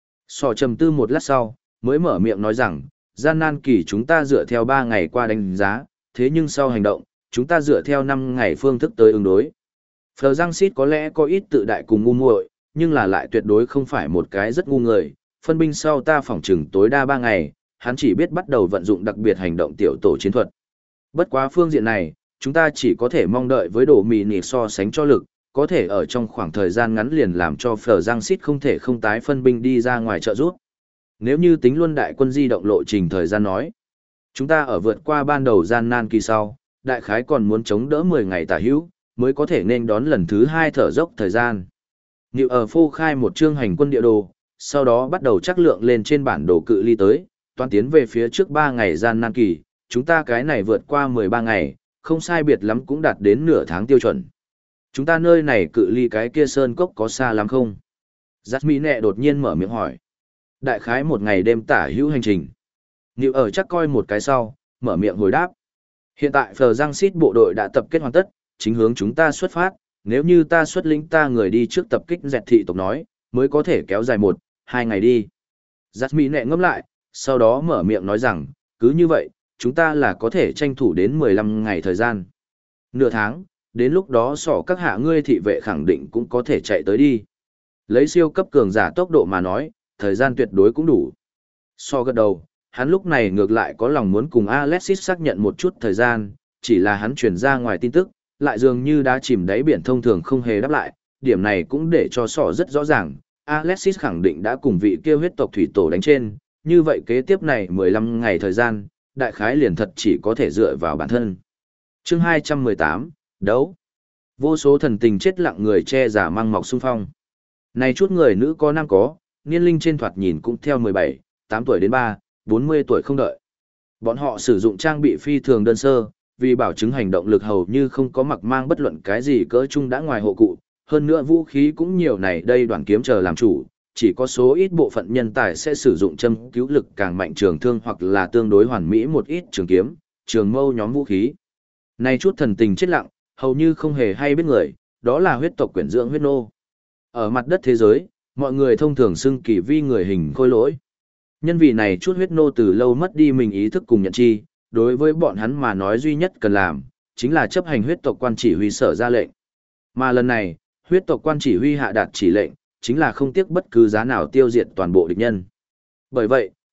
Sò trầm tư một lát sau, mới mở miệng nói rằng, gian nan kỳ chúng ta dựa theo 3 ngày qua đánh giá, thế nhưng sau hành động, chúng ta dựa theo 5 ngày phương thức tới ứng đối. Phờ Giang Sít có lẽ có ít tự đại cùng ngu muội, nhưng là lại tuyệt đối không phải một cái rất ngu người. Phân binh sau ta phỏng chừng tối đa 3 ngày, hắn chỉ biết bắt đầu vận dụng đặc biệt hành động tiểu tổ chiến thuật. Bất quá phương diện này, chúng ta chỉ có thể mong đợi với đồ mì nỉ so sánh cho lực, có thể ở trong khoảng thời gian ngắn liền làm cho Phở Giang Sít không thể không tái phân binh đi ra ngoài trợ giúp. Nếu như tính luôn đại quân di động lộ trình thời gian nói, chúng ta ở vượt qua ban đầu gian nan kỳ sau, đại khái còn muốn chống đỡ 10 ngày tả hữu, mới có thể nên đón lần thứ 2 thở dốc thời gian. Niệu ở phô khai một chương hành quân địa đồ, sau đó bắt đầu trắc lượng lên trên bản đồ cự ly tới, toán tiến về phía trước 3 ngày gian nan kỳ, chúng ta cái này vượt qua 13 ngày, không sai biệt lắm cũng đạt đến nửa tháng tiêu chuẩn. Chúng ta nơi này cự ly cái kia sơn cốc có xa lắm không? Giác Mỹ nẹ đột nhiên mở miệng hỏi. Đại khái một ngày đêm tả hữu hành trình. Niệu ở chắc coi một cái sau, mở miệng hồi đáp. Hiện tại Phờ Giang Sít bộ đội đã tập kết hoàn tất, chính hướng chúng ta xuất phát, nếu như ta xuất lĩnh ta người đi trước tập kích dẹt thị tộc nói, mới có thể kéo dài 1-2 ngày đi. Giác Mỹ nẹ ngẫm lại, sau đó mở miệng nói rằng, cứ như vậy, chúng ta là có thể tranh thủ đến 15 ngày thời gian. Nửa tháng, đến lúc đó sỏ các hạ ngươi thị vệ khẳng định cũng có thể chạy tới đi. Lấy siêu cấp cường giả tốc độ mà nói, thời gian tuyệt đối cũng đủ. So gật đầu, hắn lúc này ngược lại có lòng muốn cùng Alexis xác nhận một chút thời gian, chỉ là hắn truyền ra ngoài tin tức, lại dường như đã chìm đáy biển thông thường không hề đáp lại, điểm này cũng để cho sỏ rất rõ ràng, Alexis khẳng định đã cùng vị kia huyết tộc thủy tổ đánh trên, như vậy kế tiếp này 15 ngày thời gian, đại khái liền thật chỉ có thể dựa vào bản thân. Chương 218, đấu. Vô số thần tình chết lặng người che giả mang mọc xung phong. Này chút người nữ có nam có, niên linh trên thoạt nhìn cũng theo 17, 8 tuổi đến 3, 40 tuổi không đợi. Bọn họ sử dụng trang bị phi thường đơn sơ, vì bảo chứng hành động lực hầu như không có mặc mang bất luận cái gì cỡ chung đã ngoài hộ cụ, hơn nữa vũ khí cũng nhiều này đây đoàn kiếm chờ làm chủ, chỉ có số ít bộ phận nhân tài sẽ sử dụng châm cứu lực càng mạnh trường thương hoặc là tương đối hoàn mỹ một ít trường kiếm, trường mâu nhóm vũ khí. Này chút thần tình chết lặng, hầu như không hề hay biết người, đó là huyết tộc quyển dưỡng huyết nô. Ở mặt đất thế giới, mọi người thông thường xưng kỳ vi người hình khôi lỗi. Nhân vì này chút huyết nô từ lâu mất đi mình ý thức cùng nhận chi, đối với bọn hắn mà nói duy nhất cần làm, chính là chấp hành huyết tộc quan chỉ huy sở ra lệnh. Mà lần này, huyết tộc quan chỉ huy hạ đạt chỉ lệnh, chính là không tiếc bất cứ giá nào tiêu diệt toàn bộ địch nhân. Bởi vậy,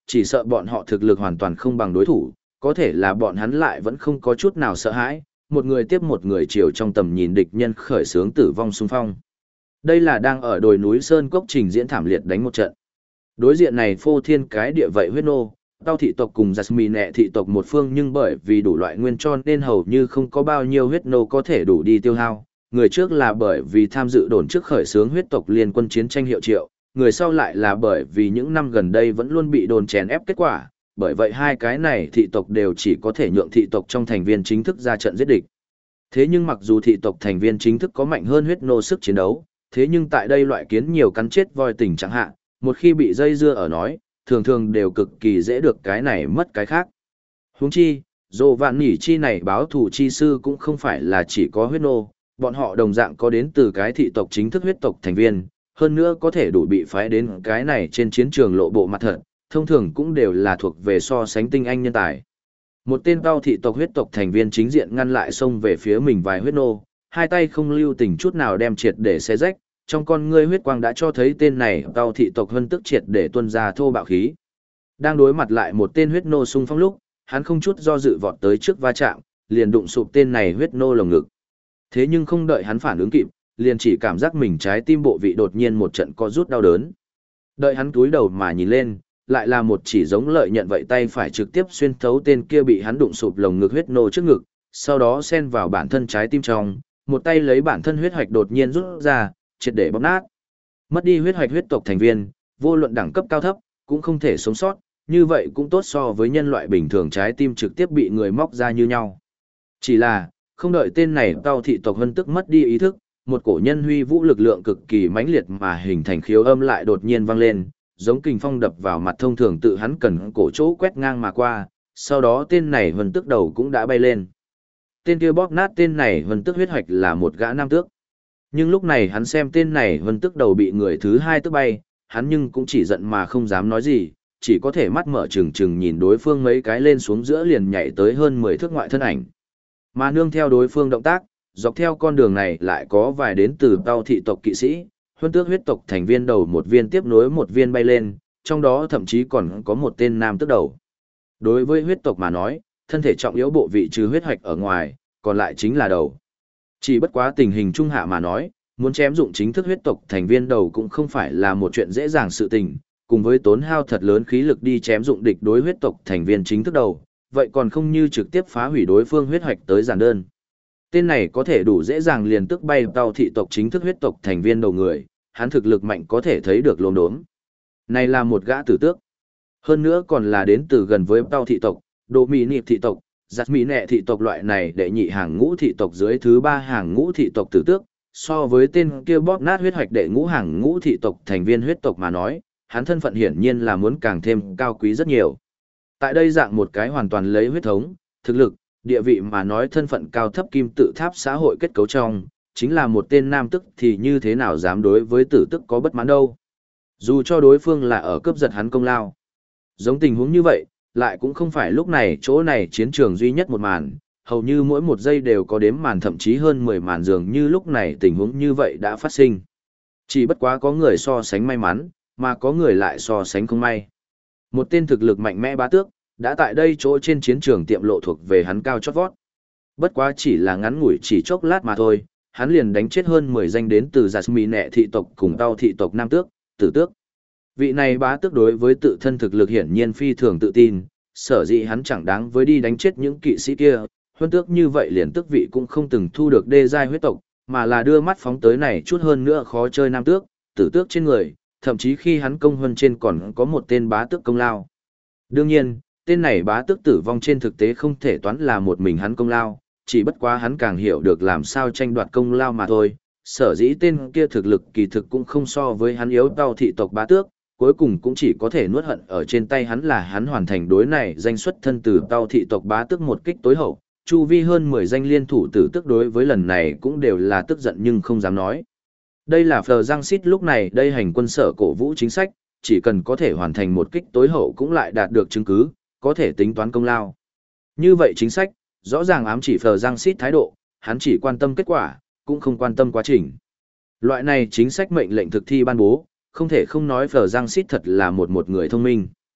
chỉ sợ bọn họ thực lực hoàn toàn không bằng đối thủ, có thể là bọn hắn lại vẫn không có chút nào sợ hãi, một người tiếp một người chiều trong tầm nhìn địch nhân khởi xướng tử vong xung phong. Đây là đang ở đồi núi Sơn Cốc trình diễn thảm liệt đánh một trận. Đối diện này phô thiên cái địa vậy huyết nô, Tao thị tộc cùng Jasmine thị tộc một phương, nhưng bởi vì đủ loại nguyên cho nên hầu như không có bao nhiêu huyết nô có thể đủ đi tiêu hao. Người trước là bởi vì tham dự đồn trước khởi xướng huyết tộc liên quân chiến tranh hiệu triệu, người sau lại là bởi vì những năm gần đây vẫn luôn bị đồn chèn ép kết quả, bởi vậy hai cái này thị tộc đều chỉ có thể nhượng thị tộc trong thành viên chính thức ra trận giết địch. Thế nhưng mặc dù thị tộc thành viên chính thức có mạnh hơn huyết nô sức chiến đấu, thế nhưng tại đây loại kiến nhiều cắn chết voi tình chẳng hạn, một khi bị dây dưa ở nói, thường thường đều cực kỳ dễ được cái này mất cái khác. Huống chi, dù vạn nỉ chi này báo thủ chi sư cũng không phải là chỉ có huyết nô, bọn họ đồng dạng có đến từ cái thị tộc chính thức huyết tộc thành viên, hơn nữa có thể đủ bị phái đến cái này trên chiến trường lộ bộ mặt thật, thông thường cũng đều là thuộc về so sánh tinh anh nhân tài. Một tên cao thị tộc huyết tộc thành viên chính diện ngăn lại xông về phía mình vài huyết nô, hai tay không lưu tình chút nào đem triệt để xé rách, trong con ngươi huyết quang đã cho thấy tên này cao thị tộc hân tức triệt để tuôn ra thô bạo khí. Đang đối mặt lại một tên huyết nô xung phong lúc, hắn không chút do dự vọt tới trước va chạm, liền đụng sụp tên này huyết nô lồng ngực. Thế nhưng không đợi hắn phản ứng kịp, liền chỉ cảm giác mình trái tim bộ vị đột nhiên một trận co rút đau đớn. Đợi hắn cúi đầu mà nhìn lên, lại là một chỉ giống lợi nhận vậy tay phải trực tiếp xuyên thấu tên kia bị hắn đụng sụp lồng ngực huyết nô trước ngực, sau đó xen vào bản thân trái tim trong, một tay lấy bản thân huyết hoạch đột nhiên rút ra, triệt để bóp nát. Mất đi huyết hoạch huyết tộc thành viên, vô luận đẳng cấp cao thấp, cũng không thể sống sót, như vậy cũng tốt so với nhân loại bình thường trái tim trực tiếp bị người móc ra như nhau. Chỉ là, không đợi tên này Tao thị tộc hân tức mất đi ý thức, một cổ nhân huy vũ lực lượng cực kỳ mãnh liệt mà hình thành khiếu âm lại đột nhiên vang lên, giống kình phong đập vào mặt thông thường tự hắn cần cổ chỗ quét ngang mà qua, sau đó tên này hân tức đầu cũng đã bay lên. Tên kia bóp nát tên này hân tức huyết hoạch là một gã nam tước. Nhưng lúc này hắn xem tên này hân tức đầu bị người thứ hai tức bay, hắn nhưng cũng chỉ giận mà không dám nói gì, chỉ có thể mắt mở trừng trừng nhìn đối phương mấy cái lên xuống giữa liền nhảy tới hơn 10 thước ngoại thân ảnh. Mà nương theo đối phương động tác, dọc theo con đường này lại có vài đến từ Tao thị tộc kỵ sĩ, huân tước huyết tộc thành viên đầu một viên tiếp nối một viên bay lên, trong đó thậm chí còn có một tên nam tước đầu. Đối với huyết tộc mà nói, thân thể trọng yếu bộ vị trừ huyết hoạch ở ngoài, còn lại chính là đầu. Chỉ bất quá tình hình trung hạ mà nói, muốn chém dụng chính thức huyết tộc thành viên đầu cũng không phải là một chuyện dễ dàng sự tình, cùng với tốn hao thật lớn khí lực đi chém dụng địch đối huyết tộc thành viên chính thức đầu, vậy còn không như trực tiếp phá hủy đối phương huyết hoạch tới giản đơn. Tên này có thể đủ dễ dàng liền tức bay Tao thị tộc chính thức huyết tộc thành viên đầu người, hắn thực lực mạnh có thể thấy được lốm đốm. Này là một gã tử tước. Hơn nữa còn là đến từ gần với Tao thị tộc, Đồ Mị Nịp thị tộc, Giặt Mị Nẹ thị tộc loại này đệ nhị hàng ngũ thị tộc dưới thứ ba hàng ngũ thị tộc tử tước, so với tên kia bóp nát huyết hoạch đệ ngũ hàng ngũ thị tộc thành viên huyết tộc mà nói, hắn thân phận hiển nhiên là muốn càng thêm cao quý rất nhiều. Tại đây dạng một cái hoàn toàn lấy huyết thống, thực lực, địa vị mà nói thân phận cao thấp kim tự tháp xã hội kết cấu trong, chính là một tên nam tức thì như thế nào dám đối với tử tức có bất mãn đâu. Dù cho đối phương là ở cướp giật hắn công lao. Giống tình huống như vậy, lại cũng không phải lúc này chỗ này chiến trường duy nhất một màn, hầu như mỗi một giây đều có đếm màn thậm chí hơn 10 màn dường như lúc này tình huống như vậy đã phát sinh. Chỉ bất quá có người so sánh may mắn, mà có người lại so sánh không may. Một tên thực lực mạnh mẽ bá tước, đã tại đây chỗ trên chiến trường tiệm lộ thuộc về hắn cao chót vót. Bất quá chỉ là ngắn ngủi chỉ chốc lát mà thôi, hắn liền đánh chết hơn 10 danh đến từ Jasmine thị tộc cùng Tao thị tộc nam tước, tử tước. Vị này bá tước đối với tự thân thực lực hiển nhiên phi thường tự tin, sở dĩ hắn chẳng đáng với đi đánh chết những kỵ sĩ kia, huân tước như vậy liền tước vị cũng không từng thu được đê giai huyết tộc, mà là đưa mắt phóng tới này chút hơn nữa khó chơi nam tước, tử tước trên người, thậm chí khi hắn công huân trên còn có một tên bá tước công lao. Đương nhiên, tên này bá tước tử vong trên thực tế không thể toán là một mình hắn công lao, chỉ bất quá hắn càng hiểu được làm sao tranh đoạt công lao mà thôi. Sở dĩ tên kia thực lực kỳ thực cũng không so với hắn yếu Tao thị tộc bá tước, cuối cùng cũng chỉ có thể nuốt hận ở trên tay hắn là hắn hoàn thành đối này danh xuất thân từ Tao thị tộc bá tước một kích tối hậu, chu vi hơn 10 danh liên thủ tử tước đối với lần này cũng đều là tức giận nhưng không dám nói. Đây là Phờ Giang Sít lúc này đây hành quân sở cổ vũ chính sách, chỉ cần có thể hoàn thành một kích tối hậu cũng lại đạt được chứng cứ, có thể tính toán công lao. Như vậy chính sách, rõ ràng ám chỉ Phờ Giang Sít thái độ, hắn chỉ quan tâm kết quả, cũng không quan tâm quá trình. Loại này chính sách mệnh lệnh thực thi ban bố, không thể không nói Phờ Giang Sít thật là một người thông minh.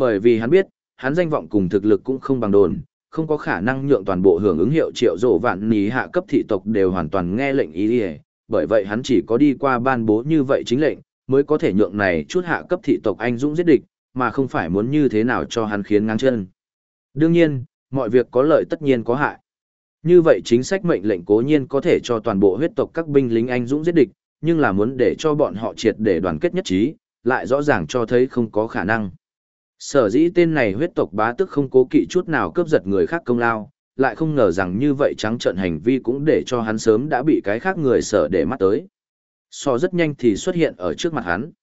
Bởi vì hắn biết, hắn danh vọng cùng thực lực cũng không bằng đồn, không có khả năng nhượng toàn bộ hưởng ứng hiệu triệu rộ vạn ní hạ cấp thị tộc đều hoàn toàn nghe lệnh ý ỉa, bởi vậy hắn chỉ có đi qua ban bố như vậy chính lệnh, mới có thể nhượng này chút hạ cấp thị tộc anh dũng giết địch, mà không phải muốn như thế nào cho hắn khiến ngang chân. Đương nhiên, mọi việc có lợi tất nhiên có hại. Như vậy chính sách mệnh lệnh cố nhiên có thể cho toàn bộ huyết tộc các binh lính anh dũng giết địch, nhưng là muốn để cho bọn họ triệt để đoàn kết nhất trí, lại rõ ràng cho thấy không có khả năng. Sở dĩ tên này huyết tộc bá tước không cố kỵ chút nào cướp giật người khác công lao, lại không ngờ rằng như vậy trắng trợn hành vi cũng để cho hắn sớm đã bị cái khác người sở để mắt tới. So rất nhanh thì xuất hiện ở trước mặt hắn.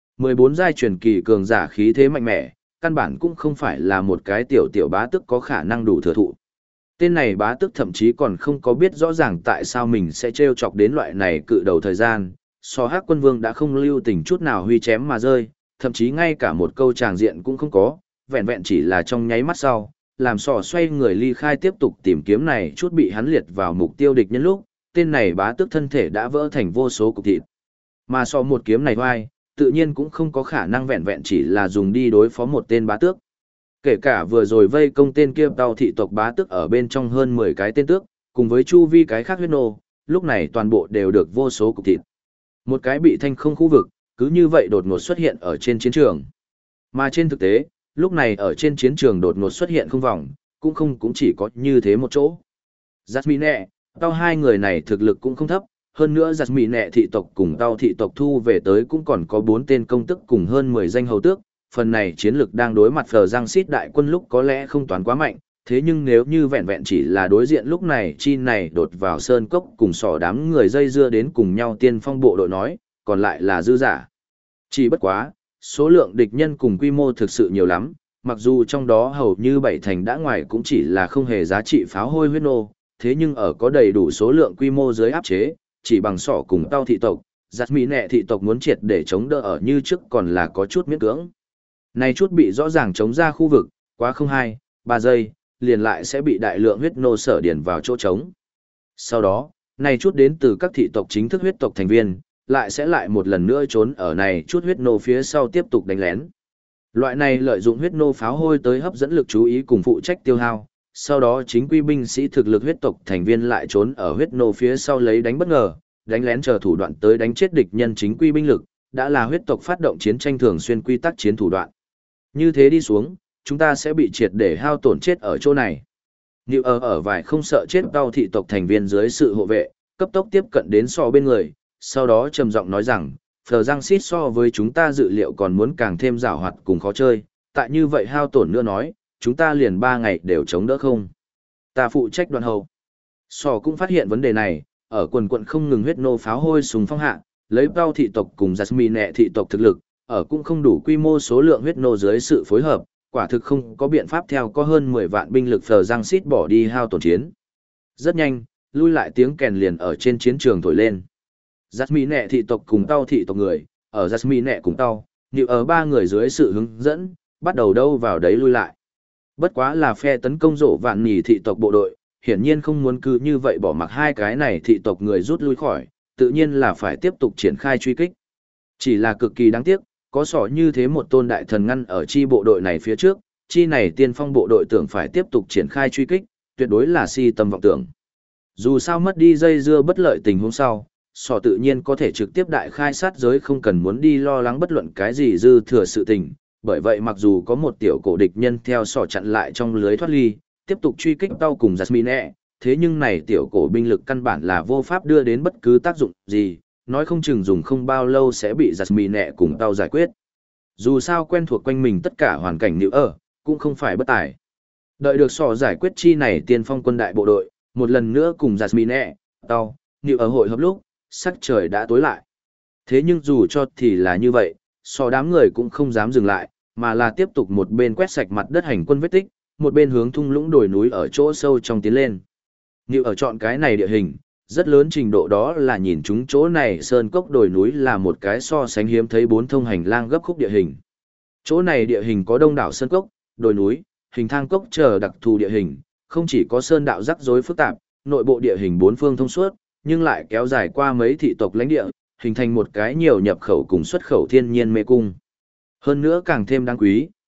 14 giai truyền kỳ cường giả khí thế mạnh mẽ, căn bản cũng không phải là một cái tiểu bá tước có khả năng đủ thừa thụ. Tên này bá tước thậm chí còn không có biết rõ ràng tại sao mình sẽ trêu chọc đến loại này cự đầu thời gian, so Hắc Quân Vương đã không lưu tình chút nào huy chém mà rơi, thậm chí ngay cả một câu tràng diện cũng không có, vẹn vẹn chỉ là trong nháy mắt sau, làm sò xoay người ly khai tiếp tục tìm kiếm này chút bị hắn liệt vào mục tiêu địch nhân lúc, tên này bá tước thân thể đã vỡ thành vô số cục thịt. Mà so một kiếm này vai, tự nhiên cũng không có khả năng vẹn vẹn chỉ là dùng đi đối phó một tên bá tước. Kể cả vừa rồi vây công tên kia tàu thị tộc bá tước ở bên trong hơn 10 cái tên tước, cùng với chu vi cái khác huyết nô, lúc này toàn bộ đều được vô số cục thịt. Một cái bị thanh không khu vực, cứ như vậy đột ngột xuất hiện ở trên chiến trường. Mà trên thực tế, lúc này ở trên chiến trường đột ngột xuất hiện không vòng, cũng chỉ có như thế một chỗ. Jasmine, tao hai người này thực lực cũng không thấp, hơn nữa Jasmine thị tộc cùng tao thị tộc thu về tới cũng còn có 4 tên công tức cùng hơn 10 danh hầu tước, phần này chiến lực đang đối mặt Phờ Giang Xít đại quân lúc có lẽ không toán quá mạnh, thế nhưng nếu như vẹn vẹn chỉ là đối diện lúc này chi này đột vào sơn cốc cùng sỏ đám người dây dưa đến cùng nhau tiên phong bộ đội nói, còn lại là dư giả. Chỉ bất quá, số lượng địch nhân cùng quy mô thực sự nhiều lắm, mặc dù trong đó hầu như 7 thành đã ngoài cũng chỉ là không hề giá trị pháo hôi huyết nô, thế nhưng ở có đầy đủ số lượng quy mô dưới áp chế, chỉ bằng sỏ cùng tao thị tộc, giặt mỹ nẹ thị tộc muốn triệt để chống đỡ ở như trước còn là có chút miễn cưỡng. Này chút bị rõ ràng chống ra khu vực, quá không 2-3 giây, liền lại sẽ bị đại lượng huyết nô sở điền vào chỗ trống. Sau đó, này chút đến từ các thị tộc chính thức huyết tộc thành viên, lại sẽ lại một lần nữa trốn ở này chút huyết nô phía sau tiếp tục đánh lén. Loại này lợi dụng huyết nô pháo hôi tới hấp dẫn lực chú ý cùng phụ trách tiêu hao, sau đó chính quy binh sĩ thực lực huyết tộc thành viên lại trốn ở huyết nô phía sau lấy đánh bất ngờ, đánh lén chờ thủ đoạn tới đánh chết địch nhân chính quy binh lực, đã là huyết tộc phát động chiến tranh thường xuyên quy tắc chiến thủ đoạn. Như thế đi xuống, chúng ta sẽ bị triệt để hao tổn chết ở chỗ này. Như ở vài không sợ chết đau thị tộc thành viên dưới sự hộ vệ, cấp tốc tiếp cận đến so bên người, sau đó trầm giọng nói rằng, Phờ Giang Xít so với chúng ta dự liệu còn muốn càng thêm giàu hoạt cùng khó chơi, tại như vậy hao tổn nữa nói, chúng ta liền 3 ngày đều chống đỡ không. Ta phụ trách đoàn hầu. So cũng phát hiện vấn đề này, ở quần quận không ngừng huyết nô pháo hôi súng phong hạ, lấy bao thị tộc cùng Jasmine thị tộc thực lực, ở cũng không đủ quy mô số lượng huyết nô dưới sự phối hợp, quả thực không có biện pháp theo có hơn 10 vạn binh lực Phờ Giang Xít bỏ đi hao tổn chiến. Rất nhanh, lui lại tiếng kèn liền ở trên chiến trường thổi lên. Jasmine thị tộc cùng tao thị tộc người, ở Jasmine cùng tao, như ở 3 người dưới sự hướng dẫn, bắt đầu đâu vào đấy lui lại. Bất quá là phe tấn công rộ vạn nhì thị tộc bộ đội, hiển nhiên không muốn cứ như vậy bỏ mặc hai cái này thị tộc người rút lui khỏi, tự nhiên là phải tiếp tục triển khai truy kích. Chỉ là cực kỳ đáng tiếc, có sỏ như thế một tôn đại thần ngăn ở chi bộ đội này phía trước, chi này tiên phong bộ đội tưởng phải tiếp tục triển khai truy kích, tuyệt đối là si tâm vọng tưởng. Dù sao mất đi dây dưa bất lợi tình huống sau, sỏ tự nhiên có thể trực tiếp đại khai sát giới không cần muốn đi lo lắng bất luận cái gì dư thừa sự tình, bởi vậy mặc dù có một tiểu cổ địch nhân theo sỏ chặn lại trong lưới thoát ly, tiếp tục truy kích tao cùng Jasmine, thế nhưng này tiểu cổ binh lực căn bản là vô pháp đưa đến bất cứ tác dụng gì, nói không chừng dùng không bao lâu sẽ bị Jasmine cùng tao giải quyết. Dù sao quen thuộc quanh mình tất cả hoàn cảnh nữ ở, cũng không phải bất tài. Đợi được sỏ giải quyết chi này tiên phong quân đại bộ đội, một lần nữa cùng Jasmine, tao, nữ ở hội hợp lúc, sắc trời đã tối lại. Thế nhưng dù cho thì là như vậy, sỏ đám người cũng không dám dừng lại, mà là tiếp tục một bên quét sạch mặt đất hành quân vết tích, một bên hướng thung lũng đồi núi ở chỗ sâu trong tiến lên. Như ở chọn cái này địa hình, rất lớn trình độ đó là nhìn chúng chỗ này sơn cốc đồi núi là một cái so sánh hiếm thấy 4 thông hành lang gấp khúc địa hình. Chỗ này địa hình có đông đảo sơn cốc, đồi núi, hình thang cốc chờ đặc thù địa hình, không chỉ có sơn đạo rắc rối phức tạp, nội bộ địa hình 4 phương thông suốt, nhưng lại kéo dài qua mấy thị tộc lãnh địa, hình thành một cái nhiều nhập khẩu cùng xuất khẩu thiên nhiên mê cung. Hơn nữa càng thêm đáng quý,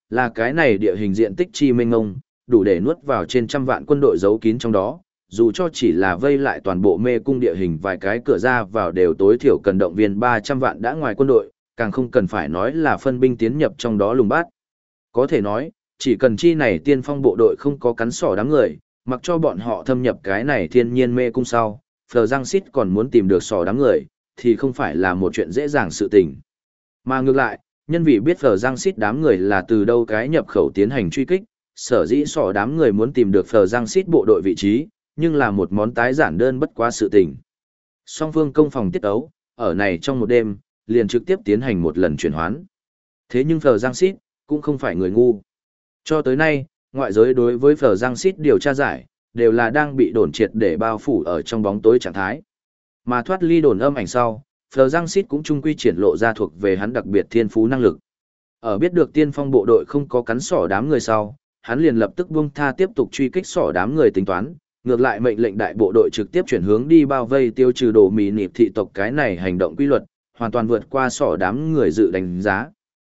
là cái này địa hình diện tích chi mênh ngông, đủ để nuốt vào trên trăm vạn quân đội giấu kín trong đó, dù cho chỉ là vây lại toàn bộ mê cung địa hình vài cái cửa ra vào đều tối thiểu cần động viên 300 vạn đã ngoài quân đội, càng không cần phải nói là phân binh tiến nhập trong đó lùng bát. Có thể nói, chỉ cần chi này tiên phong bộ đội không có cắn sỏ đám người, mặc cho bọn họ thâm nhập cái này thiên nhiên mê cung sau, Phờ Giang Sít còn muốn tìm được sỏ đám người, thì không phải là một chuyện dễ dàng sự tình. Mà ngược lại, nhân vì biết Phờ Giang Sít đám người là từ đâu cái nhập khẩu tiến hành truy kích, sở dĩ sỏ đám người muốn tìm được Phờ Giang Sít bộ đội vị trí, nhưng là một món tái giản đơn bất quá sự tình. Song phương công phòng tiết ấu, ở này trong một đêm, liền trực tiếp tiến hành một lần chuyển hoán. Thế nhưng Phờ Giang Sít cũng không phải người ngu. Cho tới nay, ngoại giới đối với Phờ Giang Sít điều tra giải, đều là đang bị đồn triệt để bao phủ ở trong bóng tối trạng thái. Mà thoát ly đồn âm ảnh sau, Phờ Giang Sít cũng trung quy triển lộ ra thuộc về hắn đặc biệt thiên phú năng lực. Ở biết được tiên phong bộ đội không có cắn sỏ đám người sau, hắn liền lập tức buông tha tiếp tục truy kích sỏ đám người tính toán, ngược lại mệnh lệnh đại bộ đội trực tiếp chuyển hướng đi bao vây tiêu trừ đồ mì nịp thị tộc. Cái này hành động quy luật, hoàn toàn vượt qua sỏ đám người dự đánh giá.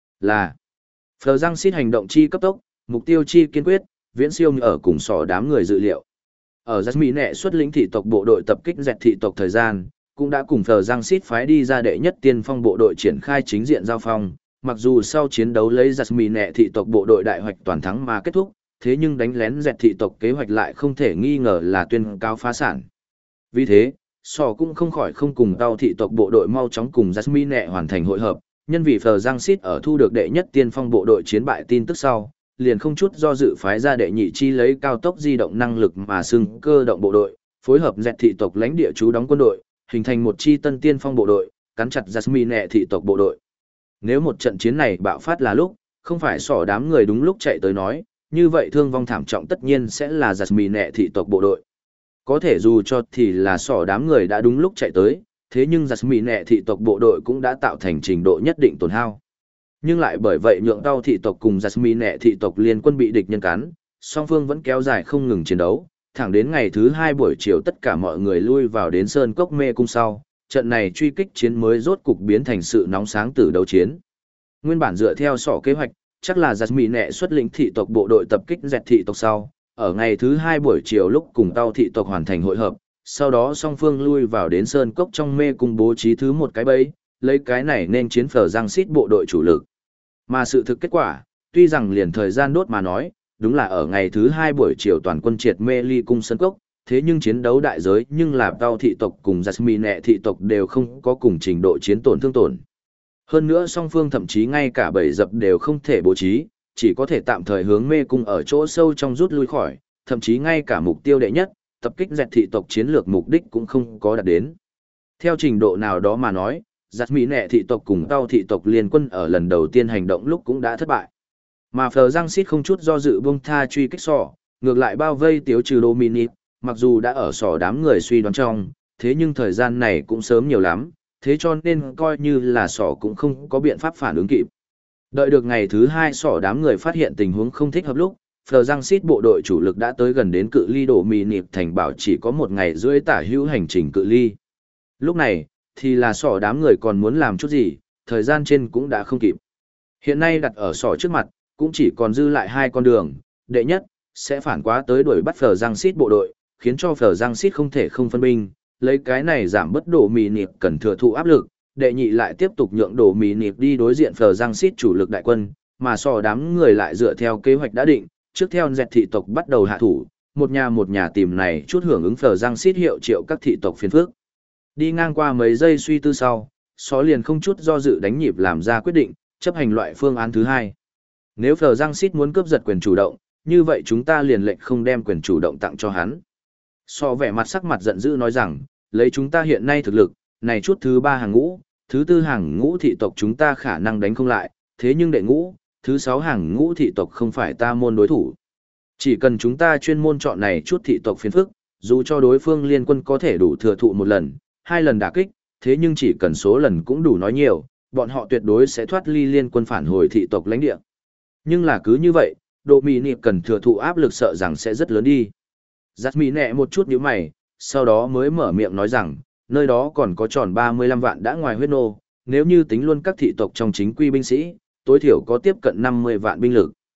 Là Phờ Giang Sít hành động chi cấp tốc, mục tiêu chi kiên quyết, viễn siêu ở cùng sỏ đám người dự liệu. Ở Jasmine xuất lĩnh thị tộc bộ đội tập kích dẹt thị tộc thời gian, cũng đã cùng Phờ Giang Sít phái đi ra đệ nhất tiên phong bộ đội triển khai chính diện giao phong. Mặc dù sau chiến đấu lấy Jasmine thị tộc bộ đội đại hoạch toàn thắng mà kết thúc, thế nhưng đánh lén dẹt thị tộc kế hoạch lại không thể nghi ngờ là tuyên cáo phá sản. Vì thế, sỏ cũng không khỏi không cùng tao thị tộc bộ đội mau chóng cùng Jasmine hoàn thành hội hợp, nhân vì Phờ Giang Sít ở thu được đệ nhất tiên phong bộ đội chiến bại tin tức sau, liền không chút do dự phái ra đệ nhị chi lấy cao tốc di động năng lực mà xưng cơ động bộ đội, phối hợp dẹt thị tộc lãnh địa trú đóng quân đội, hình thành một chi tân tiên phong bộ đội, cắn chặt Jasmine thị tộc bộ đội. Nếu một trận chiến này bạo phát là lúc, không phải sỏ đám người đúng lúc chạy tới nói, như vậy thương vong thảm trọng tất nhiên sẽ là Jasmine thị tộc bộ đội. Có thể dù cho thì là sỏ đám người đã đúng lúc chạy tới, thế nhưng Jasmine thị tộc bộ đội cũng đã tạo thành trình độ nhất định tổn hao. Nhưng lại bởi vậy nhượng tao thị tộc cùng Jasmine thị tộc liên quân bị địch nhân cắn, song phương vẫn kéo dài không ngừng chiến đấu, thẳng đến ngày thứ 2 buổi chiều tất cả mọi người lui vào đến sơn cốc mê cung sau, trận này truy kích chiến mới rốt cục biến thành sự nóng sáng từ đấu chiến. Nguyên bản dựa theo sỏ kế hoạch, chắc là Jasmine xuất lĩnh thị tộc bộ đội tập kích dẹt thị tộc sau, ở ngày thứ 2 buổi chiều lúc cùng tao thị tộc hoàn thành hội hợp, sau đó song phương lui vào đến sơn cốc trong mê cung bố trí thứ một cái bẫy, lấy cái này nên chiến Phờ Giang Sít bộ đội chủ lực. Mà sự thực kết quả, tuy rằng liền thời gian đốt mà nói, đúng là ở ngày thứ 2 buổi chiều toàn quân triệt mê ly cung sơn cốc, thế nhưng chiến đấu đại giới nhưng là tao thị tộc cùng Jasmine thị tộc đều không có cùng trình độ chiến tổn thương tổn. Hơn nữa song phương thậm chí ngay cả bẫy dập đều không thể bố trí, chỉ có thể tạm thời hướng mê cung ở chỗ sâu trong rút lui khỏi, thậm chí ngay cả mục tiêu đệ nhất, tập kích dẹt thị tộc chiến lược mục đích cũng không có đạt đến. Theo trình độ nào đó mà nói, Jasmine thị tộc cùng tao thị tộc liên quân ở lần đầu tiên hành động lúc cũng đã thất bại. Mà Phờ Giang Sít không chút do dự buông tha truy kích sỏ, ngược lại bao vây tiêu trừ Dominic, mặc dù đã ở sỏ đám người suy đoán trong, thế nhưng thời gian này cũng sớm nhiều lắm, thế cho nên coi như là sỏ cũng không có biện pháp phản ứng kịp. Đợi được ngày thứ 2 sỏ đám người phát hiện tình huống không thích hợp lúc, Phờ Giang Sít bộ đội chủ lực đã tới gần đến cự ly Dominic thành bảo chỉ có 1 ngày rưỡi tả hữu hành trình cự ly. Lúc này, thì là sỏ đám người còn muốn làm chút gì, thời gian trên cũng đã không kịp. Hiện nay đặt ở sỏ trước mặt, cũng chỉ còn dư lại 2 con đường, đệ nhất, sẽ phản quá tới đuổi bắt Phờ Giang Sít bộ đội, khiến cho Phờ Giang Sít không thể không phân binh, lấy cái này giảm bất độ mì nịp cần thừa thụ áp lực, đệ nhị lại tiếp tục nhượng đồ mì nịp đi đối diện Phờ Giang Sít chủ lực đại quân, mà sỏ đám người lại dựa theo kế hoạch đã định, trước theo dẹt thị tộc bắt đầu hạ thủ, một nhà tìm này chút hưởng ứng Phờ Giang Sít hiệu triệu các thị tộc phiền phước. Đi ngang qua mấy giây suy tư sau, só liền không chút do dự đánh nhịp làm ra quyết định, chấp hành loại phương án thứ 2. Nếu Phờ Giang Sít muốn cướp giật quyền chủ động, như vậy chúng ta liền lệnh không đem quyền chủ động tặng cho hắn. So vẻ mặt sắc mặt giận dữ nói rằng, lấy chúng ta hiện nay thực lực, này chút thứ 3 hàng ngũ, thứ 4 hàng ngũ thị tộc chúng ta khả năng đánh không lại, thế nhưng đệ ngũ, thứ 6 hàng ngũ thị tộc không phải ta môn đối thủ. Chỉ cần chúng ta chuyên môn chọn này chút thị tộc phiền phức, dù cho đối phương liên quân có thể đủ thừa thụ 1 lần, 2 lần đả kích, thế nhưng chỉ cần số lần cũng đủ nói nhiều, bọn họ tuyệt đối sẽ thoát ly liên quân phản hồi thị tộc lãnh địa. Nhưng là cứ như vậy, độ mì nịp cần thừa thụ áp lực sợ rằng sẽ rất lớn đi. Giặt mì nẹ một chút nhíu mày, sau đó mới mở miệng nói rằng, nơi đó còn có tròn 35 vạn đã ngoài huyết nô, nếu như tính luôn các thị tộc trong chính quy binh sĩ, tối thiểu có tiếp cận 50 vạn binh lực.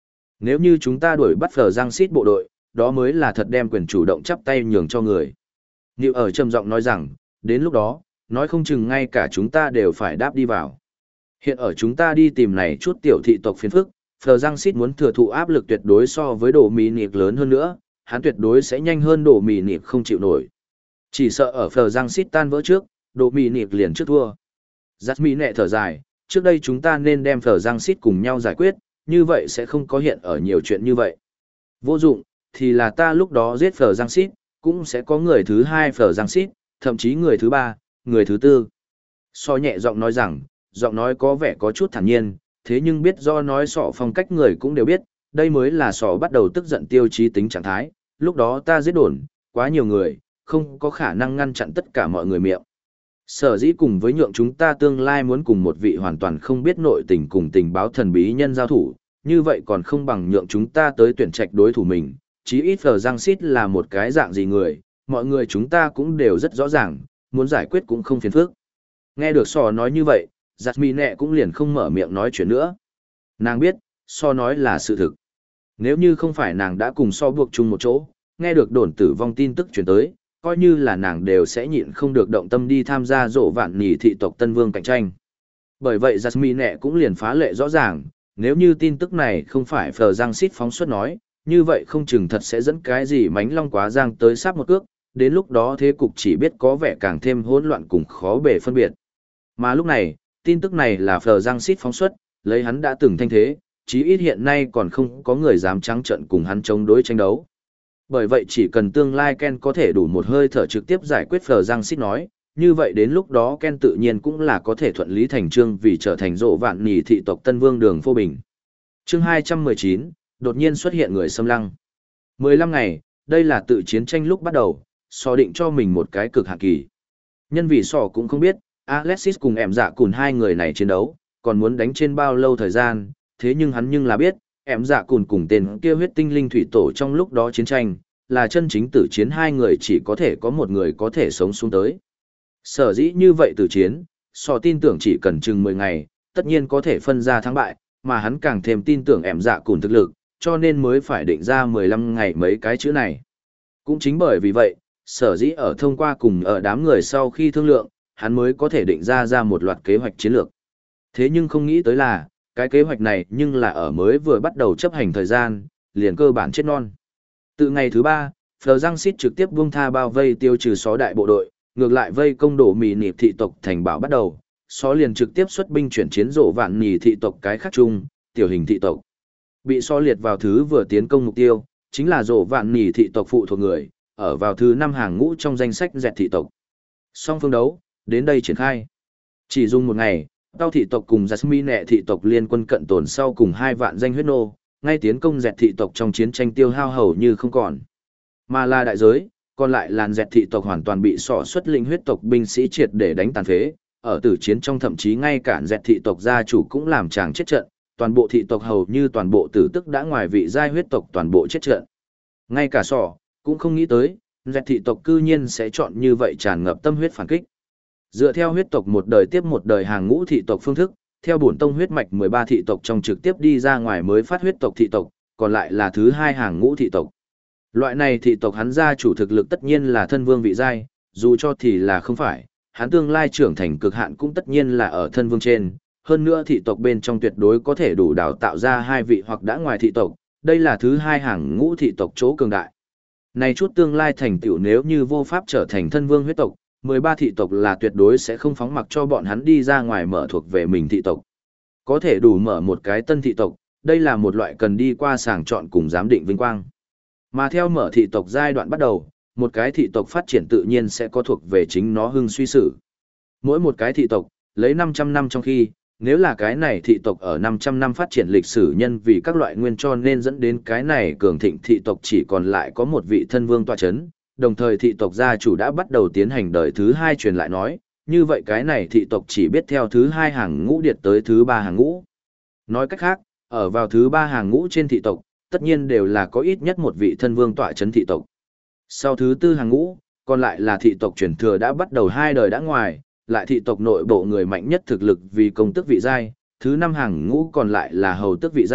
Nếu như chúng ta đuổi bắt Phờ Giang Sít bộ đội, đó mới là thật đem quyền chủ động chắp tay nhường cho người. Niệu ở trầm giọng nói rằng, đến lúc đó, nói không chừng ngay cả chúng ta đều phải đáp đi vào. Hiện ở chúng ta đi tìm này chút tiểu thị tộc phiền phức, Phờ Giang Sít muốn thừa thụ áp lực tuyệt đối so với Đồ Mì Nịp lớn hơn nữa, hắn tuyệt đối sẽ nhanh hơn Đồ Mì Nịp không chịu nổi. Chỉ sợ ở Phờ Giang Sít tan vỡ trước, Đồ Mì Nịp liền trước thua. Jasmine thở dài, trước đây chúng ta nên đem Phờ Giang Sít cùng nhau giải quyết, như vậy sẽ không có hiện ở nhiều chuyện như vậy. Vô dụng, thì là ta lúc đó giết Phờ Giang Sít, cũng sẽ có người thứ hai Phờ Giang Sít, thậm chí người thứ ba, người thứ tư. So nhẹ giọng nói rằng, giọng nói có vẻ có chút thản nhiên, thế nhưng biết do nói sọ phong cách người cũng đều biết, đây mới là sọ bắt đầu tức giận tiêu chí tính trạng thái, lúc đó ta giết đồn, quá nhiều người, không có khả năng ngăn chặn tất cả mọi người miệng. Sở dĩ cùng với nhượng chúng ta tương lai muốn cùng một vị hoàn toàn không biết nội tình cùng tình báo thần bí nhân giao thủ, như vậy còn không bằng nhượng chúng ta tới tuyển trạch đối thủ mình, chí ít Phờ Giang Sít là một cái dạng gì người, mọi người chúng ta cũng đều rất rõ ràng, muốn giải quyết cũng không phiền phức. Nghe được sò nói như vậy, Jasmine cũng liền không mở miệng nói chuyện nữa. Nàng biết, so nói là sự thực. Nếu như không phải nàng đã cùng so buộc chung một chỗ, nghe được đồn tử vong tin tức chuyển tới, coi như là nàng đều sẽ nhịn không được động tâm đi tham gia rộ vạn nhì thị tộc Tân Vương cạnh tranh. Bởi vậy Jasmine cũng liền phá lệ rõ ràng, nếu như tin tức này không phải Phờ Giang Sít phóng xuất nói, như vậy không chừng thật sẽ dẫn cái gì mánh long quá giang tới sắp một cước, đến lúc đó thế cục chỉ biết có vẻ càng thêm hỗn loạn cùng khó bề phân biệt. Mà lúc này, tin tức này là Phờ Giang Sít phóng xuất, lấy hắn đã từng thanh thế, chí ít hiện nay còn không có người dám trắng trợn cùng hắn chống đối tranh đấu. Bởi vậy chỉ cần tương lai Ken có thể đủ một hơi thở trực tiếp giải quyết Phờ Giang Sít nói, như vậy đến lúc đó Ken tự nhiên cũng là có thể thuận lý thành chương vì trở thành rộ vạn nhì thị tộc Tân Vương Đường Phô Bình. Chương 219, đột nhiên xuất hiện người xâm lăng. 15 ngày, đây là tự chiến tranh lúc bắt đầu, so định cho mình một cái cực hạn kỳ. Nhân vì so cũng không biết, Alexis cùng em dạ cùn hai người này chiến đấu, còn muốn đánh trên bao lâu thời gian, thế nhưng hắn nhưng là biết, em dạ cùn cùng tên kia huyết tinh linh thủy tổ trong lúc đó chiến tranh, là chân chính tử chiến hai người chỉ có thể có một người có thể sống xuống tới. Sở dĩ như vậy tử chiến, so tin tưởng chỉ cần chừng 10 ngày, tất nhiên có thể phân ra thắng bại, mà hắn càng thêm tin tưởng em dạ cùn thực lực, cho nên mới phải định ra 15 ngày mấy cái chữ này. Cũng chính bởi vì vậy, sở dĩ ở thông qua cùng ở đám người sau khi thương lượng, hắn mới có thể định ra một loạt kế hoạch chiến lược. Thế nhưng không nghĩ tới là, cái kế hoạch này nhưng là ở mới vừa bắt đầu chấp hành thời gian, liền cơ bản chết non. Từ ngày thứ 3, Phờ Giang Sít trực tiếp buông tha bao vây tiêu trừ xó đại bộ đội, ngược lại vây công đổ mì nịp thị tộc thành bảo bắt đầu, xó liền trực tiếp xuất binh chuyển chiến rộ vạn nhì thị tộc cái khác chung, tiểu hình thị tộc. Bị xó liệt vào thứ vừa tiến công mục tiêu, chính là rộ vạn nhì thị tộc phụ thuộc người, ở vào thứ 5 hàng ngũ trong danh sách dẹt thị tộc. Song phương đấu, đến đây triển khai. Chỉ dùng một ngày, Tao thị tộc cùng Jasmine thị tộc liên quân cận tồn sau cùng 2 vạn danh huyết nô, ngay tiến công dẹt thị tộc trong chiến tranh tiêu hao hầu như không còn. Mà là đại giới, còn lại làn dẹt thị tộc hoàn toàn bị sọ xuất lĩnh huyết tộc binh sĩ triệt để đánh tàn phế, ở tử chiến trong thậm chí ngay cả dẹt thị tộc gia chủ cũng làm chàng chết trận, toàn bộ thị tộc hầu như toàn bộ tử tức đã ngoài vị giai huyết tộc toàn bộ chết trận. Ngay cả sọ, cũng không nghĩ tới, dẹt thị tộc cư nhiên sẽ chọn như vậy tràn ngập tâm huyết phản kích. Dựa theo huyết tộc một đời tiếp một đời hàng ngũ thị tộc phương thức, theo bổn tông huyết mạch 13 thị tộc trong trực tiếp đi ra ngoài mới phát huyết tộc thị tộc, còn lại là thứ 2 hàng ngũ thị tộc. Loại này thị tộc hắn gia chủ thực lực tất nhiên là thân vương vị giai, dù cho thì là không phải, hắn tương lai trưởng thành cực hạn cũng tất nhiên là ở thân vương trên, hơn nữa thị tộc bên trong tuyệt đối có thể đủ đào tạo ra 2 vị hoặc đã ngoài thị tộc, đây là thứ 2 hàng ngũ thị tộc chỗ cường đại. Này chút tương lai thành tựu nếu như vô pháp trở thành thân vương huyết tộc, 13 thị tộc là tuyệt đối sẽ không phóng mặc cho bọn hắn đi ra ngoài mở thuộc về mình thị tộc. Có thể đủ mở một cái tân thị tộc, đây là một loại cần đi qua sàng chọn cùng giám định vinh quang. Mà theo mở thị tộc giai đoạn bắt đầu, một cái thị tộc phát triển tự nhiên sẽ có thuộc về chính nó hưng suy sử. Mỗi một cái thị tộc, lấy 500 năm trong khi, nếu là cái này thị tộc ở 500 năm phát triển lịch sử nhân vì các loại nguyên cho nên dẫn đến cái này cường thịnh thị tộc chỉ còn lại có một vị thân vương tọa chấn, đồng thời thị tộc gia chủ đã bắt đầu tiến hành đời thứ 2 truyền lại nói, như vậy cái này thị tộc chỉ biết theo thứ 2 hàng ngũ điệt tới thứ 3 hàng ngũ. Nói cách khác, ở vào thứ 3 hàng ngũ trên thị tộc, tất nhiên đều là có ít nhất một vị thân vương tọa chấn thị tộc. Sau thứ 4 hàng ngũ, còn lại là thị tộc truyền thừa đã bắt đầu 2 đời đã ngoài, lại thị tộc nội bộ người mạnh nhất thực lực vì công tước vị giai, thứ 5 hàng ngũ còn lại là hầu tước vị giai,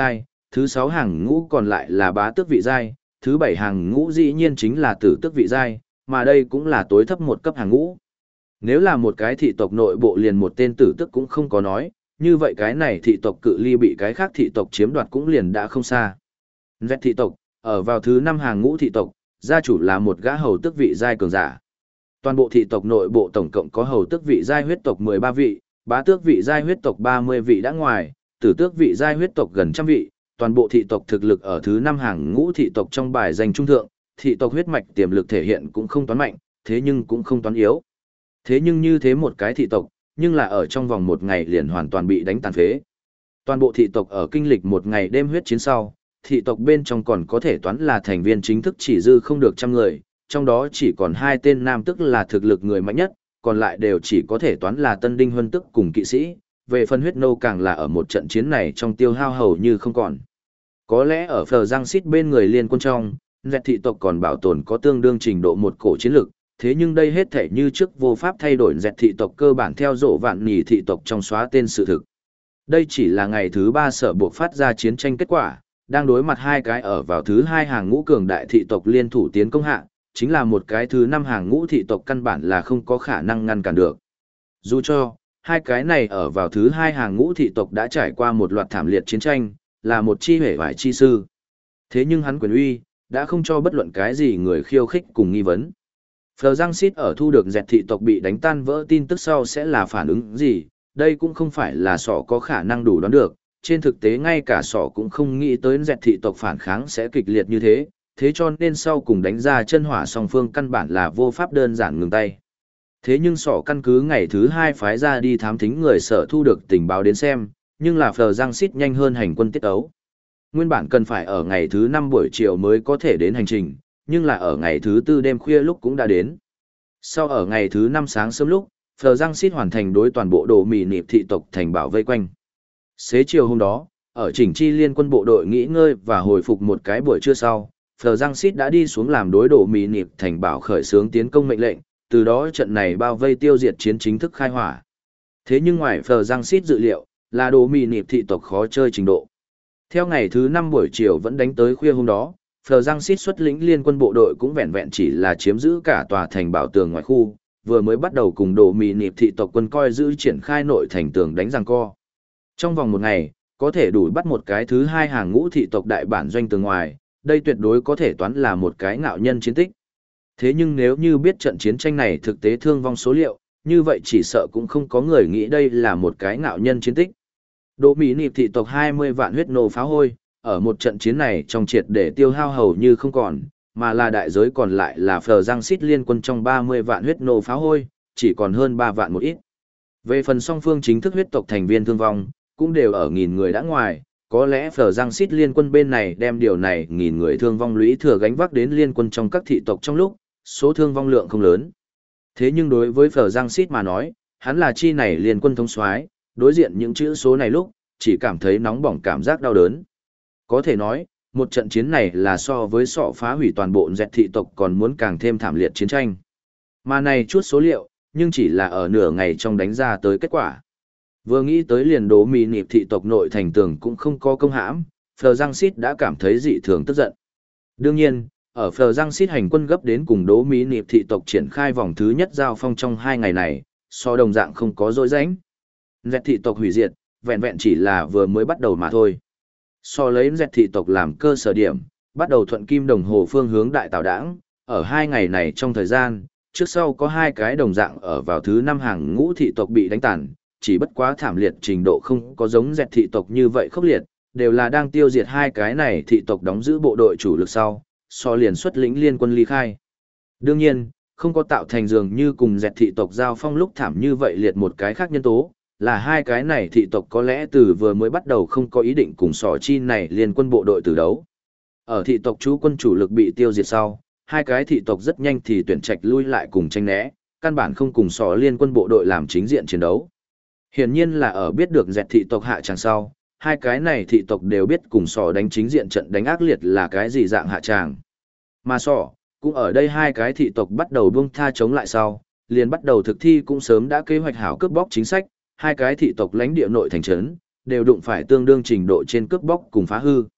thứ 6 hàng ngũ còn lại là bá tước vị giai, thứ 7 hàng ngũ dĩ nhiên chính là tử tước vị giai, mà đây cũng là tối thấp một cấp hàng ngũ. Nếu là một cái thị tộc nội bộ liền một tên tử tước cũng không có nói, như vậy cái này thị tộc cự ly bị cái khác thị tộc chiếm đoạt cũng liền đã không xa. Z thị tộc, ở vào thứ 5 hàng ngũ thị tộc, gia chủ là một gã hầu tước vị giai cường giả. Toàn bộ thị tộc nội bộ tổng cộng có hầu tước vị giai huyết tộc 13 vị, bá tước vị giai huyết tộc 30 vị đã ngoài, tử tước vị giai huyết tộc gần trăm vị, toàn bộ thị tộc thực lực ở thứ 5 hàng ngũ thị tộc trong bài danh trung thượng, thị tộc huyết mạch tiềm lực thể hiện cũng không toán mạnh, thế nhưng cũng không toán yếu. Thế nhưng như thế một cái thị tộc, nhưng là ở trong vòng một ngày liền hoàn toàn bị đánh tàn phế. Toàn bộ thị tộc ở kinh lịch một ngày đêm huyết chiến sau, thị tộc bên trong còn có thể toán là thành viên chính thức chỉ dư không được trăm người, trong đó chỉ còn 2 tên nam tức là thực lực người mạnh nhất, còn lại đều chỉ có thể toán là tân đinh huân tức cùng kỵ sĩ, về phần huyết nô càng là ở một trận chiến này trong tiêu hao hầu như không còn. Có lẽ ở Phờ Giang Xít bên người liên quân trong, Dẹt thị tộc còn bảo tồn có tương đương trình độ một cổ chiến lực, thế nhưng đây hết thể như trước vô pháp thay đổi Dẹt thị tộc cơ bản theo dỗ vạn nhì thị tộc trong xóa tên sự thực. Đây chỉ là ngày thứ 3 sở buộc phát ra chiến tranh kết quả, đang đối mặt hai cái ở vào thứ 2 hàng ngũ cường đại thị tộc liên thủ tiến công hạ, chính là một cái thứ 5 hàng ngũ thị tộc căn bản là không có khả năng ngăn cản được. Dù cho, hai cái này ở vào thứ 2 hàng ngũ thị tộc đã trải qua một loạt thảm liệt chiến tranh, là một chi huệ vải chi sư. Thế nhưng hắn quyền uy, đã không cho bất luận cái gì người khiêu khích cùng nghi vấn. Phờ Giang Xít ở thu được Dẹt thị tộc bị đánh tan vỡ tin tức sau sẽ là phản ứng gì, đây cũng không phải là sọ có khả năng đủ đoán được, trên thực tế ngay cả sọ cũng không nghĩ tới Dẹt thị tộc phản kháng sẽ kịch liệt như thế, thế cho nên sau cùng đánh ra chân hỏa song phương căn bản là vô pháp đơn giản ngừng tay. Thế nhưng sọ căn cứ ngày thứ 2 phái ra đi thám thính người sở thu được tình báo đến xem, nhưng là Phờ Giang Xít nhanh hơn hành quân tiết ấu. Nguyên bản cần phải ở ngày thứ 5 buổi chiều mới có thể đến hành trình, nhưng là ở ngày thứ 4 đêm khuya lúc cũng đã đến. Sau ở ngày thứ 5 sáng sớm lúc, Phờ Giang Xít hoàn thành đối toàn bộ đồ mì nịp thị tộc thành bảo vây quanh. Xế chiều hôm đó, ở chỉnh chi liên quân bộ đội nghỉ ngơi và hồi phục một cái buổi trưa sau, Phờ Giang Xít đã đi xuống làm đối đồ mì nịp thành bảo khởi xướng tiến công mệnh lệnh, từ đó trận này bao vây tiêu diệt chiến chính thức khai hỏa. Thế nhưng ngoài Phờ Giang Xít dự liệu, là đồ mì nịp thị tộc khó chơi trình độ. Theo ngày thứ 5 buổi chiều vẫn đánh tới khuya hôm đó, Phờ Giang Xít xuất lĩnh liên quân bộ đội cũng vẹn vẹn chỉ là chiếm giữ cả tòa thành bảo tường ngoài khu, vừa mới bắt đầu cùng đồ mì nịp thị tộc quân coi giữ triển khai nội thành tường đánh giằng co. Trong vòng một ngày, có thể đủ bắt một cái thứ 2 hàng ngũ thị tộc đại bản doanh tường ngoài, đây tuyệt đối có thể toán là một cái ngạo nhân chiến tích. Thế nhưng nếu như biết trận chiến tranh này thực tế thương vong số liệu, như vậy chỉ sợ cũng không có người nghĩ đây là một cái ngạo nhân chiến tích. Đồ Mỹ nịp thị tộc 20 vạn huyết nô pháo hôi, ở một trận chiến này trong triệt để tiêu hao hầu như không còn, mà là đại giới còn lại là Phờ Giang Xít liên quân trong 30 vạn huyết nô pháo hôi, chỉ còn hơn 3 vạn một ít. Về phần song phương chính thức huyết tộc thành viên thương vong, cũng đều ở nghìn người đã ngoài, có lẽ Phờ Giang Xít liên quân bên này đem điều này nghìn người thương vong lũy thừa gánh vác đến liên quân trong các thị tộc trong lúc, số thương vong lượng không lớn. Thế nhưng đối với Phờ Giang Xít mà nói, hắn là chi này liên quân thống soái, đối diện những chữ số này lúc, chỉ cảm thấy nóng bỏng cảm giác đau đớn. Có thể nói, một trận chiến này là so với sọ phá hủy toàn bộ Dẹt thị tộc còn muốn càng thêm thảm liệt chiến tranh. Mà này chút số liệu, nhưng chỉ là ở nửa ngày trong đánh ra tới kết quả. Vừa nghĩ tới liền đố mì nịp thị tộc nội thành tường cũng không có công hãm, Phờ Giang Xít đã cảm thấy dị thường tức giận. Đương nhiên, ở Phờ Giang Xít hành quân gấp đến cùng đố mì nịp thị tộc triển khai vòng thứ nhất giao phong trong 2 ngày này, so đồng dạng không có dối rãnh. Dẹt thị tộc hủy diệt, vẹn vẹn chỉ là vừa mới bắt đầu mà thôi. So lấy Dẹt thị tộc làm cơ sở điểm, bắt đầu thuận kim đồng hồ phương hướng đại tào đảng, ở 2 ngày này trong thời gian, trước sau có 2 cái đồng dạng ở vào thứ 5 hàng ngũ thị tộc bị đánh tàn, chỉ bất quá thảm liệt trình độ không có giống Dẹt thị tộc như vậy khốc liệt, đều là đang tiêu diệt 2 cái này thị tộc đóng giữ bộ đội chủ lực sau, so liền xuất lĩnh liên quân ly khai. Đương nhiên, không có tạo thành dường như cùng Dẹt thị tộc giao phong lúc thảm như vậy liệt một cái khác nhân tố, là 2 cái này thị tộc có lẽ từ vừa mới bắt đầu không có ý định cùng sỏ chi này liên quân bộ đội từ đấu. Ở thị tộc chú quân chủ lực bị tiêu diệt sau, 2 cái thị tộc rất nhanh thì tuyển trạch lui lại cùng tranh né, căn bản không cùng sỏ liên quân bộ đội làm chính diện chiến đấu. Hiển nhiên là ở biết được Dẹt thị tộc hạ tràng sau, 2 cái này thị tộc đều biết cùng sỏ đánh chính diện trận đánh ác liệt là cái gì dạng hạ tràng. Mà sỏ, cũng ở đây 2 cái thị tộc bắt đầu buông tha chống lại sau, liền bắt đầu thực thi cũng sớm đã kế hoạch hảo cướp bóc chính sách, 2 cái thị tộc lãnh địa nội thành trấn đều đụng phải tương đương trình độ trên cướp bóc cùng phá hư.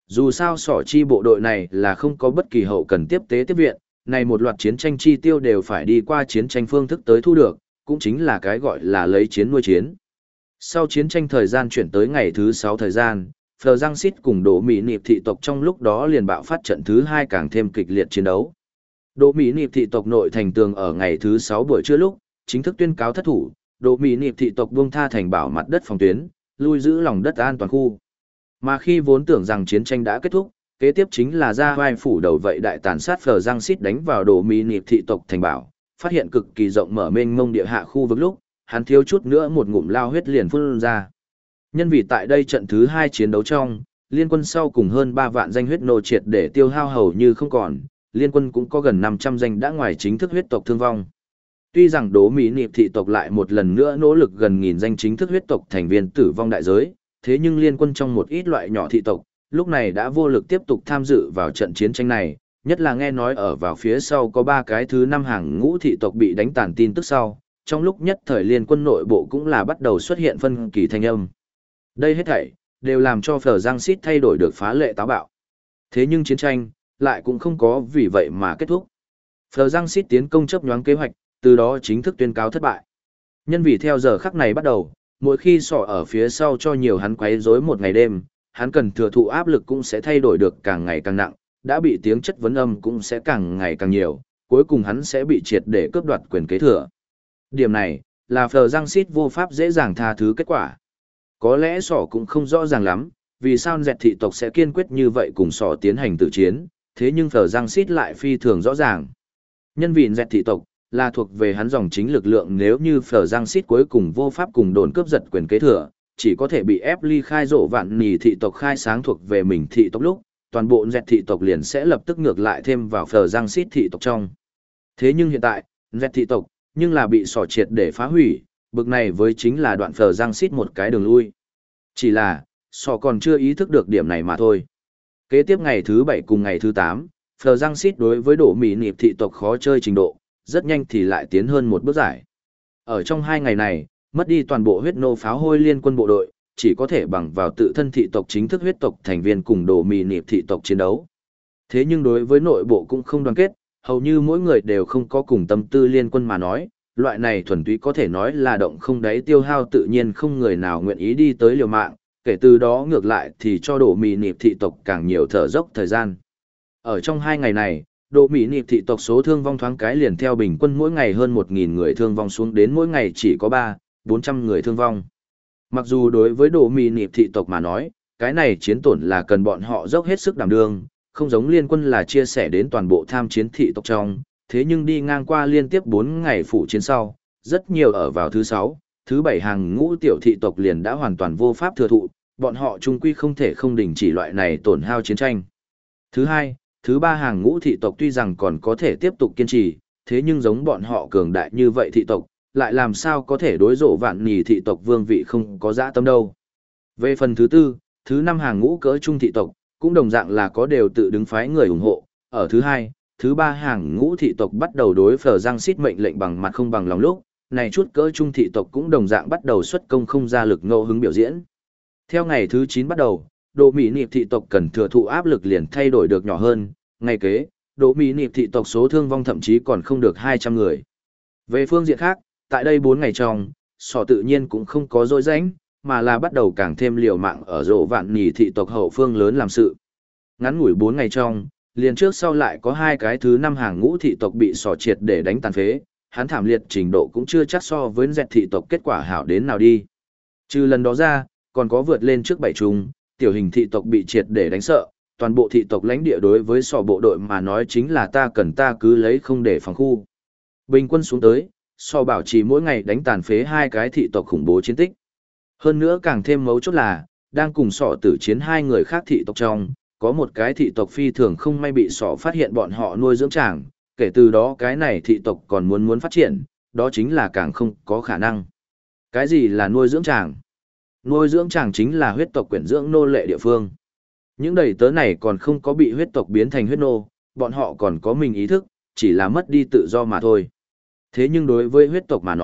Dù sao sỏ chi bộ đội này là không có bất kỳ hậu cần tiếp tế tiếp viện, này một loạt chiến tranh chi tiêu đều phải đi qua chiến tranh phương thức tới thu được, cũng chính là cái gọi là lấy chiến nuôi chiến. Sau chiến tranh thời gian chuyển tới ngày thứ 6 thời gian, Phờ Giang Sít cùng Đỗ Mỹ Nịp thị tộc trong lúc đó liền bạo phát trận thứ 2 càng thêm kịch liệt chiến đấu. Đỗ Mỹ Nịp thị tộc nội thành tường ở ngày thứ 6 buổi trưa lúc, chính thức tuyên cáo thất thủ, Đỗ Mỹ Nịp thị tộc buông tha thành bảo mặt đất phòng tuyến, lui giữ lòng đất an toàn khu. Mà khi vốn tưởng rằng chiến tranh đã kết thúc, kế tiếp chính là ra vai phủ đầu vậy đại tàn sát Phờ Giang Sít đánh vào Đỗ Mỹ Nịp thị tộc thành bảo, phát hiện cực kỳ rộng mở mênh mông địa hạ khu vực lúc, hắn thiếu chút nữa một ngụm lao huyết liền phun ra. Nhân vì tại đây trận thứ 2 chiến đấu trong, liên quân sau cùng hơn 3 vạn danh huyết nô triệt để tiêu hao hầu như không còn, liên quân cũng có gần 500 danh đã ngoài chính thức huyết tộc thương vong. Tuy rằng Đỗ Mỹ Nịp thị tộc lại một lần nữa nỗ lực gần nghìn danh chính thức huyết tộc thành viên tử vong đại giới, thế nhưng liên quân trong một ít loại nhỏ thị tộc, lúc này đã vô lực tiếp tục tham dự vào trận chiến tranh này, nhất là nghe nói ở vào phía sau có 3 cái thứ 5 hàng ngũ thị tộc bị đánh tàn tin tức sau, trong lúc nhất thời liên quân nội bộ cũng là bắt đầu xuất hiện phân kỳ thanh âm. Đây hết thảy đều làm cho Phờ Giang Sít thay đổi được phá lệ táo bạo. Thế nhưng chiến tranh lại cũng không có vì vậy mà kết thúc. Phờ Giang Sít tiến công chấp nhoáng kế hoạch, từ đó chính thức tuyên cáo thất bại. Nhân vì theo giờ khắc này bắt đầu, mỗi khi sọ ở phía sau cho nhiều hắn quấy rối một ngày đêm, hắn cần thừa thụ áp lực cũng sẽ thay đổi được càng ngày càng nặng, đã bị tiếng chất vấn âm cũng sẽ càng ngày càng nhiều, cuối cùng hắn sẽ bị triệt để cướp đoạt quyền kế thừa. Điểm này là Phờ Giang Sít vô pháp dễ dàng tha thứ kết quả. Có lẽ sọ cũng không rõ ràng lắm, vì sao dẹt thị tộc sẽ kiên quyết như vậy cùng sọ tiến hành tự chiến, thế nhưng Phờ Giang Sít lại phi thường rõ ràng. Nhân vì dẹt thị tộc là thuộc về hắn dòng chính lực lượng, nếu như Phờ Giang Sít cuối cùng vô pháp cùng đồn cướp giật quyền kế thừa, chỉ có thể bị ép ly khai rổ vạn nì thị tộc khai sáng thuộc về mình thị tộc lúc, toàn bộ dẹt thị tộc liền sẽ lập tức ngược lại thêm vào Phờ Giang Sít thị tộc trong. Thế nhưng hiện tại, dẹt thị tộc nhưng là bị sỏ triệt để phá hủy, bực này với chính là đoạn Phờ Giang Sít một cái đường lui. Chỉ là, sỏ còn chưa ý thức được điểm này mà thôi. Kế tiếp ngày thứ 7 cùng ngày thứ 8, Phờ Giang Sít đối với Đỗ Mỹ Nịp thị tộc khó chơi trình độ, rất nhanh thì lại tiến hơn một bước giải. Ở trong 2 ngày này, mất đi toàn bộ huyết nô pháo hôi liên quân bộ đội, chỉ có thể bằng vào tự thân thị tộc chính thức huyết tộc thành viên cùng Đỗ Mỹ Nịp thị tộc chiến đấu. Thế nhưng đối với nội bộ cũng không đoàn kết, hầu như mỗi người đều không có cùng tâm tư liên quân mà nói, loại này thuần túy có thể nói là động không đáy tiêu hao, tự nhiên không người nào nguyện ý đi tới liều mạng, kể từ đó ngược lại thì cho Đỗ Mỹ Nịp thị tộc càng nhiều thở dốc thời gian. Ở trong 2 ngày này, Đỗ Mỹ Nịp thị tộc số thương vong thoáng cái liền theo bình quân mỗi ngày hơn 1.000 người thương vong xuống đến mỗi ngày chỉ có 300-400 người thương vong. Mặc dù đối với Đỗ Mỹ Nịp thị tộc mà nói, cái này chiến tổn là cần bọn họ dốc hết sức đảm đương, không giống liên quân là chia sẻ đến toàn bộ tham chiến thị tộc trong, thế nhưng đi ngang qua liên tiếp 4 ngày phủ chiến sau, rất nhiều ở vào thứ 6, thứ 7 hàng ngũ tiểu thị tộc liền đã hoàn toàn vô pháp thừa thụ, bọn họ chung quy không thể không đình chỉ loại này tổn hao chiến tranh. Thứ 2, thứ 3 hàng ngũ thị tộc tuy rằng còn có thể tiếp tục kiên trì, thế nhưng giống bọn họ cường đại như vậy thị tộc, lại làm sao có thể đối rộ vạn nhì thị tộc vương vị không có dã tâm đâu. Về phần thứ 4, thứ 5 hàng ngũ cỡ trung thị tộc, cũng đồng dạng là có đều tự đứng phái người ủng hộ, ở thứ 2, thứ 3 hàng ngũ thị tộc bắt đầu đối Phờ Giang Sít mệnh lệnh bằng mặt không bằng lòng lúc, này chút cỡ trung thị tộc cũng đồng dạng bắt đầu xuất công không ra lực ngẫu hứng biểu diễn. Theo ngày thứ 9 bắt đầu, Đỗ Mỹ Nịp thị tộc cần thừa thụ áp lực liền thay đổi được nhỏ hơn, ngày kế, Đỗ Mỹ Nịp thị tộc số thương vong thậm chí còn không được 200 người. Về phương diện khác, tại đây 4 ngày trong, sọ tự nhiên cũng không có dối rãnh, mà là bắt đầu càng thêm liều mạng ở rộ vạn nhì thị tộc hậu phương lớn làm sự. Ngắn ngủi 4 ngày trong, liền trước sau lại có 2 cái thứ 5 hàng ngũ thị tộc bị sọ triệt để đánh tàn phế, hắn thảm liệt trình độ cũng chưa chắc so với dẹt thị tộc kết quả hảo đến nào đi. Trừ lần đó ra, còn có vượt lên trước 7 chung, tiểu hình thị tộc bị triệt để đánh sợ, toàn bộ thị tộc lãnh địa đối với sọ bộ đội mà nói chính là ta cần ta cứ lấy không để phòng khu. Bình quân xuống tới, sọ bảo trì mỗi ngày đánh tàn phế 2 cái thị tộc khủng bố chiến tích. Hơn nữa càng thêm mấu chốt là, đang cùng sọ tử chiến 2 người khác thị tộc trong, có một cái thị tộc phi thường không may bị sọ phát hiện bọn họ nuôi dưỡng tràng, kể từ đó cái này thị tộc còn muốn phát triển, đó chính là càng không có khả năng. Cái gì là nuôi dưỡng tràng? Nuôi dưỡng tràng chính là huyết tộc quyển dưỡng nô lệ địa phương. Những đầy tớ này còn không có bị huyết tộc biến thành huyết nô, bọn họ còn có mình ý thức, chỉ là mất đi tự do mà thôi. Thế nhưng đối với huyết tộc mà nói,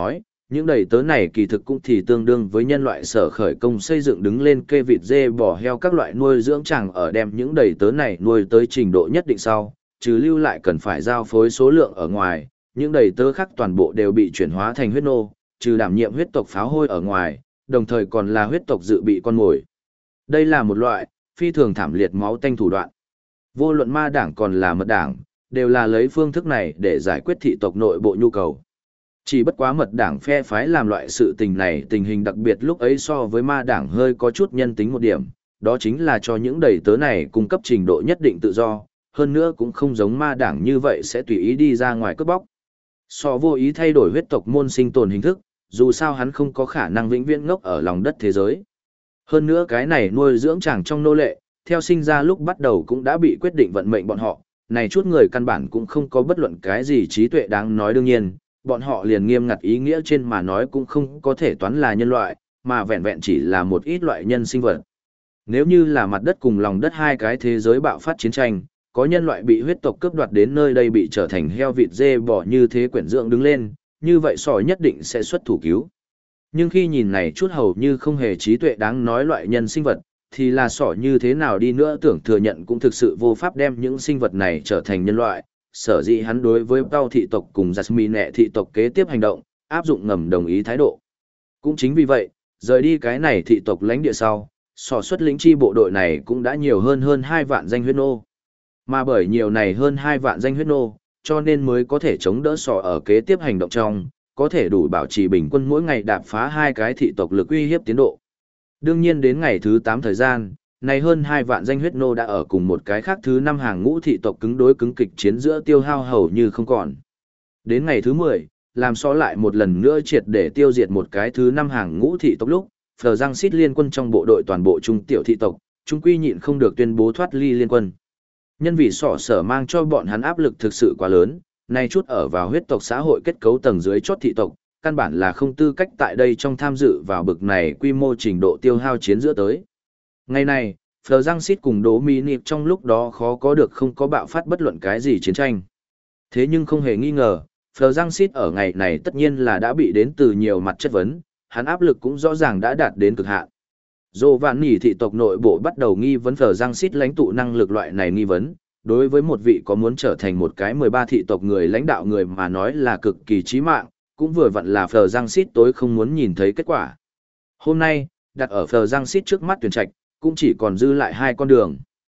Những đầy tớ này kỳ thực cũng thì tương đương với nhân loại sở khởi công xây dựng đứng lên kê vịt dê bò heo các loại nuôi dưỡng chẳng ở đem những đầy tớ này nuôi tới trình độ nhất định sau, trừ lưu lại cần phải giao phối số lượng ở ngoài, những đầy tớ khác toàn bộ đều bị chuyển hóa thành huyết nô, trừ đảm nhiệm huyết tộc pháo hôi ở ngoài, đồng thời còn là huyết tộc dự bị con mồi. Đây là một loại phi thường thảm liệt máu tanh thủ đoạn. Vô luận ma đảng còn là mật đảng, đều là lấy phương thức này để giải quyết thị tộc nội bộ nhu cầu. Chỉ bất quá mật đảng phe phái làm loại sự tình này tình hình đặc biệt lúc ấy so với ma đảng hơi có chút nhân tính một điểm, đó chính là cho những đầy tớ này cung cấp trình độ nhất định tự do, hơn nữa cũng không giống ma đảng như vậy sẽ tùy ý đi ra ngoài cướp bóc. So vô ý thay đổi huyết tộc môn sinh tồn hình thức, dù sao hắn không có khả năng vĩnh viễn ngốc ở lòng đất thế giới. Hơn nữa cái này nuôi dưỡng chàng trong nô lệ, theo sinh ra lúc bắt đầu cũng đã bị quyết định vận mệnh bọn họ, này chút người căn bản cũng không có bất luận cái gì trí tuệ đáng nói đương nhiên, bọn họ liền nghiêm ngặt ý nghĩa trên mà nói cũng không có thể toán là nhân loại, mà vẹn vẹn chỉ là một ít loại nhân sinh vật. Nếu như là mặt đất cùng lòng đất hai cái thế giới bạo phát chiến tranh, có nhân loại bị huyết tộc cướp đoạt đến nơi đây bị trở thành heo vịt dê bò như thế quyển dưỡng đứng lên, như vậy sỏi nhất định sẽ xuất thủ cứu. Nhưng khi nhìn này chút hầu như không hề trí tuệ đáng nói loại nhân sinh vật, thì là sỏi như thế nào đi nữa tưởng thừa nhận cũng thực sự vô pháp đem những sinh vật này trở thành nhân loại. Sở dĩ hắn đối với Tao thị tộc cùng Jasmine thị tộc kế tiếp hành động, áp dụng ngầm đồng ý thái độ. Cũng chính vì vậy, rời đi cái này thị tộc lãnh địa sau, sỏ xuất lĩnh chi bộ đội này cũng đã nhiều hơn 2 vạn danh huyết nô. Mà bởi nhiều này hơn 2 vạn danh huyết nô, cho nên mới có thể chống đỡ sỏ ở kế tiếp hành động trong, có thể đủ bảo trì bình quân mỗi ngày đạp phá 2 cái thị tộc lực uy hiếp tiến độ. Đương nhiên đến ngày thứ 8 thời gian, này hơn 2 vạn danh huyết nô đã ở cùng một cái khác thứ 5 hàng ngũ thị tộc cứng đối cứng kịch chiến giữa tiêu hao hầu như không còn. Đến ngày thứ 10, làm so lại một lần nữa triệt để tiêu diệt một cái thứ 5 hàng ngũ thị tộc lúc, Phờ Giang Xít liên quân trong bộ đội toàn bộ trung tiểu thị tộc, trung quy nhịn không được tuyên bố thoát ly liên quân. Nhân vì sỏ sở mang cho bọn hắn áp lực thực sự quá lớn, nay chút ở vào huyết tộc xã hội kết cấu tầng dưới chót thị tộc, căn bản là không tư cách tại đây trong tham dự vào bực này quy mô trình độ tiêu hao chiến giữa tới. Ngày này, Phờ Giang Xít cùng Đỗ Mỹ Nịp trong lúc đó khó có được không có bạo phát bất luận cái gì chiến tranh. Thế nhưng không hề nghi ngờ, Phờ Giang Xít ở ngày này tất nhiên là đã bị đến từ nhiều mặt chất vấn, hắn áp lực cũng rõ ràng đã đạt đến cực hạn. Dô Vạn Nỉ thị tộc nội bộ bắt đầu nghi vấn Phờ Giang Xít lãnh tụ năng lực loại này nghi vấn, đối với một vị có muốn trở thành một cái 13 thị tộc người lãnh đạo người mà nói là cực kỳ chí mạng, cũng vừa vặn là Phờ Giang Xít tối không muốn nhìn thấy kết quả. Hôm nay, đặt ở Phờ Giang Xít trước mắt tuyển trạch, cũng chỉ còn dư lại 2 con đường.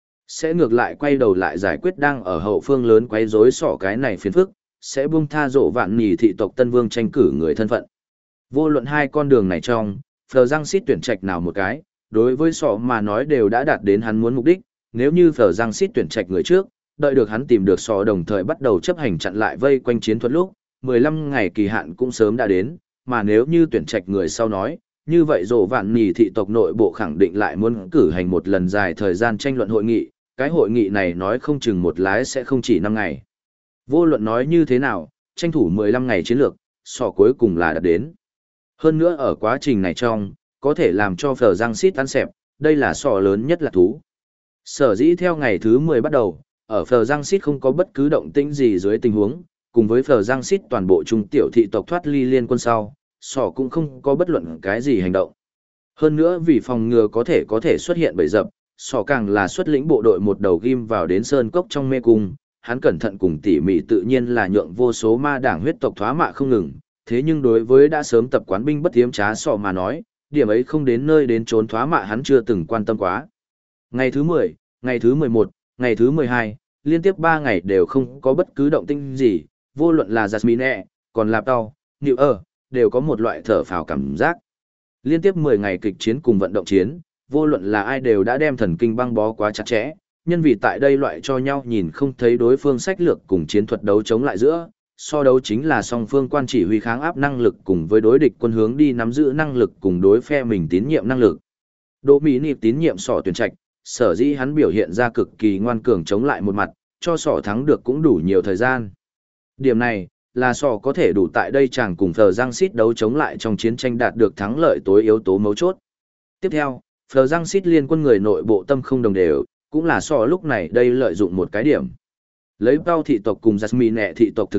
Sẽ ngược lại quay đầu lại giải quyết đang ở hậu phương lớn quấy rối sỏ cái này phiền phức, sẽ buông tha Dỗ Vạn Nỉ thị tộc Tân Vương tranh cử người thân phận. Vô luận 2 con đường này trong, Phờ Giang Xít tuyển trạch nào một cái, đối với sọ mà nói đều đã đạt đến hắn muốn mục đích, nếu như Phờ Giang Xít tuyển trạch người trước, đợi được hắn tìm được sọ đồng thời bắt đầu chấp hành chặn lại vây quanh chiến thuật lúc, 15 ngày kỳ hạn cũng sớm đã đến, mà nếu như tuyển trạch người sau nói, như vậy Dỗ Vạn Nỉ thị tộc nội bộ khẳng định lại muốn cử hành một lần dài thời gian tranh luận hội nghị, cái hội nghị này nói không chừng một lái sẽ không chỉ 5 ngày. Vô luận nói như thế nào, tranh thủ 15 ngày chiến lược, sọ cuối cùng là đã đến. Hơn nữa ở quá trình này trong, có thể làm cho Phờ Giang Xít ăn xẹp, đây là sọ lớn nhất là thú. Sở dĩ theo ngày thứ 10 bắt đầu, ở Phờ Giang Xít không có bất cứ động tĩnh gì dưới tình huống, cùng với Phờ Giang Xít toàn bộ trung tiểu thị tộc thoát ly liên quân sau, sọ cũng không có bất luận cái gì hành động. Hơn nữa vì phòng ngừa có thể xuất hiện bẫy dập, sọ càng là xuất lĩnh bộ đội một đầu ghim vào đến sơn cốc trong mê cung, hắn cẩn thận cùng tỉ mỉ tự nhiên là nhượng vô số ma đảng huyết tộc thoá mạ không ngừng, thế nhưng đối với đã sớm tập quán binh bất tiếm trá sọ mà nói, điểm ấy không đến nơi đến trốn thoá mạ hắn chưa từng quan tâm quá. Ngày thứ 10, ngày thứ 11, ngày thứ 12, liên tiếp 3 ngày đều không có bất cứ động tĩnh gì, vô luận là Jasmine, còn là Tao, New đều có một loại thở phào cảm giác. Liên tiếp 10 ngày kịch chiến cùng vận động chiến, vô luận là ai đều đã đem thần kinh băng bó quá chặt chẽ, nhân vì tại đây loại cho nhau nhìn không thấy đối phương sách lược cùng chiến thuật đấu chống lại giữa, so đấu chính là song phương quan chỉ huy kháng áp năng lực cùng với đối địch quân hướng đi nắm giữ năng lực cùng đối phe mình tín nhiệm năng lực. Đỗ Mỹ Nịp tín nhiệm sỏ tuyển trạch, sở dĩ hắn biểu hiện ra cực kỳ ngoan cường chống lại một mặt, cho sỏ thắng được cũng đủ nhiều thời gian. Điểm này, là sỏ có thể đủ tại đây chàng cùng Phờ Giang Xít đấu chống lại trong chiến tranh đạt được thắng lợi tối yếu tố mấu chốt. Tiếp theo, Phờ Giang Xít liên quân người nội bộ tâm không đồng đều, cũng là sỏ lúc này đây lợi dụng một cái điểm. Lấy Tao thị tộc cùng Jasmine thị tộc thực lực,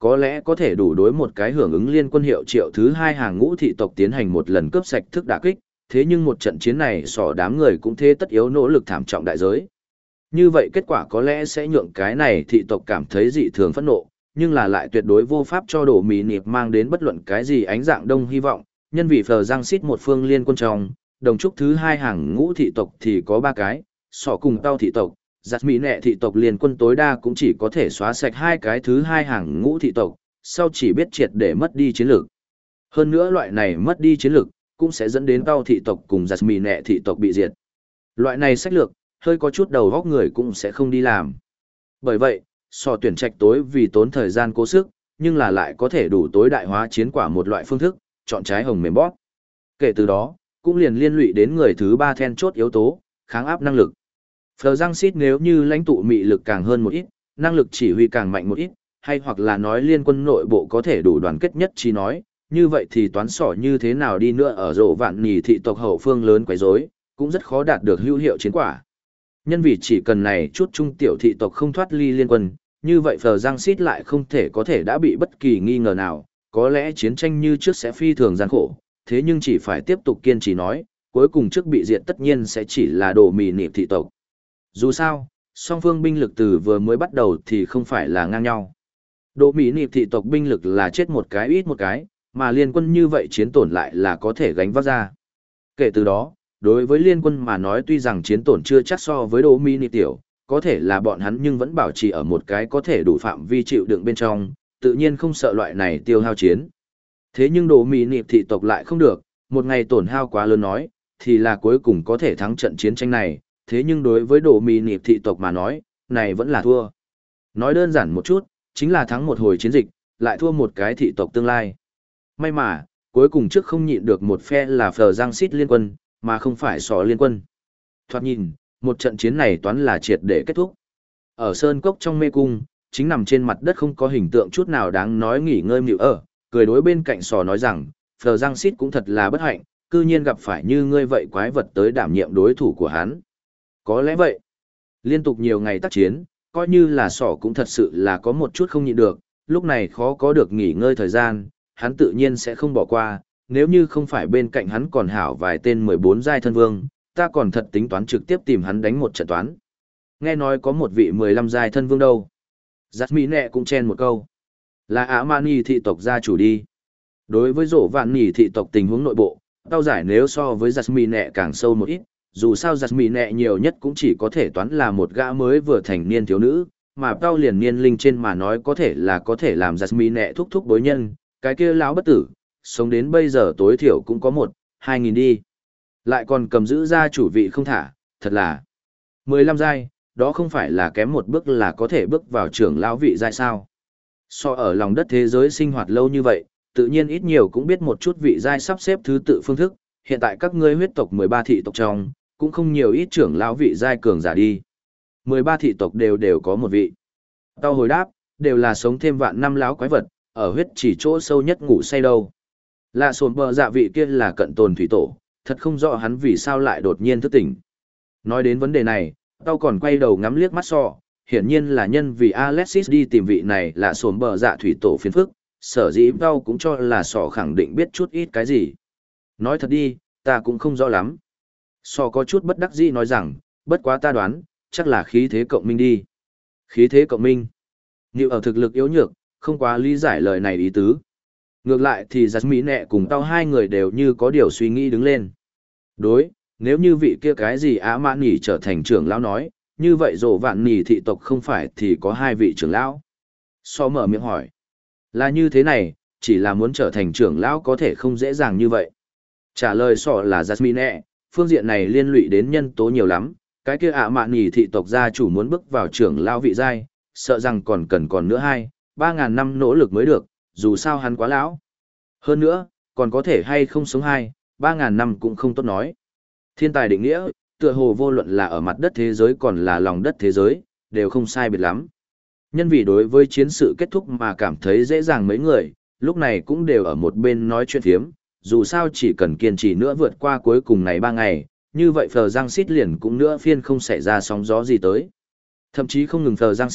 có lẽ có thể đủ đối một cái hưởng ứng liên quân hiệu triệu thứ hai hàng ngũ thị tộc tiến hành một lần cướp sạch thức đả kích, thế nhưng một trận chiến này sỏ đám người cũng thế tất yếu nỗ lực thảm trọng đại giới. Như vậy kết quả có lẽ sẽ nhượng cái này thị tộc cảm thấy dị thường phẫn nộ, nhưng là lại tuyệt đối vô pháp cho đổ mì nịp mang đến bất luận cái gì ánh dạng đông hy vọng, nhân vì phờ giang xít một phương liên quân trong, đồng trúc thứ hai hàng ngũ thị tộc thì có 3 cái, sỏ cùng tao thị tộc, giặt mỹ nẹ thị tộc liên quân tối đa cũng chỉ có thể xóa sạch 2 cái thứ hai hàng ngũ thị tộc, sau chỉ biết triệt để mất đi chiến lược. Hơn nữa loại này mất đi chiến lược, cũng sẽ dẫn đến tao thị tộc cùng giặt mỹ nẹ thị tộc bị diệt. Loại này sách lược, hơi có chút đầu góc người cũng sẽ không đi làm. Bởi vậy, sò tuyển trạch tối vì tốn thời gian cố sức, nhưng là lại có thể đủ tối đại hóa chiến quả một loại phương thức, chọn trái hồng mềm bóp. Kể từ đó, cũng liền liên lụy đến người thứ 3 then chốt yếu tố, kháng áp năng lực. Phờ Giang Sít nếu như lãnh tụ mị lực càng hơn một ít, năng lực chỉ huy càng mạnh một ít, hay hoặc là nói liên quân nội bộ có thể đủ đoàn kết nhất trí nói, như vậy thì toán sỏ như thế nào đi nữa ở rổ vạn nỉ thị tộc hậu phương lớn quấy rối, cũng rất khó đạt được hữu hiệu chiến quả. Nhân vì chỉ cần này chút trung tiểu thị tộc không thoát ly liên quân, như vậy Phờ Giang Sít lại không thể có thể đã bị bất kỳ nghi ngờ nào, có lẽ chiến tranh như trước sẽ phi thường gian khổ, thế nhưng chỉ phải tiếp tục kiên trì nói, cuối cùng trước bị diệt tất nhiên sẽ chỉ là đồ mì nịp thị tộc. Dù sao, song phương binh lực từ vừa mới bắt đầu thì không phải là ngang nhau. Đồ mì nịp thị tộc binh lực là chết một cái ít một cái, mà liên quân như vậy chiến tổn lại là có thể gánh vác ra. Kể từ đó, đối với liên quân mà nói tuy rằng chiến tổn chưa chắc so với đồ mì nịp tiểu, có thể là bọn hắn nhưng vẫn bảo trì ở một cái có thể đủ phạm vi chịu đựng bên trong, tự nhiên không sợ loại này tiêu hao chiến. Thế nhưng đồ mì nịp thị tộc lại không được, một ngày tổn hao quá lớn nói, thì là cuối cùng có thể thắng trận chiến tranh này, thế nhưng đối với đồ mì nịp thị tộc mà nói, này vẫn là thua. Nói đơn giản một chút, chính là thắng một hồi chiến dịch, lại thua một cái thị tộc tương lai. May mà, cuối cùng trước không nhịn được một phe là Phờ Giang Sít liên quân, mà không phải sò liên quân. Thoạt nhìn, một trận chiến này toán là triệt để kết thúc. Ở Sơn Cốc trong mê cung, chính nằm trên mặt đất không có hình tượng chút nào đáng nói nghỉ ngơi mịu ở, cười đối bên cạnh sò nói rằng, Phờ Giang Sít cũng thật là bất hạnh, cư nhiên gặp phải như ngươi vậy quái vật tới đảm nhiệm đối thủ của hắn. Có lẽ vậy. Liên tục nhiều ngày tác chiến, coi như là sỏ cũng thật sự là có một chút không nhịn được, lúc này khó có được nghỉ ngơi thời gian, hắn tự nhiên sẽ không bỏ qua, nếu như không phải bên cạnh hắn còn hảo vài tên 14 giai thân vương, ta còn thật tính toán trực tiếp tìm hắn đánh một trận toán. Nghe nói có một vị 15 giai thân vương đâu. Giặt mỹ nẹ cũng chen một câu. Là Ả Mani thị tộc gia chủ đi. Đối với rổ vạn nỉ thị tộc tình huống nội bộ, tao giải nếu so với giặt mỹ nẹ càng sâu một ít, dù sao giặt mỹ nẹ nhiều nhất cũng chỉ có thể toán là một gã mới vừa thành niên thiếu nữ, mà tao liền niên linh trên mà nói có thể là có thể làm giặt mỹ nẹ thúc thúc bối nhân, cái kia lão bất tử, sống đến bây giờ tối thiểu cũng có 1-2 nghìn đi. Lại còn cầm giữ gia chủ vị không thả, thật là 15 giai, đó không phải là kém một bước là có thể bước vào trưởng lão vị giai sao. So ở lòng đất thế giới sinh hoạt lâu như vậy, tự nhiên ít nhiều cũng biết một chút vị giai sắp xếp thứ tự phương thức, hiện tại các ngươi huyết tộc 13 thị tộc trong, cũng không nhiều ít trưởng lão vị giai cường giả đi. 13 thị tộc đều có một vị. Tao hồi đáp, đều là sống thêm vạn năm lão quái vật, ở huyết chỉ chỗ sâu nhất ngủ say đâu. Lạ sồn bờ dạ vị kia là cận tồn thủy tổ, thật không rõ hắn vì sao lại đột nhiên thức tỉnh. Nói đến vấn đề này, tao còn quay đầu ngắm liếc mắt sọ, hiển nhiên là nhân vì Alexis đi tìm vị này là sồn bờ dạ thủy tổ phiền phức, sở dĩ tao cũng cho là sọ khẳng định biết chút ít cái gì. Nói thật đi, ta cũng không rõ lắm. Sọ có chút bất đắc dĩ nói rằng, bất quá ta đoán, chắc là khí thế cộng minh đi. Khí thế cộng minh. Như ở thực lực yếu nhược, không quá lý giải lời này ý tứ. Ngược lại thì giặt mỹ nẹ cùng tao hai người đều như có điều suy nghĩ đứng lên. Đối, nếu như vị kia cái gì Ả Mạn Nỉ trở thành trưởng lão nói, như vậy rổ vạn nỉ thị tộc không phải thì có 2 vị trưởng lão. So mở miệng hỏi. Là như thế này, chỉ là muốn trở thành trưởng lão có thể không dễ dàng như vậy. Trả lời sọ là Jasmine, phương diện này liên lụy đến nhân tố nhiều lắm, cái kia Ả Mạn Nỉ thị tộc gia chủ muốn bước vào trưởng lão vị giai, sợ rằng còn nữa 2-3 ngàn năm nỗ lực mới được, dù sao hắn quá lão. Hơn nữa, còn có thể hay không sống 2-3 ngàn năm cũng không tốt nói. Thiên tài định nghĩa, tựa hồ vô luận là ở mặt đất thế giới còn là lòng đất thế giới, đều không sai biệt lắm. Nhân vì đối với chiến sự kết thúc mà cảm thấy dễ dàng mấy người, lúc này cũng đều ở một bên nói chuyện phiếm, dù sao chỉ cần kiên trì nữa vượt qua cuối cùng này 3 ngày, như vậy Phờ Giang Sít liền cũng nữa phiên không xảy ra sóng gió gì tới. Thậm chí không ngừng Phờ Giang Sít,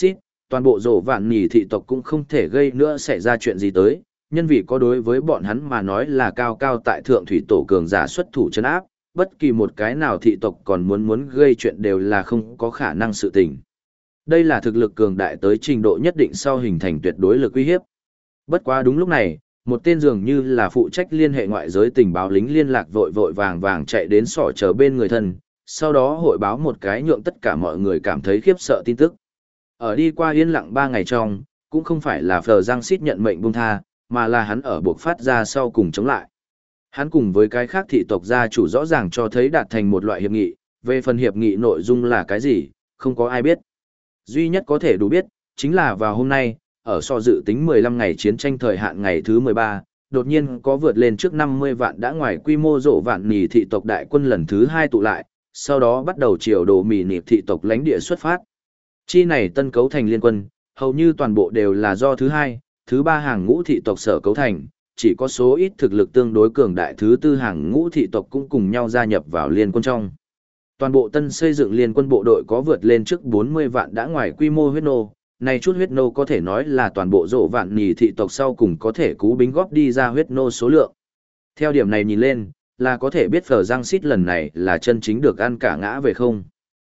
toàn bộ rổ vạn nhì thị tộc cũng không thể gây nữa xảy ra chuyện gì tới, nhân vì có đối với bọn hắn mà nói là cao cao tại thượng thủy tổ cường giả xuất thủ chân áp, bất kỳ một cái nào thị tộc còn muốn gây chuyện đều là không có khả năng sự tình. Đây là thực lực cường đại tới trình độ nhất định sau hình thành tuyệt đối lực uy hiếp. Bất quá đúng lúc này, một tên dường như là phụ trách liên hệ ngoại giới tình báo lính liên lạc vội vội vàng vàng chạy đến sỏ chờ bên người thân, sau đó hội báo một cái nhượng tất cả mọi người cảm thấy khiếp sợ tin tức. Ở đi qua yên lặng 3 ngày trong, cũng không phải là Phờ Giang Sít nhận mệnh buông tha, mà là hắn ở buộc phát ra sau cùng chống lại. Hắn cùng với cái khác thị tộc gia chủ rõ ràng cho thấy đạt thành một loại hiệp nghị, về phần hiệp nghị nội dung là cái gì, không có ai biết. Duy nhất có thể đủ biết, chính là vào hôm nay, ở so dự tính 15 ngày chiến tranh thời hạn ngày thứ 13, đột nhiên có vượt lên trước 50 vạn đã ngoài quy mô rộ vạn nì thị tộc đại quân lần thứ 2 tụ lại, sau đó bắt đầu chiều đồ mì nịp thị tộc lãnh địa xuất phát. Chi này tân cấu thành liên quân, hầu như toàn bộ đều là do thứ 2, thứ 3 hàng ngũ thị tộc sở cấu thành, chỉ có số ít thực lực tương đối cường đại thứ 4 hàng ngũ thị tộc cũng cùng nhau gia nhập vào liên quân trong. Toàn bộ tân xây dựng liên quân bộ đội có vượt lên trước 40 vạn đã ngoài quy mô huyết nô, này chút huyết nô có thể nói là toàn bộ rộ vạn nhì thị tộc sau cùng có thể cú bính góp đi ra huyết nô số lượng. Theo điểm này nhìn lên, là có thể biết Phờ Giang Sít lần này là chân chính được ăn cả ngã về không.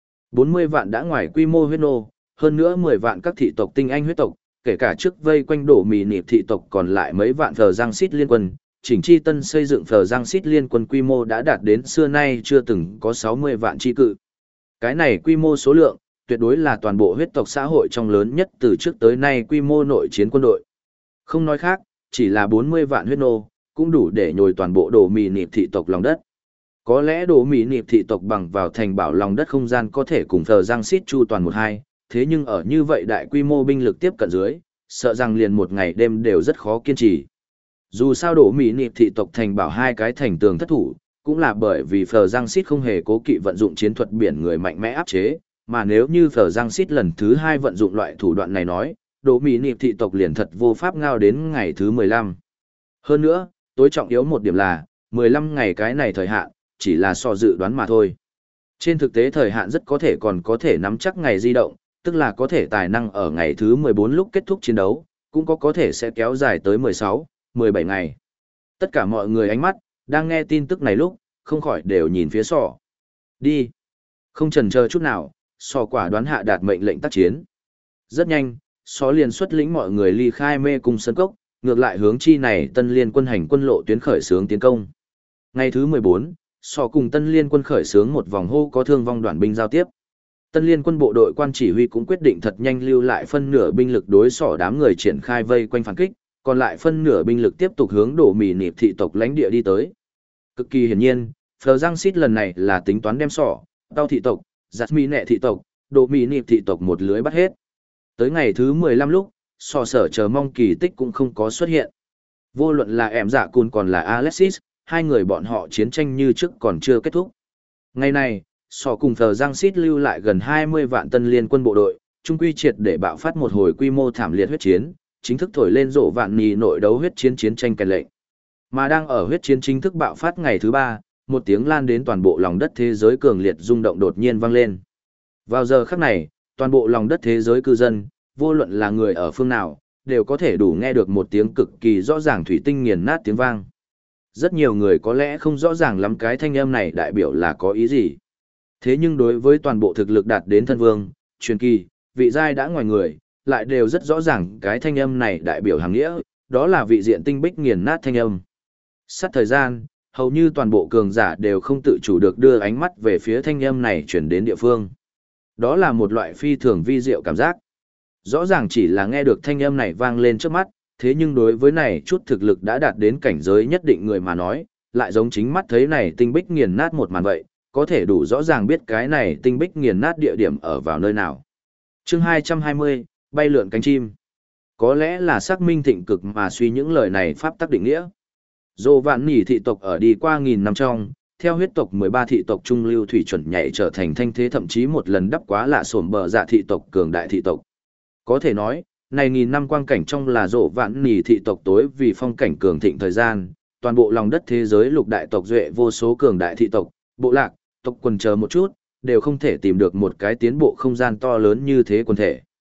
40 vạn đã ngoài quy mô huyết nô, hơn nữa 10 vạn các thị tộc tinh anh huyết tộc, kể cả trước vây quanh đổ mì nịp thị tộc còn lại mấy vạn Phờ Giang Sít liên quân, chỉnh chi tân xây dựng Phờ Giang Sít liên quân quy mô đã đạt đến xưa nay chưa từng có 60 vạn chi cự. Cái này quy mô số lượng, tuyệt đối là toàn bộ huyết tộc xã hội trong lớn nhất từ trước tới nay quy mô nội chiến quân đội. Không nói khác, chỉ là 40 vạn huyết nô, cũng đủ để nhồi toàn bộ đồ mì nịp thị tộc lòng đất. Có lẽ đồ mì nịp thị tộc bằng vào thành bảo lòng đất không gian có thể cùng Phờ Giang Sít chu toàn 1-2, thế nhưng ở như vậy đại quy mô binh lực tiếp cận dưới, sợ rằng liền một ngày đêm đều rất khó kiên trì. Dù sao đổ Mỹ nịp thị tộc thành bảo 2 cái thành tường thất thủ, cũng là bởi vì Phờ Giang Sít không hề cố kỵ vận dụng chiến thuật biển người mạnh mẽ áp chế, mà nếu như Phờ Giang Sít lần thứ 2 vận dụng loại thủ đoạn này nói, đổ Mỹ nịp thị tộc liền thật vô pháp ngao đến ngày thứ 15. Hơn nữa, tối trọng yếu một điểm là, 15 ngày cái này thời hạn, chỉ là so dự đoán mà thôi. Trên thực tế thời hạn rất có thể còn có thể nắm chắc ngày di động, tức là có thể tài năng ở ngày thứ 14 lúc kết thúc chiến đấu, cũng có thể sẽ kéo dài tới 16, 17 ngày. Tất cả mọi người ánh mắt, đang nghe tin tức này lúc, không khỏi đều nhìn phía sỏ. Đi. Không chần chờ chút nào, sỏ quả đoán hạ đạt mệnh lệnh tác chiến. Rất nhanh, sỏ liền xuất lĩnh mọi người ly khai mê cung sân cốc, ngược lại hướng chi này tân liên quân hành quân lộ tuyến khởi xướng tiến công. Ngày thứ 14, sỏ cùng tân liên quân khởi xướng một vòng hô có thương vong đoàn binh giao tiếp. Tân liên quân bộ đội quan chỉ huy cũng quyết định thật nhanh lưu lại phân nửa binh lực đối sỏ đám người triển khai vây quanh phản kích, còn lại phân nửa binh lực tiếp tục hướng đổ mì nịp thị tộc lãnh địa đi tới. Cực kỳ hiển nhiên, Phờ Giang Sít lần này là tính toán đem sỏ, tao thị tộc, giặt mì nẹ thị tộc, đổ mì nịp thị tộc một lưới bắt hết. Tới ngày thứ 15 lúc, sỏ sở chờ mong kỳ tích cũng không có xuất hiện. Vô luận là em dạ cùn còn là Alexis, hai người bọn họ chiến tranh như trước còn chưa kết thúc. Ngày này, sỏ cùng Phờ Giang Sít lưu lại gần 20 vạn tân liên quân bộ đội, trung quy triệt để bạo phát một hồi quy mô thảm liệt huyết chiến, chính thức thổi lên rộ vạn nì nội đấu huyết chiến chiến tranh kèn lệnh. Mà đang ở huyết chiến chính thức bạo phát ngày thứ 3, một tiếng lan đến toàn bộ lòng đất thế giới cường liệt rung động đột nhiên vang lên. Vào giờ khắc này, toàn bộ lòng đất thế giới cư dân, vô luận là người ở phương nào, đều có thể đủ nghe được một tiếng cực kỳ rõ ràng thủy tinh nghiền nát tiếng vang. Rất nhiều người có lẽ không rõ ràng lắm cái thanh âm này đại biểu là có ý gì. Thế nhưng đối với toàn bộ thực lực đạt đến thân vương, truyền kỳ, vị giai đã ngoài người, lại đều rất rõ ràng cái thanh âm này đại biểu hàng nghĩa, đó là vị diện tinh bích nghiền nát thanh âm. Sát thời gian, hầu như toàn bộ cường giả đều không tự chủ được đưa ánh mắt về phía thanh âm này chuyển đến địa phương. Đó là một loại phi thường vi diệu cảm giác. Rõ ràng chỉ là nghe được thanh âm này vang lên trước mắt, thế nhưng đối với này chút thực lực đã đạt đến cảnh giới nhất định người mà nói, lại giống chính mắt thấy này tinh bích nghiền nát một màn vậy, có thể đủ rõ ràng biết cái này tinh bích nghiền nát địa điểm ở vào nơi nào. Chương 220, bay lượn cánh chim. Có lẽ là xác minh thịnh cực mà suy những lời này pháp tắc định nghĩa. Dô vạn nỉ thị tộc ở đi qua nghìn năm trong, theo huyết tộc 13 thị tộc trung lưu thủy chuẩn nhảy trở thành thanh thế thậm chí một lần đắp quá lạ sổm bờ dạ thị tộc cường đại thị tộc. Có thể nói, này nghìn năm quang cảnh trong là dỗ vạn nỉ thị tộc tối vì phong cảnh cường thịnh thời gian, toàn bộ lòng đất thế giới lục đại tộc duệ vô số cường đại thị tộc, bộ lạc, tộc quần chờ một chút, đều không thể tìm được một cái tiến bộ không gian to lớn như thế quần thể.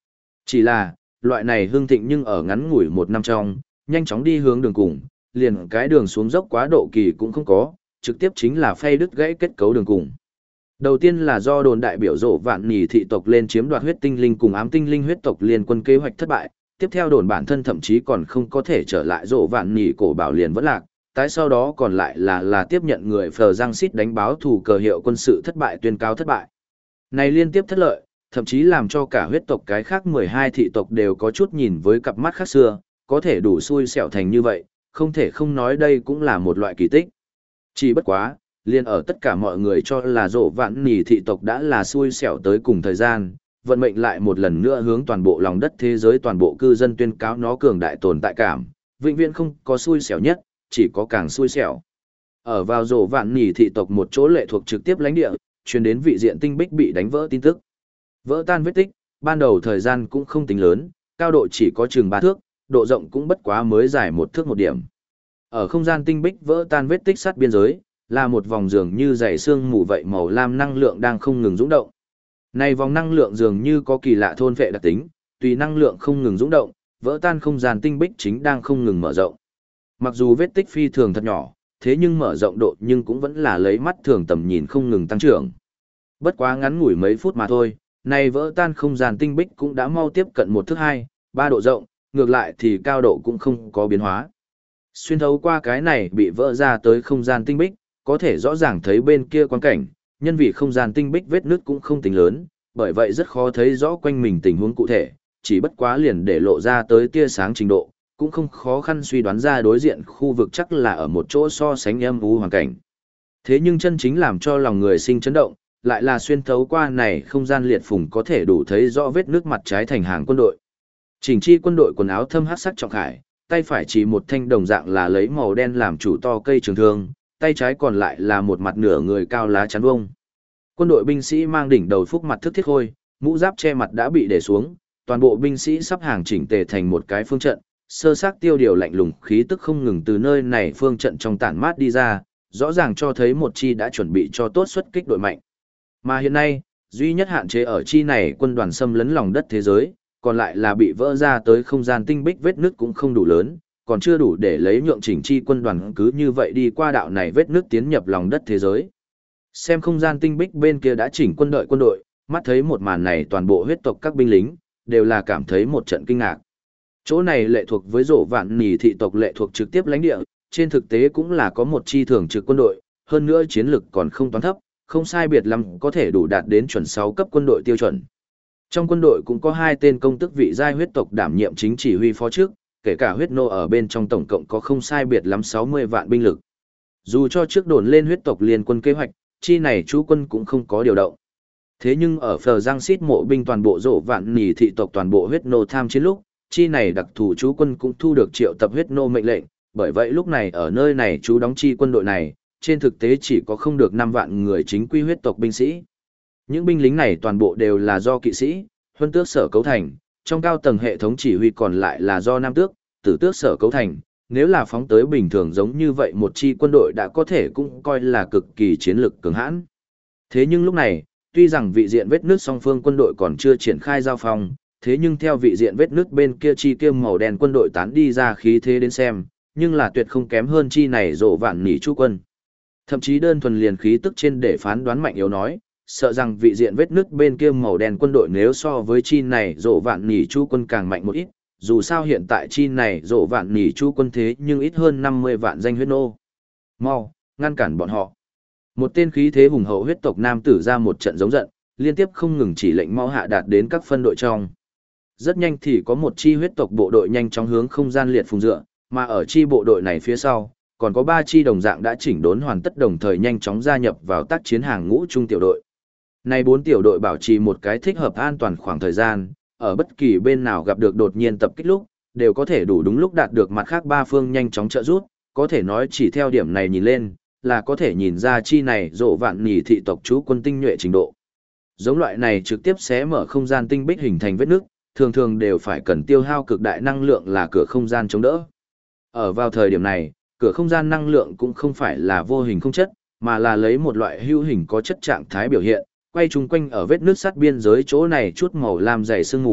Chỉ là, loại này hưng thịnh nhưng ở ngắn ngủi một năm trong, nhanh chóng đi hướng đường cùng, liền cái đường xuống dốc quá độ kỳ cũng không có, trực tiếp chính là phay đứt gãy kết cấu đường cùng. Đầu tiên là do đồn đại biểu rộ vạn nhì thị tộc lên chiếm đoạt huyết tinh linh cùng ám tinh linh huyết tộc liên quân kế hoạch thất bại, tiếp theo đồn bản thân thậm chí còn không có thể trở lại rộ vạn nhì cổ bảo liền vẫn lạc, tái sau đó còn lại là tiếp nhận người Phờ Giang Xít đánh báo thủ cờ hiệu quân sự thất bại tuyên cáo thất bại. Này liên tiếp thất lợi, thậm chí làm cho cả huyết tộc cái khác 12 thị tộc đều có chút nhìn với cặp mắt khác xưa, có thể đủ xui xẻo thành như vậy, không thể không nói đây cũng là một loại kỳ tích. Chỉ bất quá, liền ở tất cả mọi người cho là rộ vạn nỉ thị tộc đã là xui xẻo tới cùng thời gian, vận mệnh lại một lần nữa hướng toàn bộ lòng đất thế giới toàn bộ cư dân tuyên cáo nó cường đại tồn tại cảm, vĩnh viễn không có xui xẻo nhất, chỉ có càng xui xẻo. Ở vào rộ vạn nỉ thị tộc một chỗ lệ thuộc trực tiếp lãnh địa, truyền đến vị diện tinh bích bị đánh vỡ tin tức. Vỡ tan vết tích, ban đầu thời gian cũng không tính lớn, cao độ chỉ có chừng 3 thước, độ rộng cũng bất quá mới dài 1 thước 1 điểm. Ở không gian tinh bích vỡ tan vết tích sát biên giới, là một vòng dường như dày xương mù vậy màu lam năng lượng đang không ngừng dũng động. Này vòng năng lượng dường như có kỳ lạ thôn phệ đặc tính, tùy năng lượng không ngừng dũng động, vỡ tan không gian tinh bích chính đang không ngừng mở rộng. Mặc dù vết tích phi thường thật nhỏ, thế nhưng mở rộng độ nhưng cũng vẫn là lấy mắt thường tầm nhìn không ngừng tăng trưởng. Bất quá ngắn ngủi mấy phút mà thôi, này vỡ tan không gian tinh bích cũng đã mau tiếp cận 1 thước 2, 3 độ rộng, ngược lại thì cao độ cũng không có biến hóa. Xuyên thấu qua cái này bị vỡ ra tới không gian tinh bích, có thể rõ ràng thấy bên kia quan cảnh, nhân vì không gian tinh bích vết nứt cũng không tính lớn, bởi vậy rất khó thấy rõ quanh mình tình huống cụ thể, chỉ bất quá liền để lộ ra tới tia sáng trình độ, cũng không khó khăn suy đoán ra đối diện khu vực chắc là ở một chỗ so sánh âm u hoàn cảnh. Thế nhưng chân chính làm cho lòng người sinh chấn động, lại là xuyên thấu qua này không gian liệt phùng có thể đủ thấy rõ vết nước mặt trái thành hàng quân đội. Chỉnh chi quân đội quần áo thâm hắc sắc trọng khải, tay phải chỉ một thanh đồng dạng là lấy màu đen làm chủ to cây trường thương, tay trái còn lại là một mặt nửa người cao lá chắn vông. Quân đội binh sĩ mang đỉnh đầu phúc mặt thức thiết khôi, mũ giáp che mặt đã bị để xuống, toàn bộ binh sĩ sắp hàng chỉnh tề thành một cái phương trận, sơ xác tiêu điều lạnh lùng khí tức không ngừng từ nơi này phương trận trong tản mát đi ra, rõ ràng cho thấy một chi đã chuẩn bị cho tốt xuất kích đội mạnh. Mà hiện nay, duy nhất hạn chế ở chi này quân đoàn xâm lấn lòng đất thế giới, còn lại là bị vỡ ra tới không gian tinh bích vết nứt cũng không đủ lớn, còn chưa đủ để lấy nhượng chỉnh chi quân đoàn cứ như vậy đi qua đạo này vết nứt tiến nhập lòng đất thế giới. Xem không gian tinh bích bên kia đã chỉnh quân đội, mắt thấy một màn này toàn bộ huyết tộc các binh lính, đều là cảm thấy một trận kinh ngạc. Chỗ này lệ thuộc với rộ vạn nỉ thị tộc lệ thuộc trực tiếp lãnh địa, trên thực tế cũng là có một chi thường trực quân đội, hơn nữa chiến lực còn không toán thấp, không sai biệt lắm có thể đủ đạt đến chuẩn 6 cấp quân đội tiêu chuẩn. Trong quân đội cũng có 2 tên công tước vị giai huyết tộc đảm nhiệm chính chỉ huy phó trước, kể cả huyết nô ở bên trong tổng cộng có không sai biệt lắm 60 vạn binh lực. Dù cho trước đồn lên huyết tộc liên quân kế hoạch, chi này chú quân cũng không có điều động. Thế nhưng ở Phờ Giang Xít mộ binh toàn bộ rộ vạn nỉ thị tộc toàn bộ huyết nô tham chiến lúc, chi này đặc thù chú quân cũng thu được triệu tập huyết nô mệnh lệnh, bởi vậy lúc này ở nơi này chú đóng chi quân đội này, trên thực tế chỉ có không được 5 vạn người chính quy huyết tộc binh sĩ. Những binh lính này toàn bộ đều là do kỵ sĩ, huân tước sở cấu thành, trong cao tầng hệ thống chỉ huy còn lại là do nam tước, tử tước sở cấu thành. Nếu là phóng tới bình thường giống như vậy một chi quân đội đã có thể cũng coi là cực kỳ chiến lược cường hãn. Thế nhưng lúc này, tuy rằng vị diện vết nước song phương quân đội còn chưa triển khai giao phong, thế nhưng theo vị diện vết nước bên kia chi kia màu đen quân đội tán đi ra khí thế đến xem, nhưng là tuyệt không kém hơn chi này rộ vạn nỉ chú quân. Thậm chí đơn thuần liền khí tức trên để phán đoán mạnh yếu nói, sợ rằng vị diện vết nước bên kia màu đen quân đội nếu so với chi này rộ vạn nỉ chú quân càng mạnh một ít, dù sao hiện tại chi này rộ vạn nỉ chú quân thế nhưng ít hơn 50 vạn danh huyết nô. Mau, ngăn cản bọn họ. Một tên khí thế hùng hậu huyết tộc nam tử ra một trận giống giận, liên tiếp không ngừng chỉ lệnh mau hạ đạt đến các phân đội trong. Rất nhanh thì có một chi huyết tộc bộ đội nhanh chóng hướng không gian liệt phùng dựa, mà ở chi bộ đội này phía sau, còn có 3 chi đồng dạng đã chỉnh đốn hoàn tất đồng thời nhanh chóng gia nhập vào tác chiến hàng ngũ trung tiểu đội. Này 4 tiểu đội bảo trì một cái thích hợp an toàn khoảng thời gian, ở bất kỳ bên nào gặp được đột nhiên tập kích lúc, đều có thể đủ đúng lúc đạt được mặt khác 3 phương nhanh chóng trợ giúp, có thể nói chỉ theo điểm này nhìn lên, là có thể nhìn ra chi này rộ vạn nỉ thị tộc chú quân tinh nhuệ trình độ. Giống loại này trực tiếp xé mở không gian tinh bích hình thành vết nước, thường thường đều phải cần tiêu hao cực đại năng lượng là cửa không gian chống đỡ. Ở vào thời điểm này, cửa không gian năng lượng cũng không phải là vô hình không chất, mà là lấy một loại hữu hình có chất trạng thái biểu hiện, quay chung quanh ở vết nước sắt biên giới chỗ này chút màu lam dày sương mù,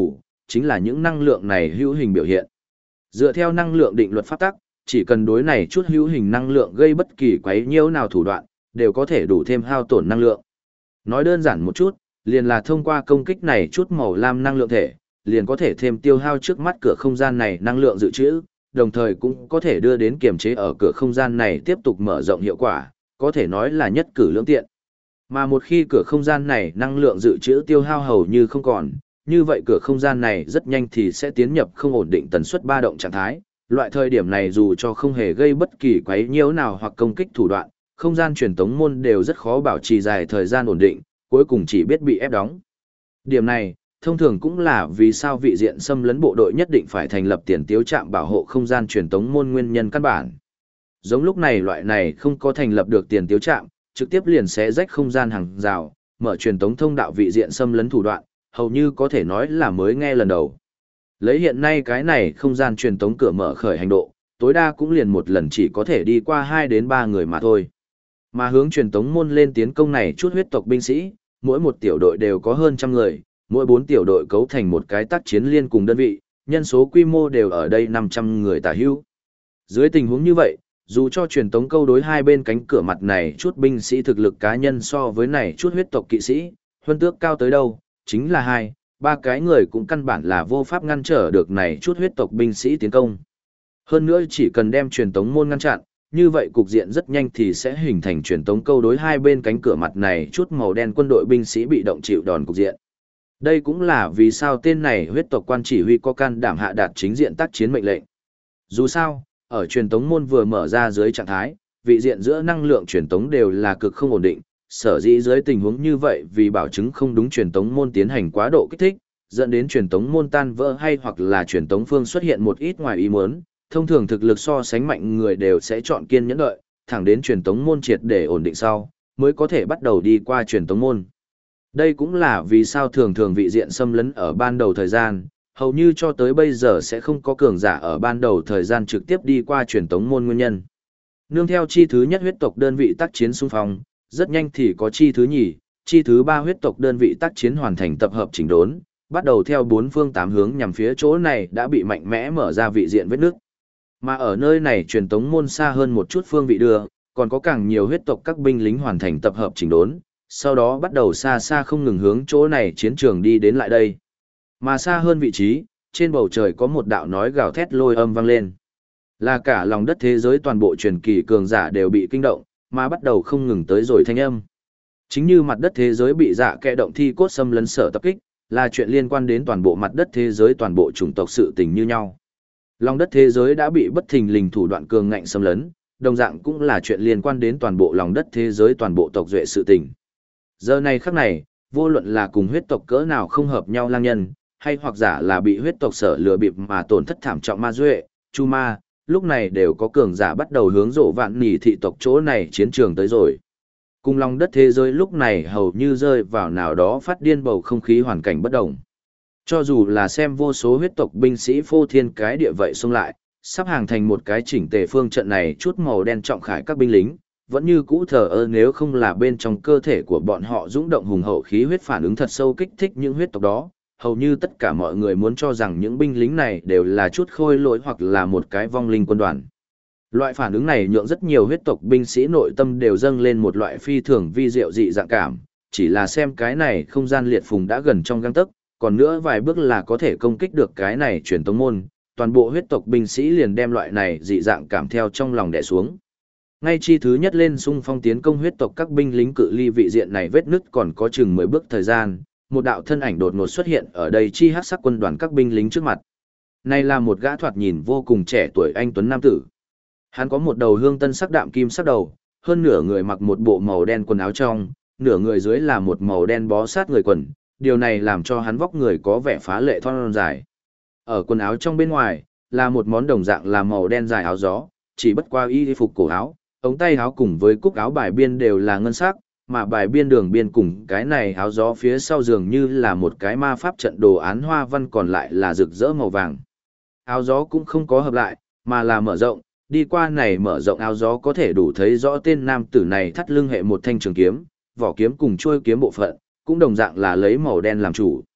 chính là những năng lượng này hữu hình biểu hiện. Dựa theo năng lượng định luật pháp tắc, chỉ cần đối này chút hữu hình năng lượng gây bất kỳ quấy nhiễu nào thủ đoạn, đều có thể đủ thêm hao tổn năng lượng. Nói đơn giản một chút, liền là thông qua công kích này chút màu lam năng lượng thể, liền có thể thêm tiêu hao trước mắt cửa không gian này năng lượng dự trữ, đồng thời cũng có thể đưa đến kiềm chế ở cửa không gian này tiếp tục mở rộng hiệu quả, có thể nói là nhất cử lưỡng tiện. Mà một khi cửa không gian này năng lượng dự trữ tiêu hao hầu như không còn, như vậy cửa không gian này rất nhanh thì sẽ tiến nhập không ổn định tần suất ba động trạng thái. Loại thời điểm này dù cho không hề gây bất kỳ quấy nhiễu nào hoặc công kích thủ đoạn, không gian truyền tống môn đều rất khó bảo trì dài thời gian ổn định, cuối cùng chỉ biết bị ép đóng. Điểm này, thông thường cũng là vì sao vị diện xâm lấn bộ đội nhất định phải thành lập tiền tiếu trạm bảo hộ không gian truyền tống môn nguyên nhân căn bản. Giống lúc này loại này không có thành lập được tiền tiếu trạm, trực tiếp liền xé rách không gian hàng rào, mở truyền tống thông đạo vị diện xâm lấn thủ đoạn, hầu như có thể nói là mới nghe lần đầu. Lấy hiện nay cái này không gian truyền tống cửa mở khởi hành độ, tối đa cũng liền một lần chỉ có thể đi qua 2 đến 3 người mà thôi. Mà hướng truyền tống môn lên tiến công này chút huyết tộc binh sĩ, mỗi một tiểu đội đều có hơn trăm người, mỗi 4 tiểu đội cấu thành một cái tác chiến liên cùng đơn vị, nhân số quy mô đều ở đây 500 người tả hữu. Dưới tình huống như vậy, dù cho truyền tống câu đối hai bên cánh cửa mặt này chút binh sĩ thực lực cá nhân so với này chút huyết tộc kỵ sĩ, huân tước cao tới đâu, chính là 2, 3 cái người cũng căn bản là vô pháp ngăn trở được này chút huyết tộc binh sĩ tiến công. Hơn nữa chỉ cần đem truyền tống môn ngăn chặn, như vậy cục diện rất nhanh thì sẽ hình thành truyền tống câu đối hai bên cánh cửa mặt này chút màu đen quân đội binh sĩ bị động chịu đòn cục diện. Đây cũng là vì sao tên này huyết tộc quan chỉ huy có can đảm hạ đạt chính diện tác chiến mệnh lệnh. Dù sao, ở truyền tống môn vừa mở ra dưới trạng thái, vị diện giữa năng lượng truyền tống đều là cực không ổn định, sở dĩ dưới tình huống như vậy vì bảo chứng không đúng truyền tống môn tiến hành quá độ kích thích, dẫn đến truyền tống môn tan vỡ hay hoặc là truyền tống phương xuất hiện một ít ngoài ý muốn, thông thường thực lực so sánh mạnh người đều sẽ chọn kiên nhẫn đợi, thẳng đến truyền tống môn triệt để ổn định sau, mới có thể bắt đầu đi qua truyền tống môn. Đây cũng là vì sao thường thường vị diện xâm lấn ở ban đầu thời gian, hầu như cho tới bây giờ sẽ không có cường giả ở ban đầu thời gian trực tiếp đi qua truyền tống môn nguyên nhân. Nương theo chi thứ nhất huyết tộc đơn vị tác chiến xung phong, rất nhanh thì có chi thứ nhì, chi thứ ba huyết tộc đơn vị tác chiến hoàn thành tập hợp chỉnh đốn, bắt đầu theo 4 phương 8 hướng nhằm phía chỗ này đã bị mạnh mẽ mở ra vị diện vết nước. Mà ở nơi này truyền tống môn xa hơn một chút phương vị đưa, còn có càng nhiều huyết tộc các binh lính hoàn thành tập hợp chỉnh đốn, sau đó bắt đầu xa xa không ngừng hướng chỗ này chiến trường đi đến lại đây. Mà xa hơn vị trí, trên bầu trời có một đạo nói gào thét lôi âm vang lên. Là cả lòng đất thế giới toàn bộ truyền kỳ cường giả đều bị kinh động, mà bắt đầu không ngừng tới rồi thanh âm. Chính như mặt đất thế giới bị dạ kẽ động thi cốt xâm lấn sở tập kích, là chuyện liên quan đến toàn bộ mặt đất thế giới toàn bộ chủng tộc sự tình như nhau. Lòng đất thế giới đã bị bất thình lình thủ đoạn cường ngạnh xâm lấn, đồng dạng cũng là chuyện liên quan đến toàn bộ lòng đất thế giới toàn bộ tộc duệ sự tình. Giờ này khắc này, vô luận là cùng huyết tộc cỡ nào không hợp nhau lang nhân, hay hoặc giả là bị huyết tộc sở lừa bịp mà tổn thất thảm trọng ma duệ, chu ma, lúc này đều có cường giả bắt đầu hướng rộ vạn nỉ thị tộc chỗ này chiến trường tới rồi. Cùng lòng đất thế giới lúc này hầu như rơi vào nào đó phát điên bầu không khí hoàn cảnh bất động. Cho dù là xem vô số huyết tộc binh sĩ phô thiên cái địa vậy xông lại, sắp hàng thành một cái chỉnh tề phương trận này chút màu đen trọng khải các binh lính, vẫn như cũ thờ ơ nếu không là bên trong cơ thể của bọn họ dũng động hùng hậu khí huyết phản ứng thật sâu kích thích những huyết tộc đó, hầu như tất cả mọi người muốn cho rằng những binh lính này đều là chút khôi lỗi hoặc là một cái vong linh quân đoàn. Loại phản ứng này nhượng rất nhiều huyết tộc binh sĩ nội tâm đều dâng lên một loại phi thường vi diệu dị dạng cảm, chỉ là xem cái này không gian liệt phùng đã gần trong gang tấc, còn nữa vài bước là có thể công kích được cái này truyền tống môn, toàn bộ huyết tộc binh sĩ liền đem loại này dị dạng cảm theo trong lòng đè xuống. Ngay chi thứ nhất lên xung phong tiến công huyết tộc các binh lính cự ly vị diện này vết nứt còn có chừng 10 bước thời gian, một đạo thân ảnh đột ngột xuất hiện ở đây chi hắc sắc quân đoàn các binh lính trước mặt. Này là một gã thoạt nhìn vô cùng trẻ tuổi anh tuấn nam tử. Hắn có một đầu hương tân sắc đạm kim sắc đầu, hơn nửa người mặc một bộ màu đen quần áo trong, nửa người dưới là một màu đen bó sát người quần, điều này làm cho hắn vóc người có vẻ phá lệ thon dài. Ở quần áo trong bên ngoài, là một món đồng dạng là màu đen dài áo gió, chỉ bất qua y phục cổ áo, ống tay áo cùng với cúc áo bài biên đều là ngân sắc, mà bài biên đường biên cùng cái này áo gió phía sau dường như là một cái ma pháp trận đồ án hoa văn còn lại là rực rỡ màu vàng. Áo gió cũng không có hợp lại, mà là mở rộng, đi qua này mở rộng áo gió có thể đủ thấy rõ tên nam tử này thắt lưng hệ một thanh trường kiếm, vỏ kiếm cùng chuôi kiếm bộ phận, cũng đồng dạng là lấy màu đen làm chủ.